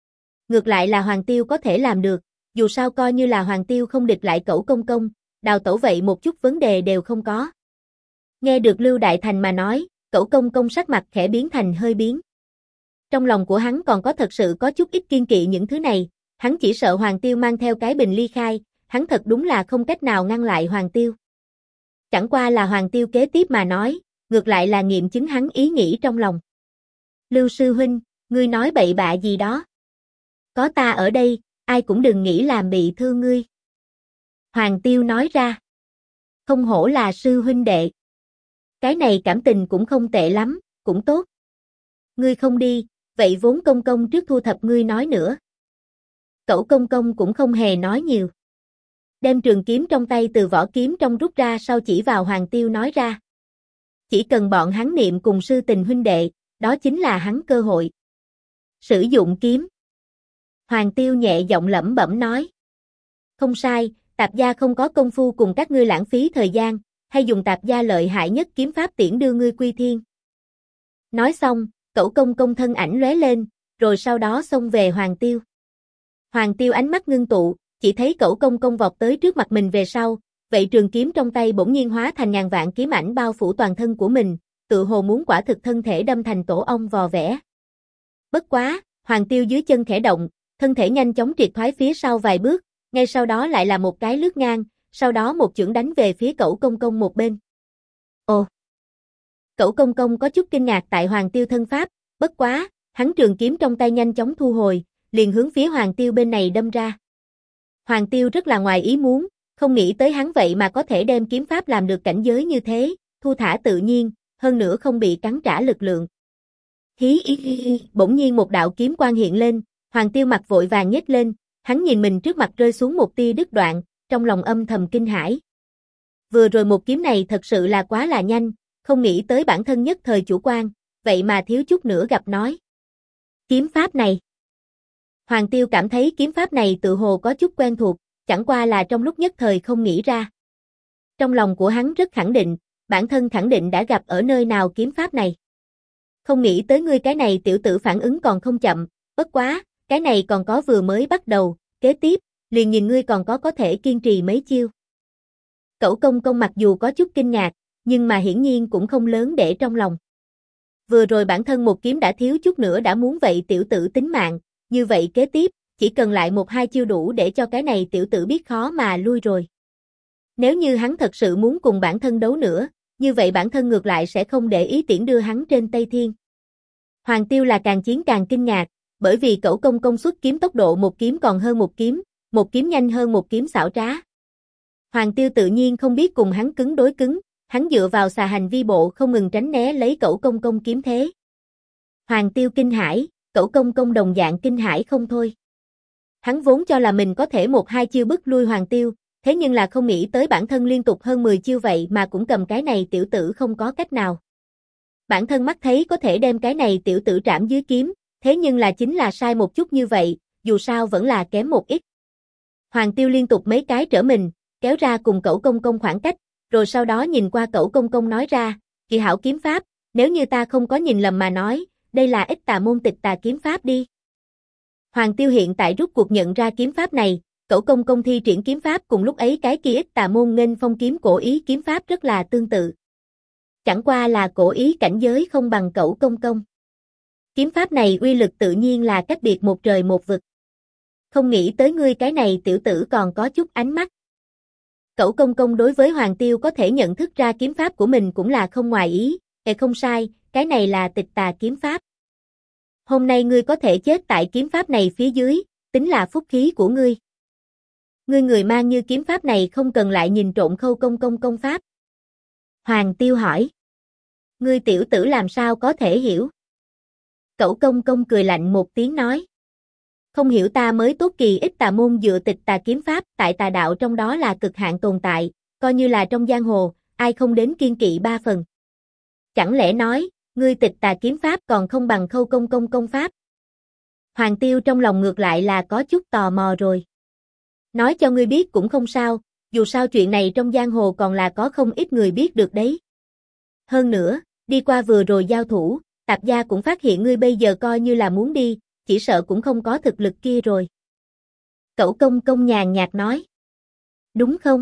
ngược lại là Hoàng Tiêu có thể làm được, dù sao coi như là Hoàng Tiêu không địch lại Cẩu Công Công, đào tẩu vậy một chút vấn đề đều không có. Nghe được Lưu Đại Thành mà nói, Cẩu Công Công sắc mặt khẽ biến thành hơi biến. Trong lòng của hắn còn có thật sự có chút ít kiên kỵ những thứ này, hắn chỉ sợ Hoàng Tiêu mang theo cái bình ly khai, hắn thật đúng là không cách nào ngăn lại Hoàng Tiêu. Chẳng qua là Hoàng Tiêu kế tiếp mà nói, ngược lại là nghiệm chứng hắn ý nghĩ trong lòng. Lưu sư huynh, ngươi nói bậy bạ gì đó? Có ta ở đây, ai cũng đừng nghĩ làm bị thương ngươi. Hoàng Tiêu nói ra. Không hổ là sư huynh đệ. Cái này cảm tình cũng không tệ lắm, cũng tốt. Ngươi không đi, vậy vốn công công trước thu thập ngươi nói nữa. Cẩu Công Công cũng không hề nói nhiều. Đem trường kiếm trong tay từ vỏ kiếm trong rút ra sau chỉ vào Hoàng Tiêu nói ra. Chỉ cần bọn hắn niệm cùng sư tình huynh đệ, đó chính là hắn cơ hội. Sử dụng kiếm. Hoàng Tiêu nhẹ giọng lẩm bẩm nói. Không sai, Tạp gia không có công phu cùng các ngươi lãng phí thời gian, hay dùng Tạp gia lợi hại nhất kiếm pháp tiễn đưa ngươi quy thiên. Nói xong, Cẩu Công Công thân ảnh lóe lên, rồi sau đó xông về Hoàng Tiêu. Hoàng Tiêu ánh mắt ngưng tụ, chỉ thấy Cẩu Công Công vọt tới trước mặt mình về sau, vậy trường kiếm trong tay bỗng nhiên hóa thành ngàn vạn kiếm ảnh bao phủ toàn thân của mình, tự hồ muốn quả thực thân thể đâm thành tổ ong vò vẽ. Bất quá, Hoàng Tiêu dưới chân khẽ động, thân thể nhanh chóng triệt thoái phía sau vài bước, ngay sau đó lại là một cái lướt ngang, sau đó một chưởng đánh về phía Cẩu Công Công một bên. Ồ! Cẩu Công Công có chút kinh ngạc tại Hoàng Tiêu thân pháp, bất quá, hắn trường kiếm trong tay nhanh chóng thu hồi, liền hướng phía Hoàng Tiêu bên này đâm ra. Hoàng Tiêu rất là ngoài ý muốn, không nghĩ tới hắn vậy mà có thể đem kiếm pháp làm được cảnh giới như thế, thu thả tự nhiên, hơn nữa không bị cắn trả lực lượng. Bỗng nhiên một đạo kiếm quang hiện lên, Hoàng Tiêu mặt vội vàng nhếch lên, hắn nhìn mình trước mặt rơi xuống một tia đứt đoạn, trong lòng âm thầm kinh hãi. Vừa rồi một kiếm này thật sự là quá là nhanh, không nghĩ tới bản thân nhất thời chủ quan, vậy mà thiếu chút nữa gặp nói. Kiếm pháp này. Hoàng Tiêu cảm thấy kiếm pháp này tự hồ có chút quen thuộc, chẳng qua là trong lúc nhất thời không nghĩ ra. Trong lòng của hắn rất khẳng định, bản thân khẳng định đã gặp ở nơi nào kiếm pháp này. Không nghĩ tới ngươi cái này tiểu tử phản ứng còn không chậm, bất quá, cái này còn có vừa mới bắt đầu, kế tiếp, liền nhìn ngươi còn có thể kiên trì mấy chiêu. Cẩu Công Công mặc dù có chút kinh ngạc, nhưng mà hiển nhiên cũng không lớn để trong lòng. Vừa rồi bản thân một kiếm đã thiếu chút nữa đã muốn vậy tiểu tử tính mạng, như vậy kế tiếp, chỉ cần lại một hai chiêu đủ để cho cái này tiểu tử biết khó mà lui rồi. Nếu như hắn thật sự muốn cùng bản thân đấu nữa, như vậy bản thân ngược lại sẽ không để ý tiễn đưa hắn trên Tây Thiên. Hoàng Tiêu là càng chiến càng kinh ngạc, bởi vì Cẩu Công Công xuất kiếm tốc độ một kiếm còn hơn một kiếm nhanh hơn một kiếm xảo trá. Hoàng Tiêu tự nhiên không biết cùng hắn cứng đối cứng, hắn dựa vào xà hành vi bộ không ngừng tránh né lấy Cẩu Công Công kiếm thế. Hoàng Tiêu kinh hãi, Cẩu Công Công đồng dạng kinh hãi không thôi. Hắn vốn cho là mình có thể một hai chiêu bức lui Hoàng Tiêu, thế nhưng là không nghĩ tới bản thân liên tục hơn 10 chiêu vậy mà cũng cầm cái này tiểu tử không có cách nào. Bản thân mắt thấy có thể đem cái này tiểu tử trảm dưới kiếm, thế nhưng là chính là sai một chút như vậy, dù sao vẫn là kém một ít. Hoàng Tiêu liên tục mấy cái trở mình, kéo ra cùng Cẩu Công Công khoảng cách, rồi sau đó nhìn qua Cẩu Công Công nói ra, kỳ hảo kiếm pháp, nếu như ta không có nhìn lầm mà nói, đây là Ích Tà Môn Tịch Tà kiếm pháp đi. Hoàng Tiêu hiện tại rút cuộc nhận ra kiếm pháp này, Cẩu Công Công thi triển kiếm pháp cùng lúc ấy cái kia Ích Tà Môn Nghênh Phong kiếm cổ ý kiếm pháp rất là tương tự. Chẳng qua là cổ ý cảnh giới không bằng Cẩu Công Công. Kiếm pháp này uy lực tự nhiên là cách biệt một trời một vực. Không nghĩ tới ngươi cái này tiểu tử còn có chút ánh mắt. Cẩu Công Công đối với Hoàng Tiêu có thể nhận thức ra kiếm pháp của mình cũng là không ngoài ý, không sai, cái này là Tịch Tà kiếm pháp. Hôm nay ngươi có thể chết tại kiếm pháp này phía dưới, tính là phúc khí của ngươi. Ngươi người mang như kiếm pháp này không cần lại nhìn trộn Khâu Công Công công pháp. Hoàng Tiêu hỏi. Ngươi tiểu tử làm sao có thể hiểu? Cẩu Công Công cười lạnh một tiếng nói. Không hiểu ta mới tốt kỳ Ích Tà Môn dựa Tịch Tà kiếm pháp tại tà đạo trong đó là cực hạn tồn tại, coi như là trong giang hồ, ai không đến kiên kỵ ba phần. Chẳng lẽ nói, ngươi Tịch Tà kiếm pháp còn không bằng Khâu Công Công công pháp? Hoàng Tiêu trong lòng ngược lại là có chút tò mò rồi. Nói cho ngươi biết cũng không sao, dù sao chuyện này trong giang hồ còn là có không ít người biết được đấy. Hơn nữa, đi qua vừa rồi giao thủ, Tạp gia cũng phát hiện ngươi bây giờ coi như là muốn đi, chỉ sợ cũng không có thực lực kia rồi. Cẩu công công nhàn nhạt nói. Đúng không?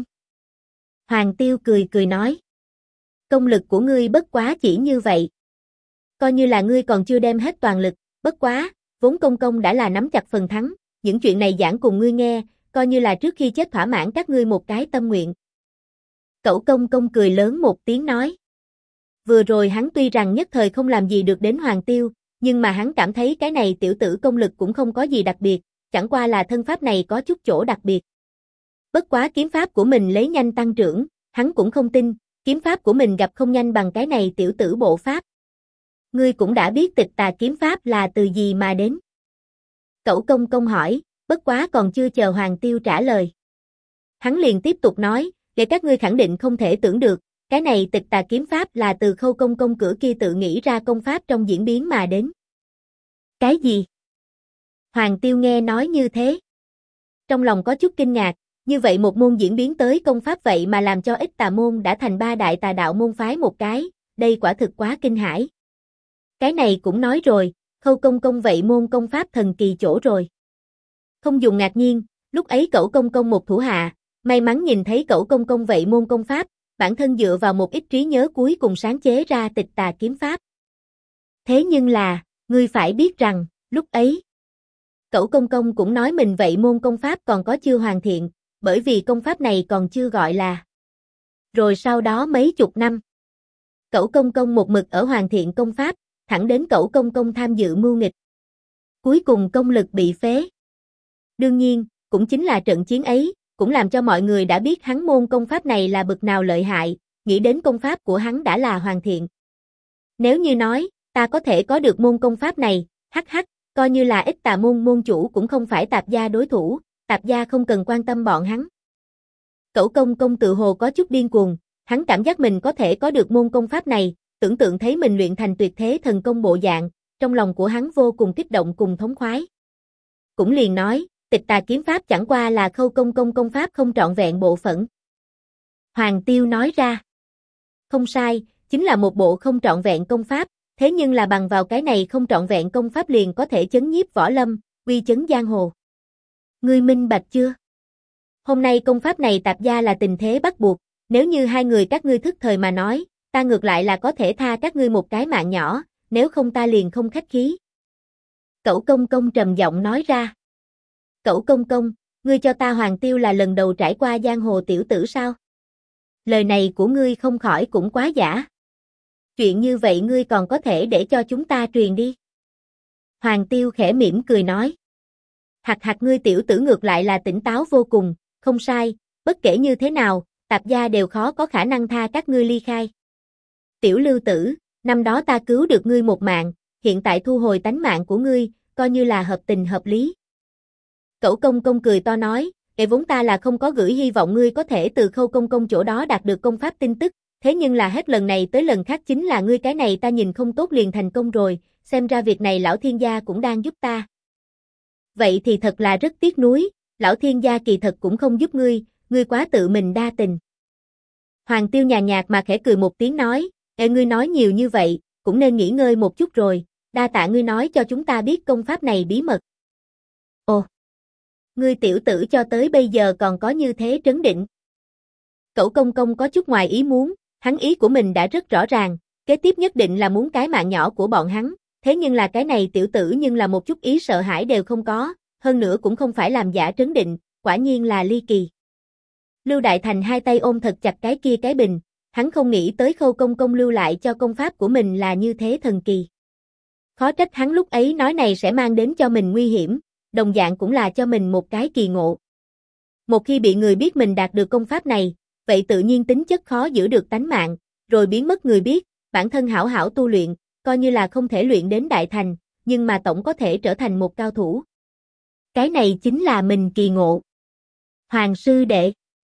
Hoàng Tiêu cười cười nói. Công lực của ngươi bất quá chỉ như vậy. Coi như là ngươi còn chưa đem hết toàn lực, bất quá, vốn công công đã là nắm chặt phần thắng, những chuyện này giảng cùng ngươi nghe, coi như là trước khi chết thỏa mãn các ngươi một cái tâm nguyện. Cẩu công công cười lớn một tiếng nói. Vừa rồi hắn tuy rằng nhất thời không làm gì được đến Hoàng Tiêu, nhưng mà hắn cảm thấy cái này tiểu tử công lực cũng không có gì đặc biệt, chẳng qua là thân pháp này có chút chỗ đặc biệt. Bất quá kiếm pháp của mình lấy nhanh tăng trưởng, hắn cũng không tin, kiếm pháp của mình gặp không nhanh bằng cái này tiểu tử bộ pháp. Ngươi cũng đã biết Tịch Tà kiếm pháp là từ gì mà đến. Cẩu công công hỏi, bất quá còn chưa chờ Hoàng Tiêu trả lời. Hắn liền tiếp tục nói, để các ngươi khẳng định không thể tưởng được, cái này Tịch Tà kiếm pháp là từ Khâu công công cửa kia tự nghĩ ra công pháp trong diễn biến mà đến. Cái gì? Hoàng Tiêu nghe nói như thế. Trong lòng có chút kinh ngạc, như vậy một môn diễn biến tới công pháp vậy mà làm cho ít tà môn đã thành ba đại tà đạo môn phái một cái, đây quả thực quá kinh hãi. Cái này cũng nói rồi, Khâu công công vậy môn công pháp thần kỳ chỗ rồi. Không dùng ngạc nhiên, lúc ấy Cẩu công công một thủ hạ, may mắn nhìn thấy Cẩu công công vậy môn công pháp, bản thân dựa vào một ít trí nhớ cuối cùng sáng chế ra Tịch Tà kiếm pháp. Thế nhưng là, ngươi phải biết rằng, lúc ấy, Cẩu công công cũng nói mình vậy môn công pháp còn có chưa hoàn thiện, bởi vì công pháp này còn chưa gọi là. Rồi sau đó mấy chục năm, Cẩu công công một mực ở hoàn thiện công pháp, thẳng đến Cẩu công công tham dự mưu nghịch. Cuối cùng công lực bị phế. Đương nhiên, cũng chính là trận chiến ấy, cũng làm cho mọi người đã biết hắn môn công pháp này là bực nào lợi hại, nghĩ đến công pháp của hắn đã là hoàn thiện. Nếu như nói, ta có thể có được môn công pháp này, hắc hắc, coi như là ít tà môn môn chủ cũng không phải Tạp gia đối thủ, Tạp gia không cần quan tâm bọn hắn. Cẩu công công tự hồ có chút điên cuồng, hắn cảm giác mình có thể có được môn công pháp này, tưởng tượng thấy mình luyện thành tuyệt thế thần công bộ dạng, trong lòng của hắn vô cùng kích động cùng thống khoái. Cũng liền nói, Tịch Tà kiếm pháp chẳng qua là Khâu công công công pháp không trọn vẹn bộ phận. Hoàng Tiêu nói ra. Không sai, chính là một bộ không trọn vẹn công pháp, thế nhưng là bằng vào cái này không trọn vẹn công pháp liền có thể chấn nhiếp võ lâm, uy chấn giang hồ. Ngươi minh bạch chưa? Hôm nay công pháp này Tạp gia là tình thế bắt buộc, nếu như hai người các ngươi thức thời mà nói, ta ngược lại là có thể tha các ngươi một cái mạng nhỏ, nếu không ta liền không khách khí. Cẩu công công trầm giọng nói ra. Cẩu công công, ngươi cho ta Hoàng Tiêu là lần đầu trải qua giang hồ tiểu tử sao? Lời này của ngươi không khỏi cũng quá giả. Chuyện như vậy ngươi còn có thể để cho chúng ta truyền đi. Hoàng Tiêu khẽ mỉm cười nói. Hạc hạc ngươi tiểu tử ngược lại là tỉnh táo vô cùng, không sai, bất kể như thế nào, Tạp gia đều khó có khả năng tha các ngươi ly khai. Tiểu Lưu tử, năm đó ta cứu được ngươi một mạng, hiện tại thu hồi tánh mạng của ngươi, coi như là hợp tình hợp lý. Cẩu công công cười to nói, vốn ta là không có gửi hy vọng ngươi có thể từ Khâu công công chỗ đó đạt được công pháp tin tức, thế nhưng là hết lần này tới lần khác chính là ngươi cái này ta nhìn không tốt liền thành công rồi, xem ra việc này lão thiên gia cũng đang giúp ta. Vậy thì thật là rất tiếc nuối, lão thiên gia kỳ thật cũng không giúp ngươi quá tự mình đa tình. Hoàng Tiêu nhàn nhạt mà khẽ cười một tiếng nói, ngươi nói nhiều như vậy, cũng nên nghỉ ngơi một chút rồi, đa tạ ngươi nói cho chúng ta biết công pháp này bí mật. Ồ, ngươi tiểu tử cho tới bây giờ còn có như thế trấn định. Cẩu công công có chút ngoài ý muốn, hắn ý của mình đã rất rõ ràng, kế tiếp nhất định là muốn cái mạng nhỏ của bọn hắn, thế nhưng là cái này tiểu tử nhưng là một chút ý sợ hãi đều không có, hơn nữa cũng không phải làm giả trấn định, quả nhiên là ly kỳ. Lưu Đại Thành hai tay ôm thật chặt cái kia cái bình, hắn không nghĩ tới Khâu công công lưu lại cho công pháp của mình là như thế thần kỳ. Khó trách hắn lúc ấy nói này sẽ mang đến cho mình nguy hiểm, đồng dạng cũng là cho mình một cái kỳ ngộ. Một khi bị người biết mình đạt được công pháp này, vậy tự nhiên tính chất khó giữ được tánh mạng, rồi biến mất người biết, bản thân hảo hảo tu luyện, coi như là không thể luyện đến đại thành, nhưng mà tổng có thể trở thành một cao thủ. Cái này chính là mình kỳ ngộ. Hoàng sư đệ.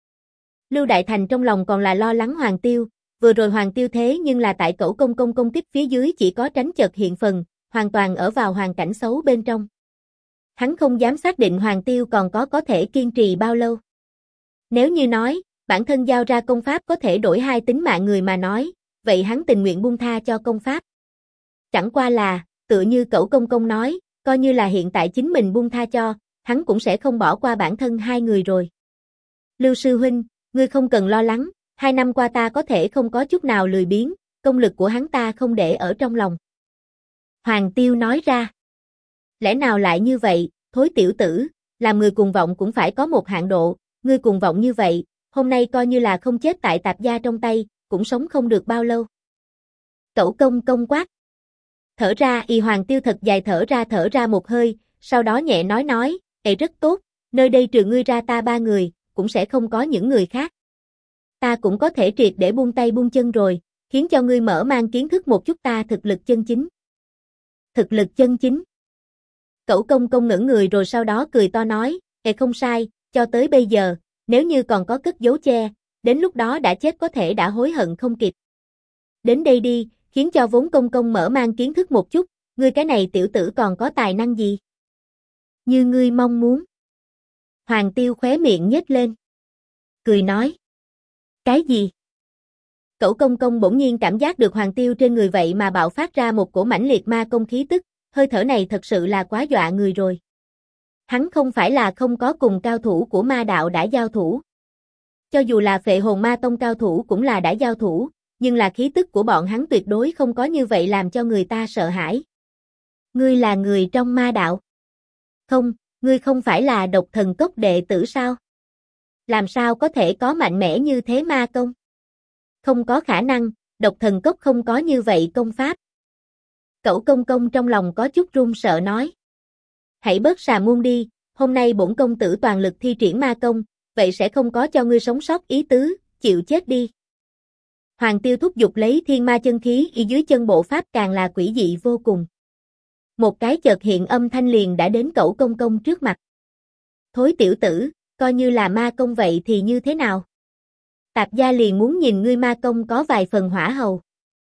Lưu Đại Thành trong lòng còn là lo lắng Hoàng Tiêu, vừa rồi Hoàng Tiêu thế nhưng là tại Cẩu công công công kích phía dưới chỉ có tránh chợt hiện phần, hoàn toàn ở vào hoàn cảnh xấu bên trong. Hắn không dám xác định Hoàng Tiêu còn có thể kiên trì bao lâu. Nếu như nói, bản thân giao ra công pháp có thể đổi hai tính mạng người mà nói, vậy hắn tình nguyện buông tha cho công pháp. Chẳng qua là, tựa như Cẩu công công nói, coi như là hiện tại chính mình buông tha cho, hắn cũng sẽ không bỏ qua bản thân hai người rồi. Lưu sư huynh, ngươi không cần lo lắng, 2 năm qua ta có thể không có chút nào lười biếng, công lực của hắn ta không để ở trong lòng. Hoàng Tiêu nói ra. Lẽ nào lại như vậy, thối tiểu tử, làm người cuồng vọng cũng phải có một hạn độ, ngươi cuồng vọng như vậy, hôm nay coi như là không chết tại tạp gia trong tay, cũng sống không được bao lâu. Cẩu công công quát. Thở ra Hoàng Tiêu thật dài thở ra một hơi, sau đó nhẹ nói, rất tốt, nơi đây trừ ngươi ra ta 3 người, cũng sẽ không có những người khác. Ta cũng có thể triệt để buông tay buông chân rồi, khiến cho ngươi mở mang kiến thức một chút ta thực lực chân chính. Thực lực chân chính. Cẩu công công ngẩn người rồi sau đó cười to nói, không sai, cho tới bây giờ, nếu như còn có cất giấu che, đến lúc đó đã chết có thể đã hối hận không kịp. Đến đây đi, khiến cho vốn công công mở mang kiến thức một chút, ngươi cái này tiểu tử còn có tài năng gì? Như ngươi mong muốn. Hoàng Tiêu khóe miệng nhếch lên. Cười nói. Cái gì? Cẩu công công bỗng nhiên cảm giác được Hoàng Tiêu trên người vậy mà bạo phát ra một cổ mãnh liệt ma công khí tức, hơi thở này thật sự là quá dọa người rồi. Hắn không phải là không có cùng cao thủ của ma đạo đã giao thủ. Cho dù là Phệ Hồn Ma Tông cao thủ cũng là đã giao thủ, nhưng là khí tức của bọn hắn tuyệt đối không có như vậy làm cho người ta sợ hãi. Ngươi là người trong ma đạo? Không, ngươi không phải là Độc Thần Cốc đệ tử sao? Làm sao có thể có mạnh mẽ như thế ma công? Không có khả năng, Độc Thần Cốc không có như vậy công pháp. Cẩu công công trong lòng có chút run sợ nói. Hãy bớt xà môn đi, hôm nay bổn công tử toàn lực thi triển ma công, vậy sẽ không có cho ngươi sống sót ý tứ, chịu chết đi. Hoàng Tiêu thúc giục lấy thiên ma chân khí y dưới chân bộ pháp càng là quỷ dị vô cùng. Một cái chợt hiện âm thanh liền đã đến cẩu công công trước mặt. Thối tiểu tử, coi như là ma công vậy thì như thế nào? Tạp gia liền muốn nhìn ngươi ma công có vài phần hỏa hầu.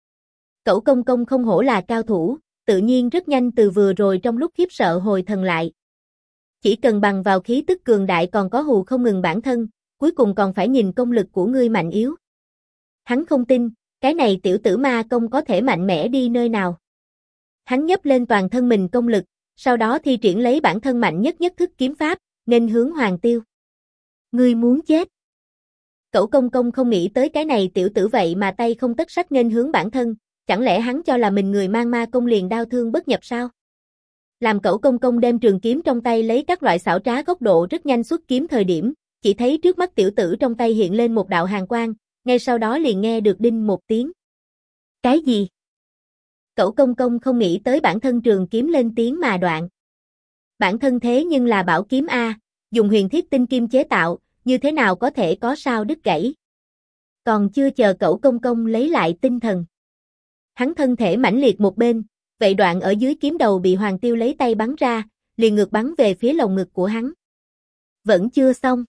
Cẩu công công không hổ là cao thủ, tự nhiên rất nhanh từ vừa rồi trong lúc khiếp sợ hồi thần lại. Chỉ cần bằng vào khí tức cường đại còn có hù không ngừng bản thân, cuối cùng còn phải nhìn công lực của ngươi mạnh yếu. Hắn không tin, cái này tiểu tử ma công có thể mạnh mẽ đi nơi nào. Hắn nhấp lên toàn thân mình công lực, sau đó thi triển lấy bản thân mạnh nhất nhất thức kiếm pháp, nên hướng Hoàng Tiêu. Ngươi muốn chết. Cẩu công công không nghĩ tới cái này tiểu tử vậy mà tay không tất sắt nên hướng bản thân, chẳng lẽ hắn cho là mình người mang ma công liền đau thương bất nhập sao? Làm cẩu công công đem trường kiếm trong tay lấy các loại xảo trá góc độ rất nhanh xuất kiếm thời điểm, chỉ thấy trước mắt tiểu tử trong tay hiện lên một đạo hàn quang, ngay sau đó liền nghe được đinh một tiếng. Cái gì? Cẩu công công không nghĩ tới bản thân trường kiếm lên tiếng mà đoạn. Bản thân thế nhưng là bảo kiếm A, dùng huyền thiết tinh kim chế tạo, như thế nào có thể có sao đứt gãy. Còn chưa chờ cẩu công công lấy lại tinh thần. Hắn thân thể mãnh liệt một bên, vậy đoạn ở dưới kiếm đầu bị Hoàng Tiêu lấy tay bắn ra, liền ngược bắn về phía lồng ngực của hắn. Vẫn chưa xong.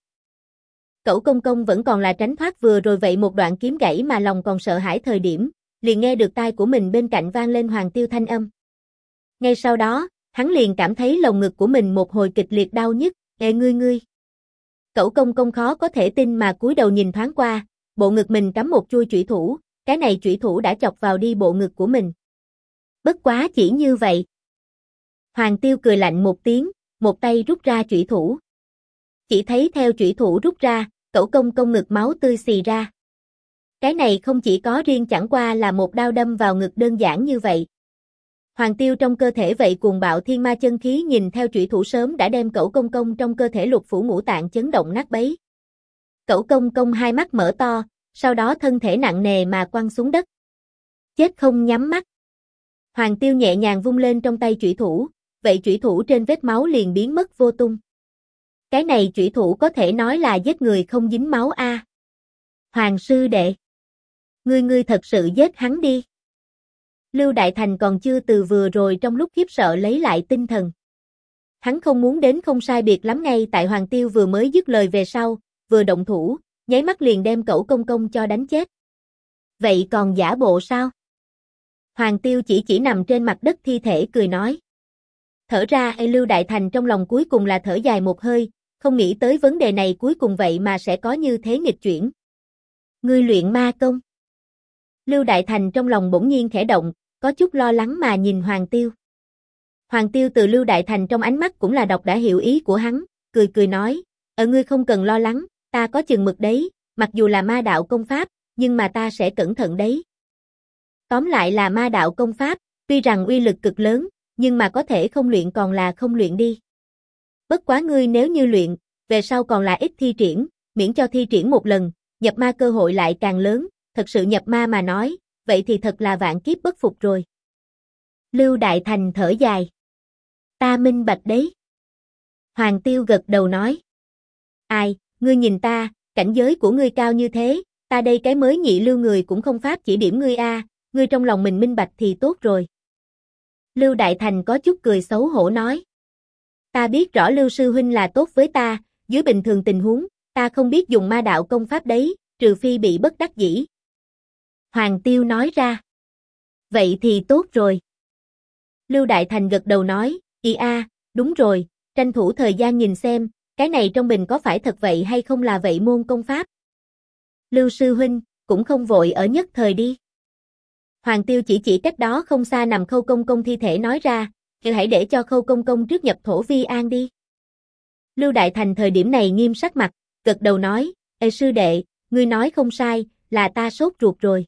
Cẩu công công vẫn còn là tránh thoát vừa rồi vậy một đoạn kiếm gãy mà lòng còn sợ hãi thời điểm, liền nghe được tai của mình bên cạnh vang lên Hoàng Tiêu thanh âm. Ngay sau đó, hắn liền cảm thấy lồng ngực của mình một hồi kịch liệt đau nhức, ngươi. Cẩu công công khó có thể tin mà cúi đầu nhìn thoáng qua, bộ ngực mình cắm một chuôi chủy thủ, cái này chủy thủ đã chọc vào đi bộ ngực của mình. Bất quá chỉ như vậy. Hoàng Tiêu cười lạnh một tiếng, một tay rút ra chủy thủ. Chỉ thấy theo chủy thủ rút ra, cẩu công công ngực máu tươi xì ra. Cái này không chỉ có riêng chẳng qua là một đao đâm vào ngực đơn giản như vậy. Hoàng Tiêu trong cơ thể vậy cuồng bạo thiên ma chân khí nhìn theo chủy thủ sớm đã đem cẩu công công trong cơ thể lục phủ ngũ tạng chấn động nát bấy. Cẩu công công hai mắt mở to, sau đó thân thể nặng nề mà quăng xuống đất. Chết không nhắm mắt. Hoàng Tiêu nhẹ nhàng vung lên trong tay chủy thủ, vậy chủy thủ trên vết máu liền biến mất vô tung. Cái này chủy thủ có thể nói là giết người không dính máu a. Hoàng sư đệ. Ngươi thật sự giết hắn đi. Lưu Đại Thành còn chưa từ vừa rồi trong lúc khiếp sợ lấy lại tinh thần. Hắn không muốn đến không sai biệt lắm ngay tại Hoàng Tiêu vừa mới dứt lời về sau, vừa động thủ, nháy mắt liền đem cẩu công công cho đánh chết. Vậy còn giả bộ sao? Hoàng Tiêu chỉ nằm trên mặt đất thi thể cười nói. Thở ra Lưu Đại Thành trong lòng cuối cùng là thở dài một hơi, không nghĩ tới vấn đề này cuối cùng vậy mà sẽ có như thế nghịch chuyển. Ngươi luyện ma công. Lưu Đại Thành trong lòng bỗng nhiên khẽ động, có chút lo lắng mà nhìn Hoàng Tiêu. Hoàng Tiêu từ Lưu Đại Thành trong ánh mắt cũng là đọc đã hiểu ý của hắn, cười cười nói, ngươi không cần lo lắng, ta có chừng mực đấy, mặc dù là ma đạo công pháp, nhưng mà ta sẽ cẩn thận đấy. Tóm lại là ma đạo công pháp, tuy rằng uy lực cực lớn, nhưng mà có thể không luyện còn là không luyện đi. Bất quá ngươi nếu như luyện, về sau còn là ít thi triển, miễn cho thi triển một lần, nhập ma cơ hội lại càng lớn, thật sự nhập ma mà nói, vậy thì thật là vạn kiếp bất phục rồi. Lưu Đại Thành thở dài. Ta minh bạch đấy. Hoàng Tiêu gật đầu nói. Ai, ngươi nhìn ta, cảnh giới của ngươi cao như thế, ta đây cái mới nhị lưu người cũng không pháp chỉ điểm ngươi a, ngươi trong lòng mình minh bạch thì tốt rồi. Lưu Đại Thành có chút cười xấu hổ nói. Ta biết rõ Lưu sư huynh là tốt với ta, dưới bình thường tình huống, ta không biết dùng ma đạo công pháp đấy, trừ phi bị bất đắc dĩ. Hoàng Tiêu nói ra. Vậy thì tốt rồi. Lưu Đại Thành gật đầu nói, đúng rồi, tranh thủ thời gian nhìn xem, cái này trong bình có phải thật vậy hay không là vậy môn công pháp. Lưu sư huynh, cũng không vội ở nhất thời đi. Hoàng Tiêu chỉ cách đó không xa nằm Khâu Công Công thi thể nói ra, hãy để cho Khâu Công Công trước nhập thổ vi an đi. Lưu Đại Thành thời điểm này nghiêm sắc mặt, gật đầu nói, sư đệ, ngươi nói không sai, là ta sốt ruột rồi.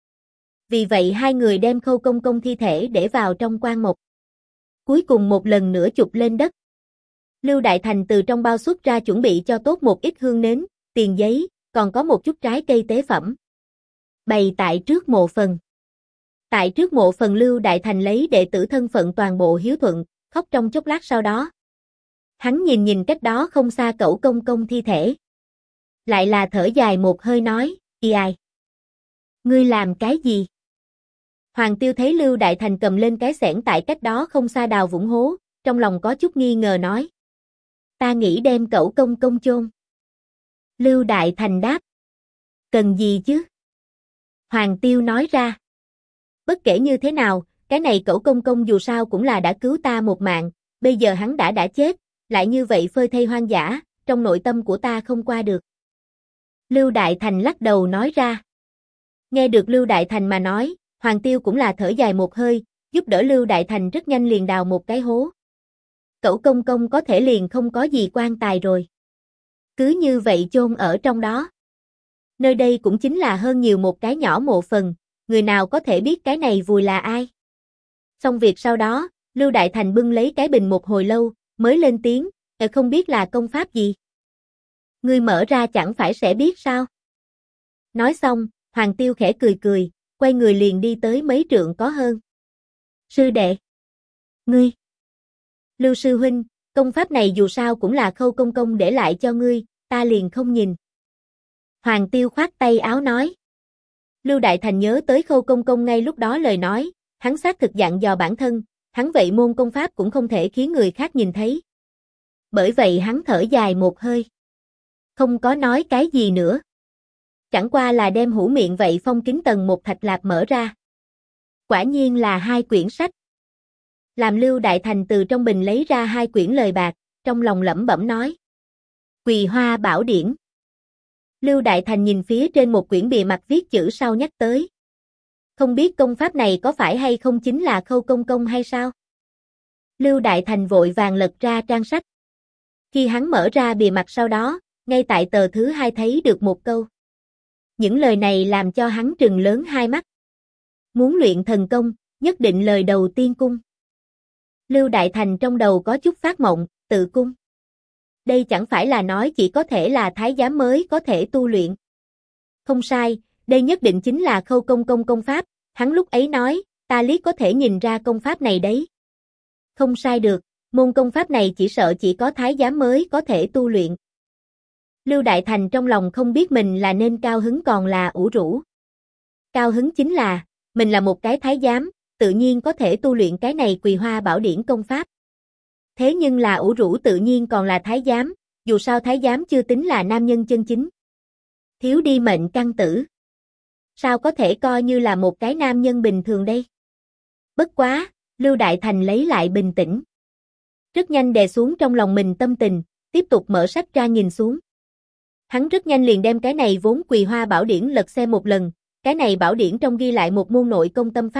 Vì vậy hai người đem Khâu Công Công thi thể để vào trong quan mộc. Cuối cùng một lần nữa chụp lên đất. Lưu Đại Thành từ trong bao xuất ra chuẩn bị cho tốt một ít hương nến, tiền giấy, còn có một chút trái cây tế phẩm. Bày tại trước mộ phần. Tại trước mộ phần Lưu Đại Thành lấy đệ tử thân phận toàn bộ hiếu thuận, khóc trong chốc lát sau đó. Hắn nhìn cách đó không xa Cẩu Công Công thi thể. Lại là thở dài một hơi nói, ai? Ngươi làm cái gì? Hoàng Tiêu thấy Lưu Đại Thành cầm lên cái xẻng tại cách đó không xa đào vũng hố, trong lòng có chút nghi ngờ nói. Ta nghĩ đem Cẩu Công Công chôn. Lưu Đại Thành đáp. Cần gì chứ? Hoàng Tiêu nói ra. Bất kể như thế nào, cái này Cẩu Công Công dù sao cũng là đã cứu ta một mạng, bây giờ hắn đã chết, lại như vậy phơi thây hoang dã, trong nội tâm của ta không qua được. Lưu Đại Thành lắc đầu nói ra. Nghe được Lưu Đại Thành mà nói, Hoàng Tiêu cũng là thở dài một hơi, giúp đỡ Lưu Đại Thành rất nhanh liền đào một cái hố. Cẩu Công Công có thể liền không có gì quan tài rồi. Cứ như vậy chôn ở trong đó. Nơi đây cũng chính là hơn nhiều một cái nhỏ mộ phần, người nào có thể biết cái này vùi là ai. Xong việc sau đó, Lưu Đại Thành bưng lấy cái bình một hồi lâu, mới lên tiếng, không biết là công pháp gì. Ngươi mở ra chẳng phải sẽ biết sao. Nói xong, Hoàng Tiêu khẽ cười cười, quay người liền đi tới mấy trượng có hơn. Sư đệ. Ngươi. Lưu sư huynh, công pháp này dù sao cũng là Khâu Công Công để lại cho ngươi, ta liền không nhìn. Hoàng Tiêu khoát tay áo nói. Lưu Đại Thành nhớ tới Khâu Công Công ngay lúc đó lời nói, hắn xác thực dặn dò bản thân, hắn vậy môn công pháp cũng không thể khiến người khác nhìn thấy. Bởi vậy hắn thở dài một hơi. Không có nói cái gì nữa. Chẳng qua là đem hũ miệng vậy phong kín tầng một thạch lạp mở ra. Quả nhiên là 2 quyển sách. Làm Lưu Đại Thành từ trong bình lấy ra 2 quyển lời bạc, trong lòng lẩm bẩm nói. Quỳ Hoa Bảo Điển. Lưu Đại Thành nhìn phía trên một quyển bìa mặt viết chữ sau nhắc tới. Không biết công pháp này có phải hay không chính là Khâu Công Công hay sao? Lưu Đại Thành vội vàng lật ra trang sách. Khi hắn mở ra bìa mặt sau đó, ngay tại tờ thứ 2 thấy được một câu. Những lời này làm cho hắn trừng lớn hai mắt. Muốn luyện thần công, nhất định lời đầu tiên cung. Lưu Đại Thành trong đầu có chút phát mộng, tự cung. Đây chẳng phải là nói chỉ có thể là thái giám mới có thể tu luyện. Không sai, đây nhất định chính là Khâu Công Công công pháp, hắn lúc ấy nói, ta liếc có thể nhìn ra công pháp này đấy. Không sai được, môn công pháp này chỉ sợ chỉ có thái giám mới có thể tu luyện. Lưu Đại Thành trong lòng không biết mình là nên cao hứng còn là ủ rũ. Cao hứng chính là, mình là một cái thái giám, tự nhiên có thể tu luyện cái này Quỳ Hoa Bảo Điển công pháp. Thế nhưng là ủ rũ tự nhiên còn là thái giám, dù sao thái giám chưa tính là nam nhân chân chính. Thiếu đi mệnh căn tử. Sao có thể coi như là một cái nam nhân bình thường đây? Bất quá, Lưu Đại Thành lấy lại bình tĩnh. Rất nhanh đè xuống trong lòng mình tâm tình, tiếp tục mở sách ra nhìn xuống. Hắn rất nhanh liền đem cái này vốn Quỳ Hoa Bảo Điển lật xem một lần, cái này bảo điển trong ghi lại một môn nội công tâm pháp,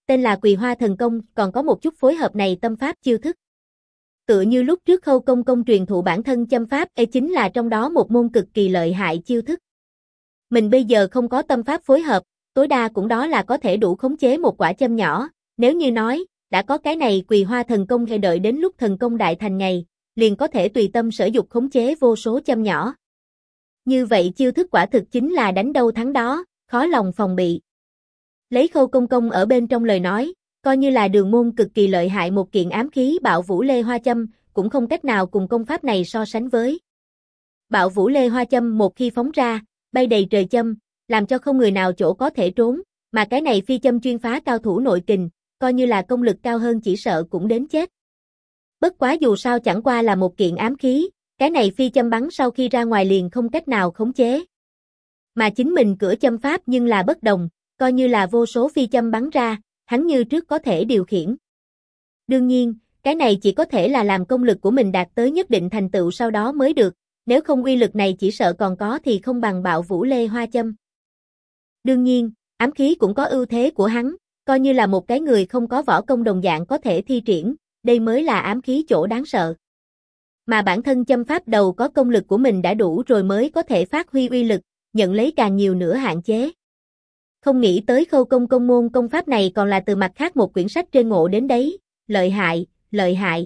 tên là Quỳ Hoa Thần Công, còn có một chút phối hợp này tâm pháp chiêu thức. Tựa như lúc trước Khâu Công Công truyền thụ bản thân châm pháp, chính là trong đó một môn cực kỳ lợi hại chiêu thức. Mình bây giờ không có tâm pháp phối hợp, tối đa cũng đó là có thể đủ khống chế một quả châm nhỏ, nếu như nói, đã có cái này Quỳ Hoa Thần Công hay đợi đến lúc thần công đại thành ngày, liền có thể tùy tâm sở dục khống chế vô số châm nhỏ. Như vậy chiêu thức quả thực chính là đánh đâu thắng đó, khó lòng phòng bị. Lấy Khâu Công Công ở bên trong lời nói, coi như là đường môn cực kỳ lợi hại một kiện ám khí Bạo Vũ Lê Hoa Châm, cũng không cách nào cùng công pháp này so sánh với. Bạo Vũ Lê Hoa Châm một khi phóng ra, bay đầy trời châm, làm cho không người nào chỗ có thể trốn, mà cái này phi châm chuyên phá cao thủ nội kình, coi như là công lực cao hơn chỉ sợ cũng đến chết. Bất quá dù sao chẳng qua là một kiện ám khí, cái này phi châm bắn sau khi ra ngoài liền không cách nào khống chế. Mà chính mình cửa châm pháp nhưng là bất đồng, coi như là vô số phi châm bắn ra, hắn như trước có thể điều khiển. Đương nhiên, cái này chỉ có thể là làm công lực của mình đạt tới nhất định thành tựu sau đó mới được, nếu không uy lực này chỉ sợ còn có thì không bằng Bạo Vũ Lê Hoa Châm. Đương nhiên, ám khí cũng có ưu thế của hắn, coi như là một cái người không có võ công đồng dạng có thể thi triển, đây mới là ám khí chỗ đáng sợ. Mà bản thân châm pháp đầu có công lực của mình đã đủ rồi mới có thể phát huy uy lực, nhận lấy càng nhiều nữa hạn chế. Không nghĩ tới Khâu Công Công môn công pháp này còn là từ mặt khác một quyển sách trên ngộ đến đấy, lợi hại, lợi hại.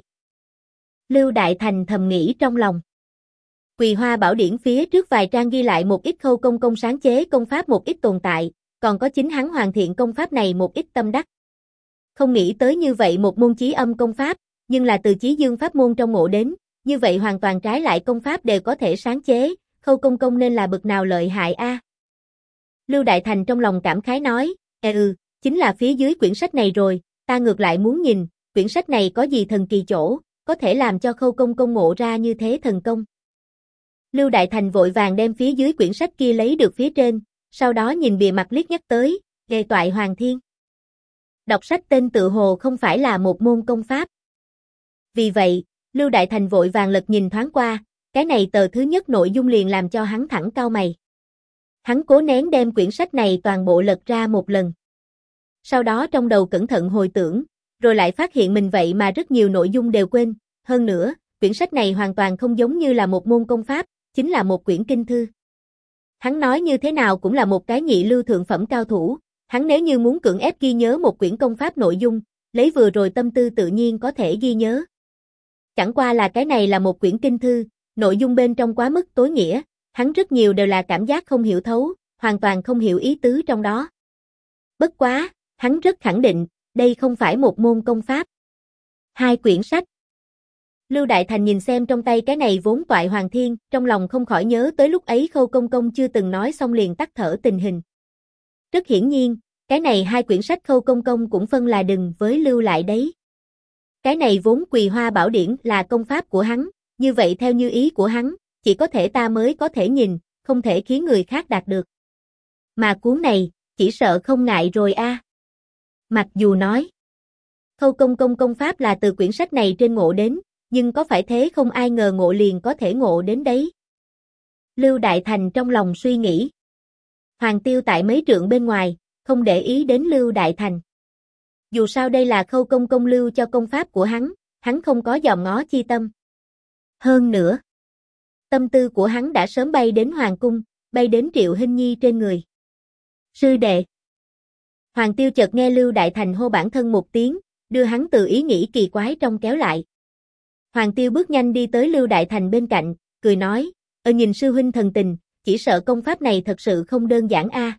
Lưu Đại Thành thầm nghĩ trong lòng. Quỳ Hoa Bảo Điển phía trước vài trang ghi lại một ít Khâu Công Công sáng chế công pháp một ít tồn tại, còn có chính hắn hoàn thiện công pháp này một ít tâm đắc. Không nghĩ tới như vậy một môn chí âm công pháp, nhưng là từ chí dương pháp môn trong ngộ đến, như vậy hoàn toàn trái lại công pháp đều có thể sáng chế, Khâu Công Công nên là bực nào lợi hại a. Lưu Đại Thành trong lòng cảm khái nói, chính là phía dưới quyển sách này rồi, ta ngược lại muốn nhìn, quyển sách này có gì thần kỳ chỗ, có thể làm cho Khâu Công Công ngộ ra như thế thần công. Lưu Đại Thành vội vàng đem phía dưới quyển sách kia lấy được phía trên, sau đó nhìn bìa mặt liếc nhắc tới, Đề Toại Hoàng Thiên. Đọc sách tên tự hồ không phải là một môn công pháp. Vì vậy, Lưu Đại Thành vội vàng lật nhìn thoáng qua, cái này tờ thứ nhất nội dung liền làm cho hắn thẳng cau mày. Hắn cố nén đem quyển sách này toàn bộ lật ra một lần. Sau đó trong đầu cẩn thận hồi tưởng, rồi lại phát hiện mình vậy mà rất nhiều nội dung đều quên, hơn nữa, quyển sách này hoàn toàn không giống như là một môn công pháp, chính là một quyển kinh thư. Hắn nói như thế nào cũng là một cái nhị lưu thượng phẩm cao thủ, hắn nếu như muốn cưỡng ép ghi nhớ một quyển công pháp nội dung, lấy vừa rồi tâm tư tự nhiên có thể ghi nhớ. Chẳng qua là cái này là một quyển kinh thư, nội dung bên trong quá mức tối nghĩa, hắn rất nhiều đều là cảm giác không hiểu thấu, hoàn toàn không hiểu ý tứ trong đó. Bất quá, hắn rất khẳng định, đây không phải một môn công pháp. Hai quyển sách. Lưu Đại Thành nhìn xem trong tay cái này vốn Toại Hoàng Thiên, trong lòng không khỏi nhớ tới lúc ấy Khâu Công Công chưa từng nói xong liền tắt thở tình hình. Rất hiển nhiên, cái này hai quyển sách Khâu Công Công cũng phân là đừng với lưu lại đấy. Cái này vốn Quỳ Hoa Bảo Điển là công pháp của hắn, như vậy theo như ý của hắn, chỉ có thể ta mới có thể nhìn, không thể khiến người khác đạt được. Mà cuốn này, chỉ sợ không ngại rồi a. Mặc dù nói, Khâu Công Công công pháp là từ quyển sách này trên ngộ đến, nhưng có phải thế không ai ngờ ngộ liền có thể ngộ đến đấy. Lưu Đại Thành trong lòng suy nghĩ. Hoàng Tiêu tại mấy trượng bên ngoài, không để ý đến Lưu Đại Thành. Dù sao đây là Khâu Công Công lưu cho công pháp của hắn không có dòm ngó chi tâm. Hơn nữa, tâm tư của hắn đã sớm bay đến Hoàng Cung, bay đến Triệu Hinh Nhi trên người. Sư đệ. Hoàng Tiêu chợt nghe Lưu Đại Thành hô bản thân một tiếng, đưa hắn từ ý nghĩ kỳ quái trong kéo lại. Hoàng Tiêu bước nhanh đi tới Lưu Đại Thành bên cạnh, cười nói, nhìn sư huynh thần tình, chỉ sợ công pháp này thật sự không đơn giản a.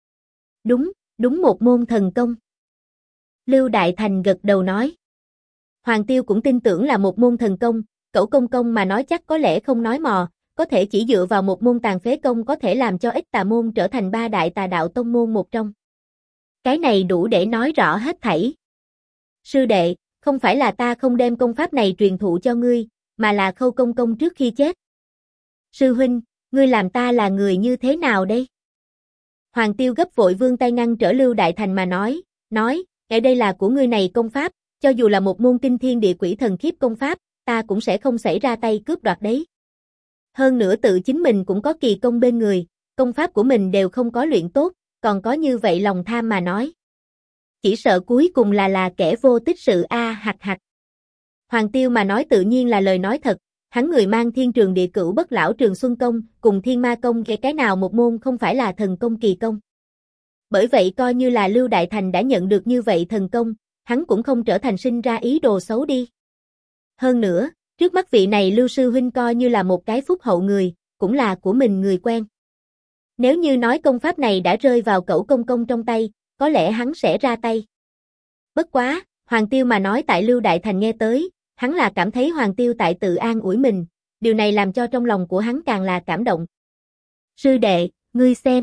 Đúng một môn thần công. Lưu Đại Thành gật đầu nói. Hoàng Tiêu cũng tin tưởng là một môn thần công, Cẩu Công Công mà nói chắc có lẽ không nói mò, có thể chỉ dựa vào một môn tàn phế công có thể làm cho ít tà môn trở thành ba đại tà đạo tông môn một trong. Cái này đủ để nói rõ hết thảy. Sư đệ, không phải là ta không đem công pháp này truyền thụ cho ngươi, mà là Khâu Công Công trước khi chết. Sư huynh, ngươi làm ta là người như thế nào đây? Hoàng Tiêu gấp vội vươn tay ngăn trở Lưu Đại Thành mà nói, ở đây là của ngươi này công pháp, cho dù là một môn kinh thiên địa quỷ thần khiếp công pháp, ta cũng sẽ không xảy ra tay cướp đoạt đấy. Hơn nữa tự chính mình cũng có kỳ công bên người, công pháp của mình đều không có luyện tốt, còn có như vậy lòng tham mà nói. chỉ sợ cuối cùng là kẻ vô tích sự a hặc hặc. Hoàng Tiêu mà nói tự nhiên là lời nói thật, hắn người mang Thiên Trường Địa Cửu Bất Lão Trường Xuân Công, cùng Thiên Ma Công cái nào một môn không phải là thần công kỳ công. Bởi vậy coi như là Lưu Đại Thành đã nhận được như vậy thần công, hắn cũng không trở thành sinh ra ý đồ xấu đi. Hơn nữa, trước mắt vị này Lưu sư huynh coi như là một cái phúc hậu người, cũng là của mình người quen. Nếu như nói công pháp này đã rơi vào Cẩu Công Công trong tay, có lẽ hắn sẽ ra tay. Bất quá, Hoàng Tiêu mà nói tại Lưu Đại Thành nghe tới, hắn là cảm thấy Hoàng Tiêu tại tự an ủi mình, điều này làm cho trong lòng của hắn càng là cảm động. Sư đệ, ngươi xem.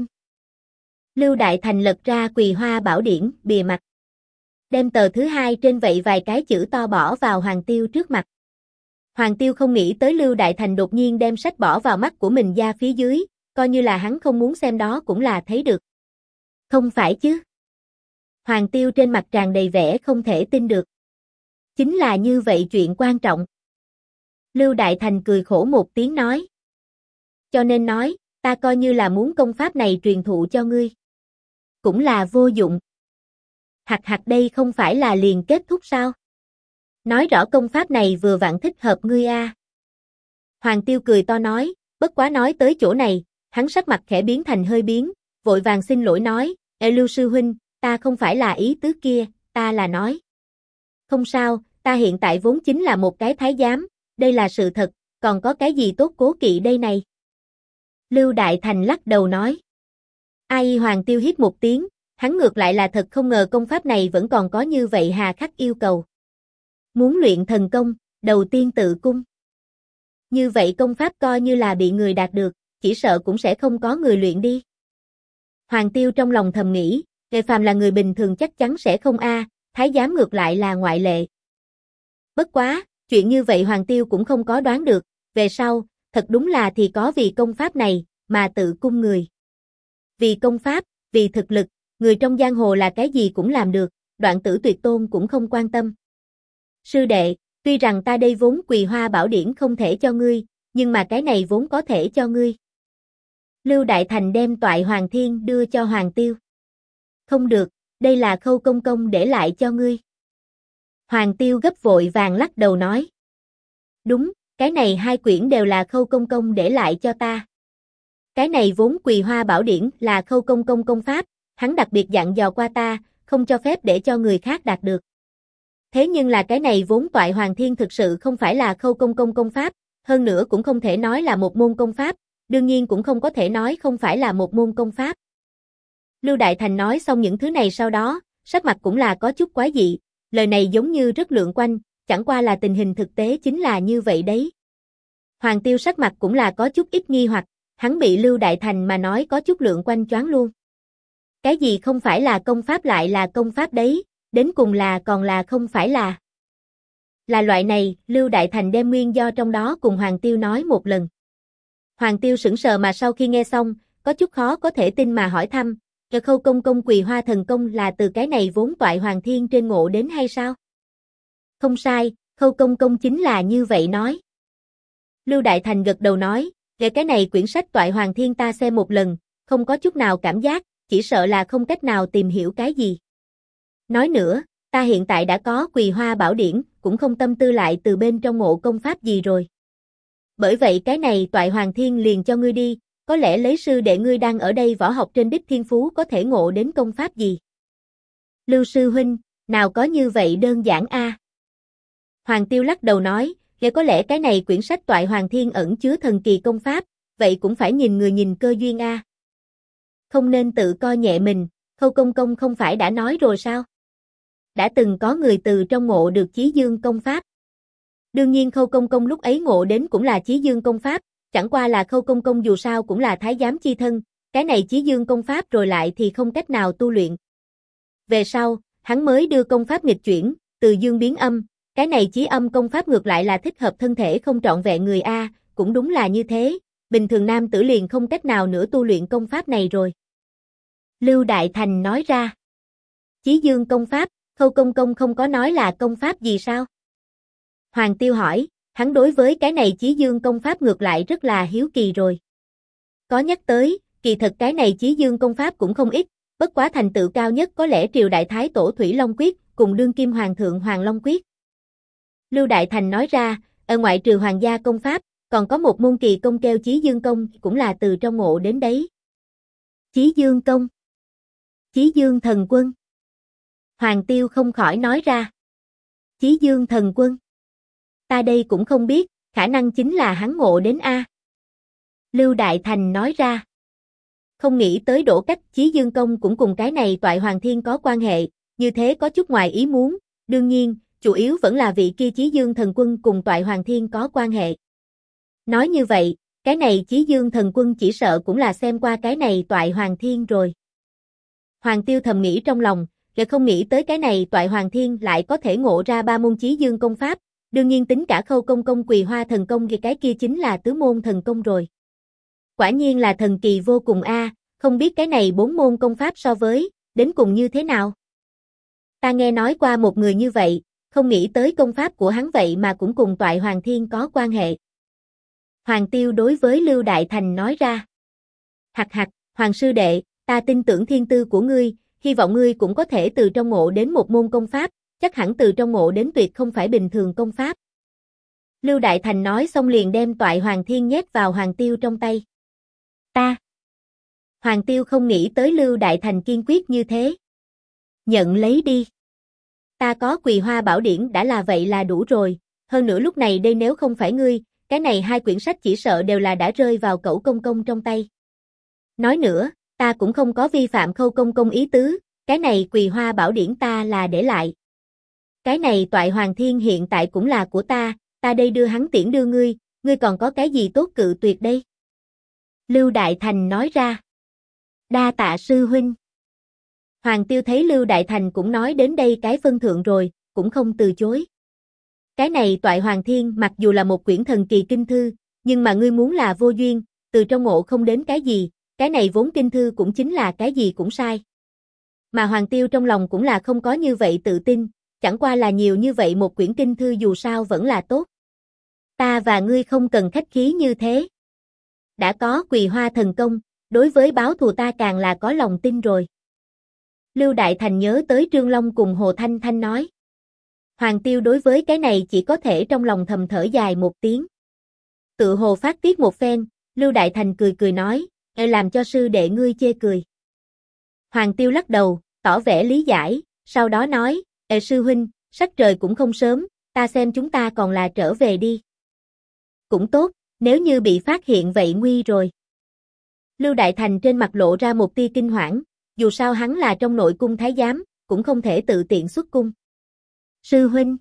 Lưu Đại Thành lật ra Quỳ Hoa Bảo Điển, bìa mặt. Đem tờ thứ hai trên vậy vài cái chữ to bỏ vào Hoàng Tiêu trước mặt. Hoàng Tiêu không nghĩ tới Lưu Đại Thành đột nhiên đem sách bỏ vào mắt của mình da phía dưới, coi như là hắn không muốn xem đó cũng là thấy được. Không phải chứ? Hoàng Tiêu trên mặt tràn đầy vẻ không thể tin được. Chính là như vậy chuyện quan trọng. Lưu Đại Thành cười khổ một tiếng nói. Cho nên nói, ta coi như là muốn công pháp này truyền thụ cho ngươi. Cũng là vô dụng. Hặc hặc đây không phải là liền kết thúc sao? Nói rõ công pháp này vừa vặn thích hợp ngươi a. Hoàng Tiêu cười to nói, bất quá nói tới chỗ này, hắn sắc mặt khẽ biến thành hơi biến, vội vàng xin lỗi nói, Lưu sư huynh, ta không phải là ý tứ kia, ta là nói. Không sao, ta hiện tại vốn chính là một cái thái giám, đây là sự thật, còn có cái gì tốt cố kỵ đây này? Lưu Đại Thành lắc đầu nói. Ai Hoàng Tiêu hít một tiếng, hắn ngược lại là thật không ngờ công pháp này vẫn còn có như vậy hà khắc yêu cầu. Muốn luyện thần công, đầu tiên tự cung. Như vậy công pháp coi như là bị người đạt được, chỉ sợ cũng sẽ không có người luyện đi. Hoàng Tiêu trong lòng thầm nghĩ, nghề phàm là người bình thường chắc chắn sẽ không thái giám ngược lại là ngoại lệ. Bất quá, chuyện như vậy Hoàng Tiêu cũng không có đoán được, về sau, thật đúng là thì có vì công pháp này, mà tự cung người. Vì công pháp, vì thực lực, người trong giang hồ là cái gì cũng làm được, Đoạn Tử Tuyệt Tôn cũng không quan tâm. Sư đệ, tuy rằng ta đây vốn Quỳ Hoa Bảo Điển không thể cho ngươi, nhưng mà cái này vốn có thể cho ngươi. Lưu Đại Thành đem Toại Hoàng Thiên đưa cho Hoàng Tiêu. Không được, đây là Khâu Công Công để lại cho ngươi. Hoàng Tiêu gấp vội vàng lắc đầu nói. Đúng, cái này hai quyển đều là Khâu Công Công để lại cho ta. Cái này vốn Quỳ Hoa Bảo Điển là Khâu Công Công công pháp, hắn đặc biệt dặn dò qua ta, không cho phép để cho người khác đạt được. Thế nhưng là cái này vốn Toại Hoàng Thiên thực sự không phải là Khâu Công Công công pháp, hơn nữa cũng không thể nói là một môn công pháp, đương nhiên cũng không có thể nói không phải là một môn công pháp. Lưu Đại Thành nói xong những thứ này sau đó, sắc mặt cũng là có chút quái dị, lời này giống như rất lượn quanh, chẳng qua là tình hình thực tế chính là như vậy đấy. Hoàng Tiêu sắc mặt cũng là có chút ít nghi hoặc, hắn bị Lưu Đại Thành mà nói có chút lượn quanh choáng luôn. Cái gì không phải là công pháp lại là công pháp đấy, đến cùng là còn là không phải là. Là loại này, Lưu Đại Thành đem nguyên do trong đó cùng Hoàng Tiêu nói một lần. Hoàng Tiêu sững sờ mà sau khi nghe xong, có chút khó có thể tin mà hỏi thăm, Khâu Công Công Quỳ Hoa thần công là từ cái này vốn Toại Hoàng Thiên trên ngộ đến hay sao? Không sai, Khâu Công Công chính là như vậy nói. Lưu Đại Thành gật đầu nói, về cái này quyển sách Toại Hoàng Thiên ta xem một lần, không có chút nào cảm giác, chỉ sợ là không cách nào tìm hiểu cái gì. Nói nữa, ta hiện tại đã có Quỳ Hoa Bảo Điển, cũng không tâm tư lại từ bên trong ngộ công pháp gì rồi. Bởi vậy cái này Toại Hoàng Thiên liền cho ngươi đi, có lẽ lấy sư đệ ngươi đang ở đây võ học trên đích thiên phú có thể ngộ đến công pháp gì. Lưu sư huynh, nào có như vậy đơn giản a. Hoàng Tiêu lắc đầu nói, nếu có lẽ cái này quyển sách Toại Hoàng Thiên ẩn chứa thần kỳ công pháp, vậy cũng phải nhìn người nhìn cơ duyên a. Không nên tự coi nhẹ mình, Khâu Công Công không phải đã nói rồi sao? Đã từng có người từ trong ngộ được Chí Dương công pháp. Đương nhiên Khâu Công Công lúc ấy ngộ đến cũng là Chí Dương công pháp, chẳng qua là Khâu Công Công dù sao cũng là thái giám chi thân, cái này Chí Dương công pháp rồi lại thì không cách nào tu luyện. Về sau, hắn mới đưa công pháp nghịch chuyển, từ dương biến âm, cái này Chí Âm công pháp ngược lại là thích hợp thân thể không trọn vẹn người a, cũng đúng là như thế, bình thường nam tử liền không cách nào nữa tu luyện công pháp này rồi. Lưu Đại Thành nói ra. Chí Dương công pháp, Khâu Công Công không có nói là công pháp gì sao? Hoàng Tiêu hỏi, hắn đối với cái này Chí Dương công pháp ngược lại rất là hiếu kỳ rồi. Có nhắc tới, kỳ thật cái này Chí Dương công pháp cũng không ít, bất quá thành tựu cao nhất có lẽ triều đại thái tổ Thủy Long Quyết, cùng đương kim hoàng thượng Hoàng Long Quyết. Lưu Đại Thành nói ra, ở ngoại trừ hoàng gia công pháp, còn có một môn kỳ công kêu Chí Dương Công, cũng là từ trong ngộ đến đấy. Chí Dương Công. Chí Dương Thần Quân. Hoàng Tiêu không khỏi nói ra. Chí Dương Thần Quân. Ta đây cũng không biết, khả năng chính là hắn ngộ đến A. Lưu Đại Thành nói ra. Không nghĩ tới đổ cách Chí Dương Công cũng cùng cái này Toại Hoàng Thiên có quan hệ, như thế có chút ngoài ý muốn, đương nhiên, chủ yếu vẫn là vị kia Chí Dương Thần Quân cùng Toại Hoàng Thiên có quan hệ. Nói như vậy, cái này Chí Dương Thần Quân chỉ sợ cũng là xem qua cái này Toại Hoàng Thiên rồi. Hoàng Tiêu thầm nghĩ trong lòng, rồi không nghĩ tới cái này Toại Hoàng Thiên lại có thể ngộ ra 3 môn Chí Dương công pháp, đương nhiên tính cả Khâu Công Công Quỳ Hoa thần công thì cái kia chính là tứ môn thần công rồi. Quả nhiên là thần kỳ vô cùng a, không biết cái này 4 môn công pháp so với, đến cùng như thế nào. Ta nghe nói qua một người như vậy, không nghĩ tới công pháp của hắn vậy mà cũng cùng Toại Hoàng Thiên có quan hệ. Hoàng Tiêu đối với Lưu Đại Thành nói ra. Hặc hặc, Hoàng sư đệ, ta tin tưởng thiên tư của ngươi, hy vọng ngươi cũng có thể từ trong ngộ đến một môn công pháp, chắc hẳn từ trong ngộ đến tuyệt không phải bình thường công pháp. Lưu Đại Thành nói xong liền đem Toại Hoàng Thiên nhét vào Hoàng Tiêu trong tay. Ta. Hoàng Tiêu không nghĩ tới Lưu Đại Thành kiên quyết như thế. Nhận lấy đi. Ta có Quỳ Hoa Bảo Điển đã là vậy là đủ rồi, hơn nữa lúc này đây nếu không phải ngươi, cái này 2 quyển sách chỉ sợ đều là đã rơi vào Cẩu Công Công trong tay. Nói nữa, ta cũng không có vi phạm Khâu Công Công ý tứ, cái này Quỳ Hoa Bảo Điển ta là để lại. Cái này Toại Hoàng Thiên hiện tại cũng là của ta đây đưa hắn tiễn đưa ngươi, ngươi còn có cái gì tốt cự tuyệt đây? Lưu Đại Thành nói ra. Đa tạ sư huynh. Hoàng Tiêu thấy Lưu Đại Thành cũng nói đến đây cái phân thượng rồi, cũng không từ chối. Cái này Toại Hoàng Thiên mặc dù là một quyển thần kỳ kinh thư, nhưng mà ngươi muốn là vô duyên, từ trong ngộ không đến cái gì, cái này vốn kinh thư cũng chính là cái gì cũng sai. Mà Hoàng Tiêu trong lòng cũng là không có như vậy tự tin, chẳng qua là nhiều như vậy một quyển kinh thư dù sao vẫn là tốt. Ta và ngươi không cần khách khí như thế. Đã có Quỳ Hoa thần công, đối với báo thù ta càng là có lòng tin rồi. Lưu Đại Thành nhớ tới Trương Long cùng Hồ Thanh Thanh nói. Hoàng Tiêu đối với cái này chỉ có thể trong lòng thầm thở dài một tiếng. Tự hồ phát tiết một phen, Lưu Đại Thành cười cười nói, làm cho sư đệ ngươi chê cười. Hoàng Tiêu lắc đầu, tỏ vẻ lý giải, sau đó nói, sư huynh, sắc trời cũng không sớm, ta xem chúng ta còn là trở về đi. Cũng tốt, nếu như bị phát hiện vậy nguy rồi. Lưu Đại Thành trên mặt lộ ra một tia kinh hoảng, dù sao hắn là trong nội cung thái giám, cũng không thể tự tiện xuất cung. Sư huynh.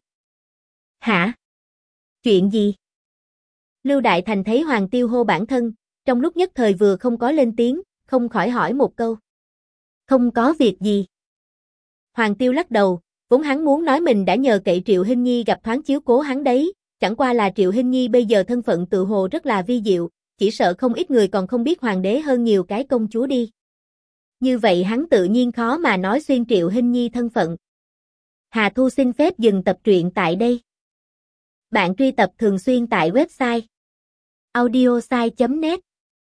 Hả? Chuyện gì? Lưu Đại Thành thấy Hoàng Tiêu hô bản thân, trong lúc nhất thời vừa không có lên tiếng, không khỏi hỏi một câu. Không có việc gì. Hoàng Tiêu lắc đầu, vốn hắn muốn nói mình đã nhờ cậy Triệu Hinh Nhi gặp thoáng chiếu cố hắn đấy, chẳng qua là Triệu Hinh Nhi bây giờ thân phận tự hồ rất là vi diệu, chỉ sợ không ít người còn không biết hoàng đế hơn nhiều cái công chúa đi. Như vậy hắn tự nhiên khó mà nói xuyên Triệu Hinh Nhi thân phận. Hà Thu xin phép dừng tập truyện tại đây. Bạn truy tập thường xuyên tại website audiosai.net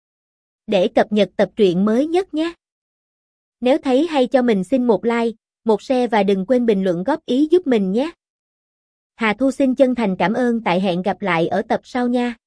để cập nhật tập truyện mới nhất nhé. Nếu thấy hay cho mình xin một like, một share và đừng quên bình luận góp ý giúp mình nhé. Hà Thu xin chân thành cảm ơn, tại hẹn gặp lại ở tập sau nha.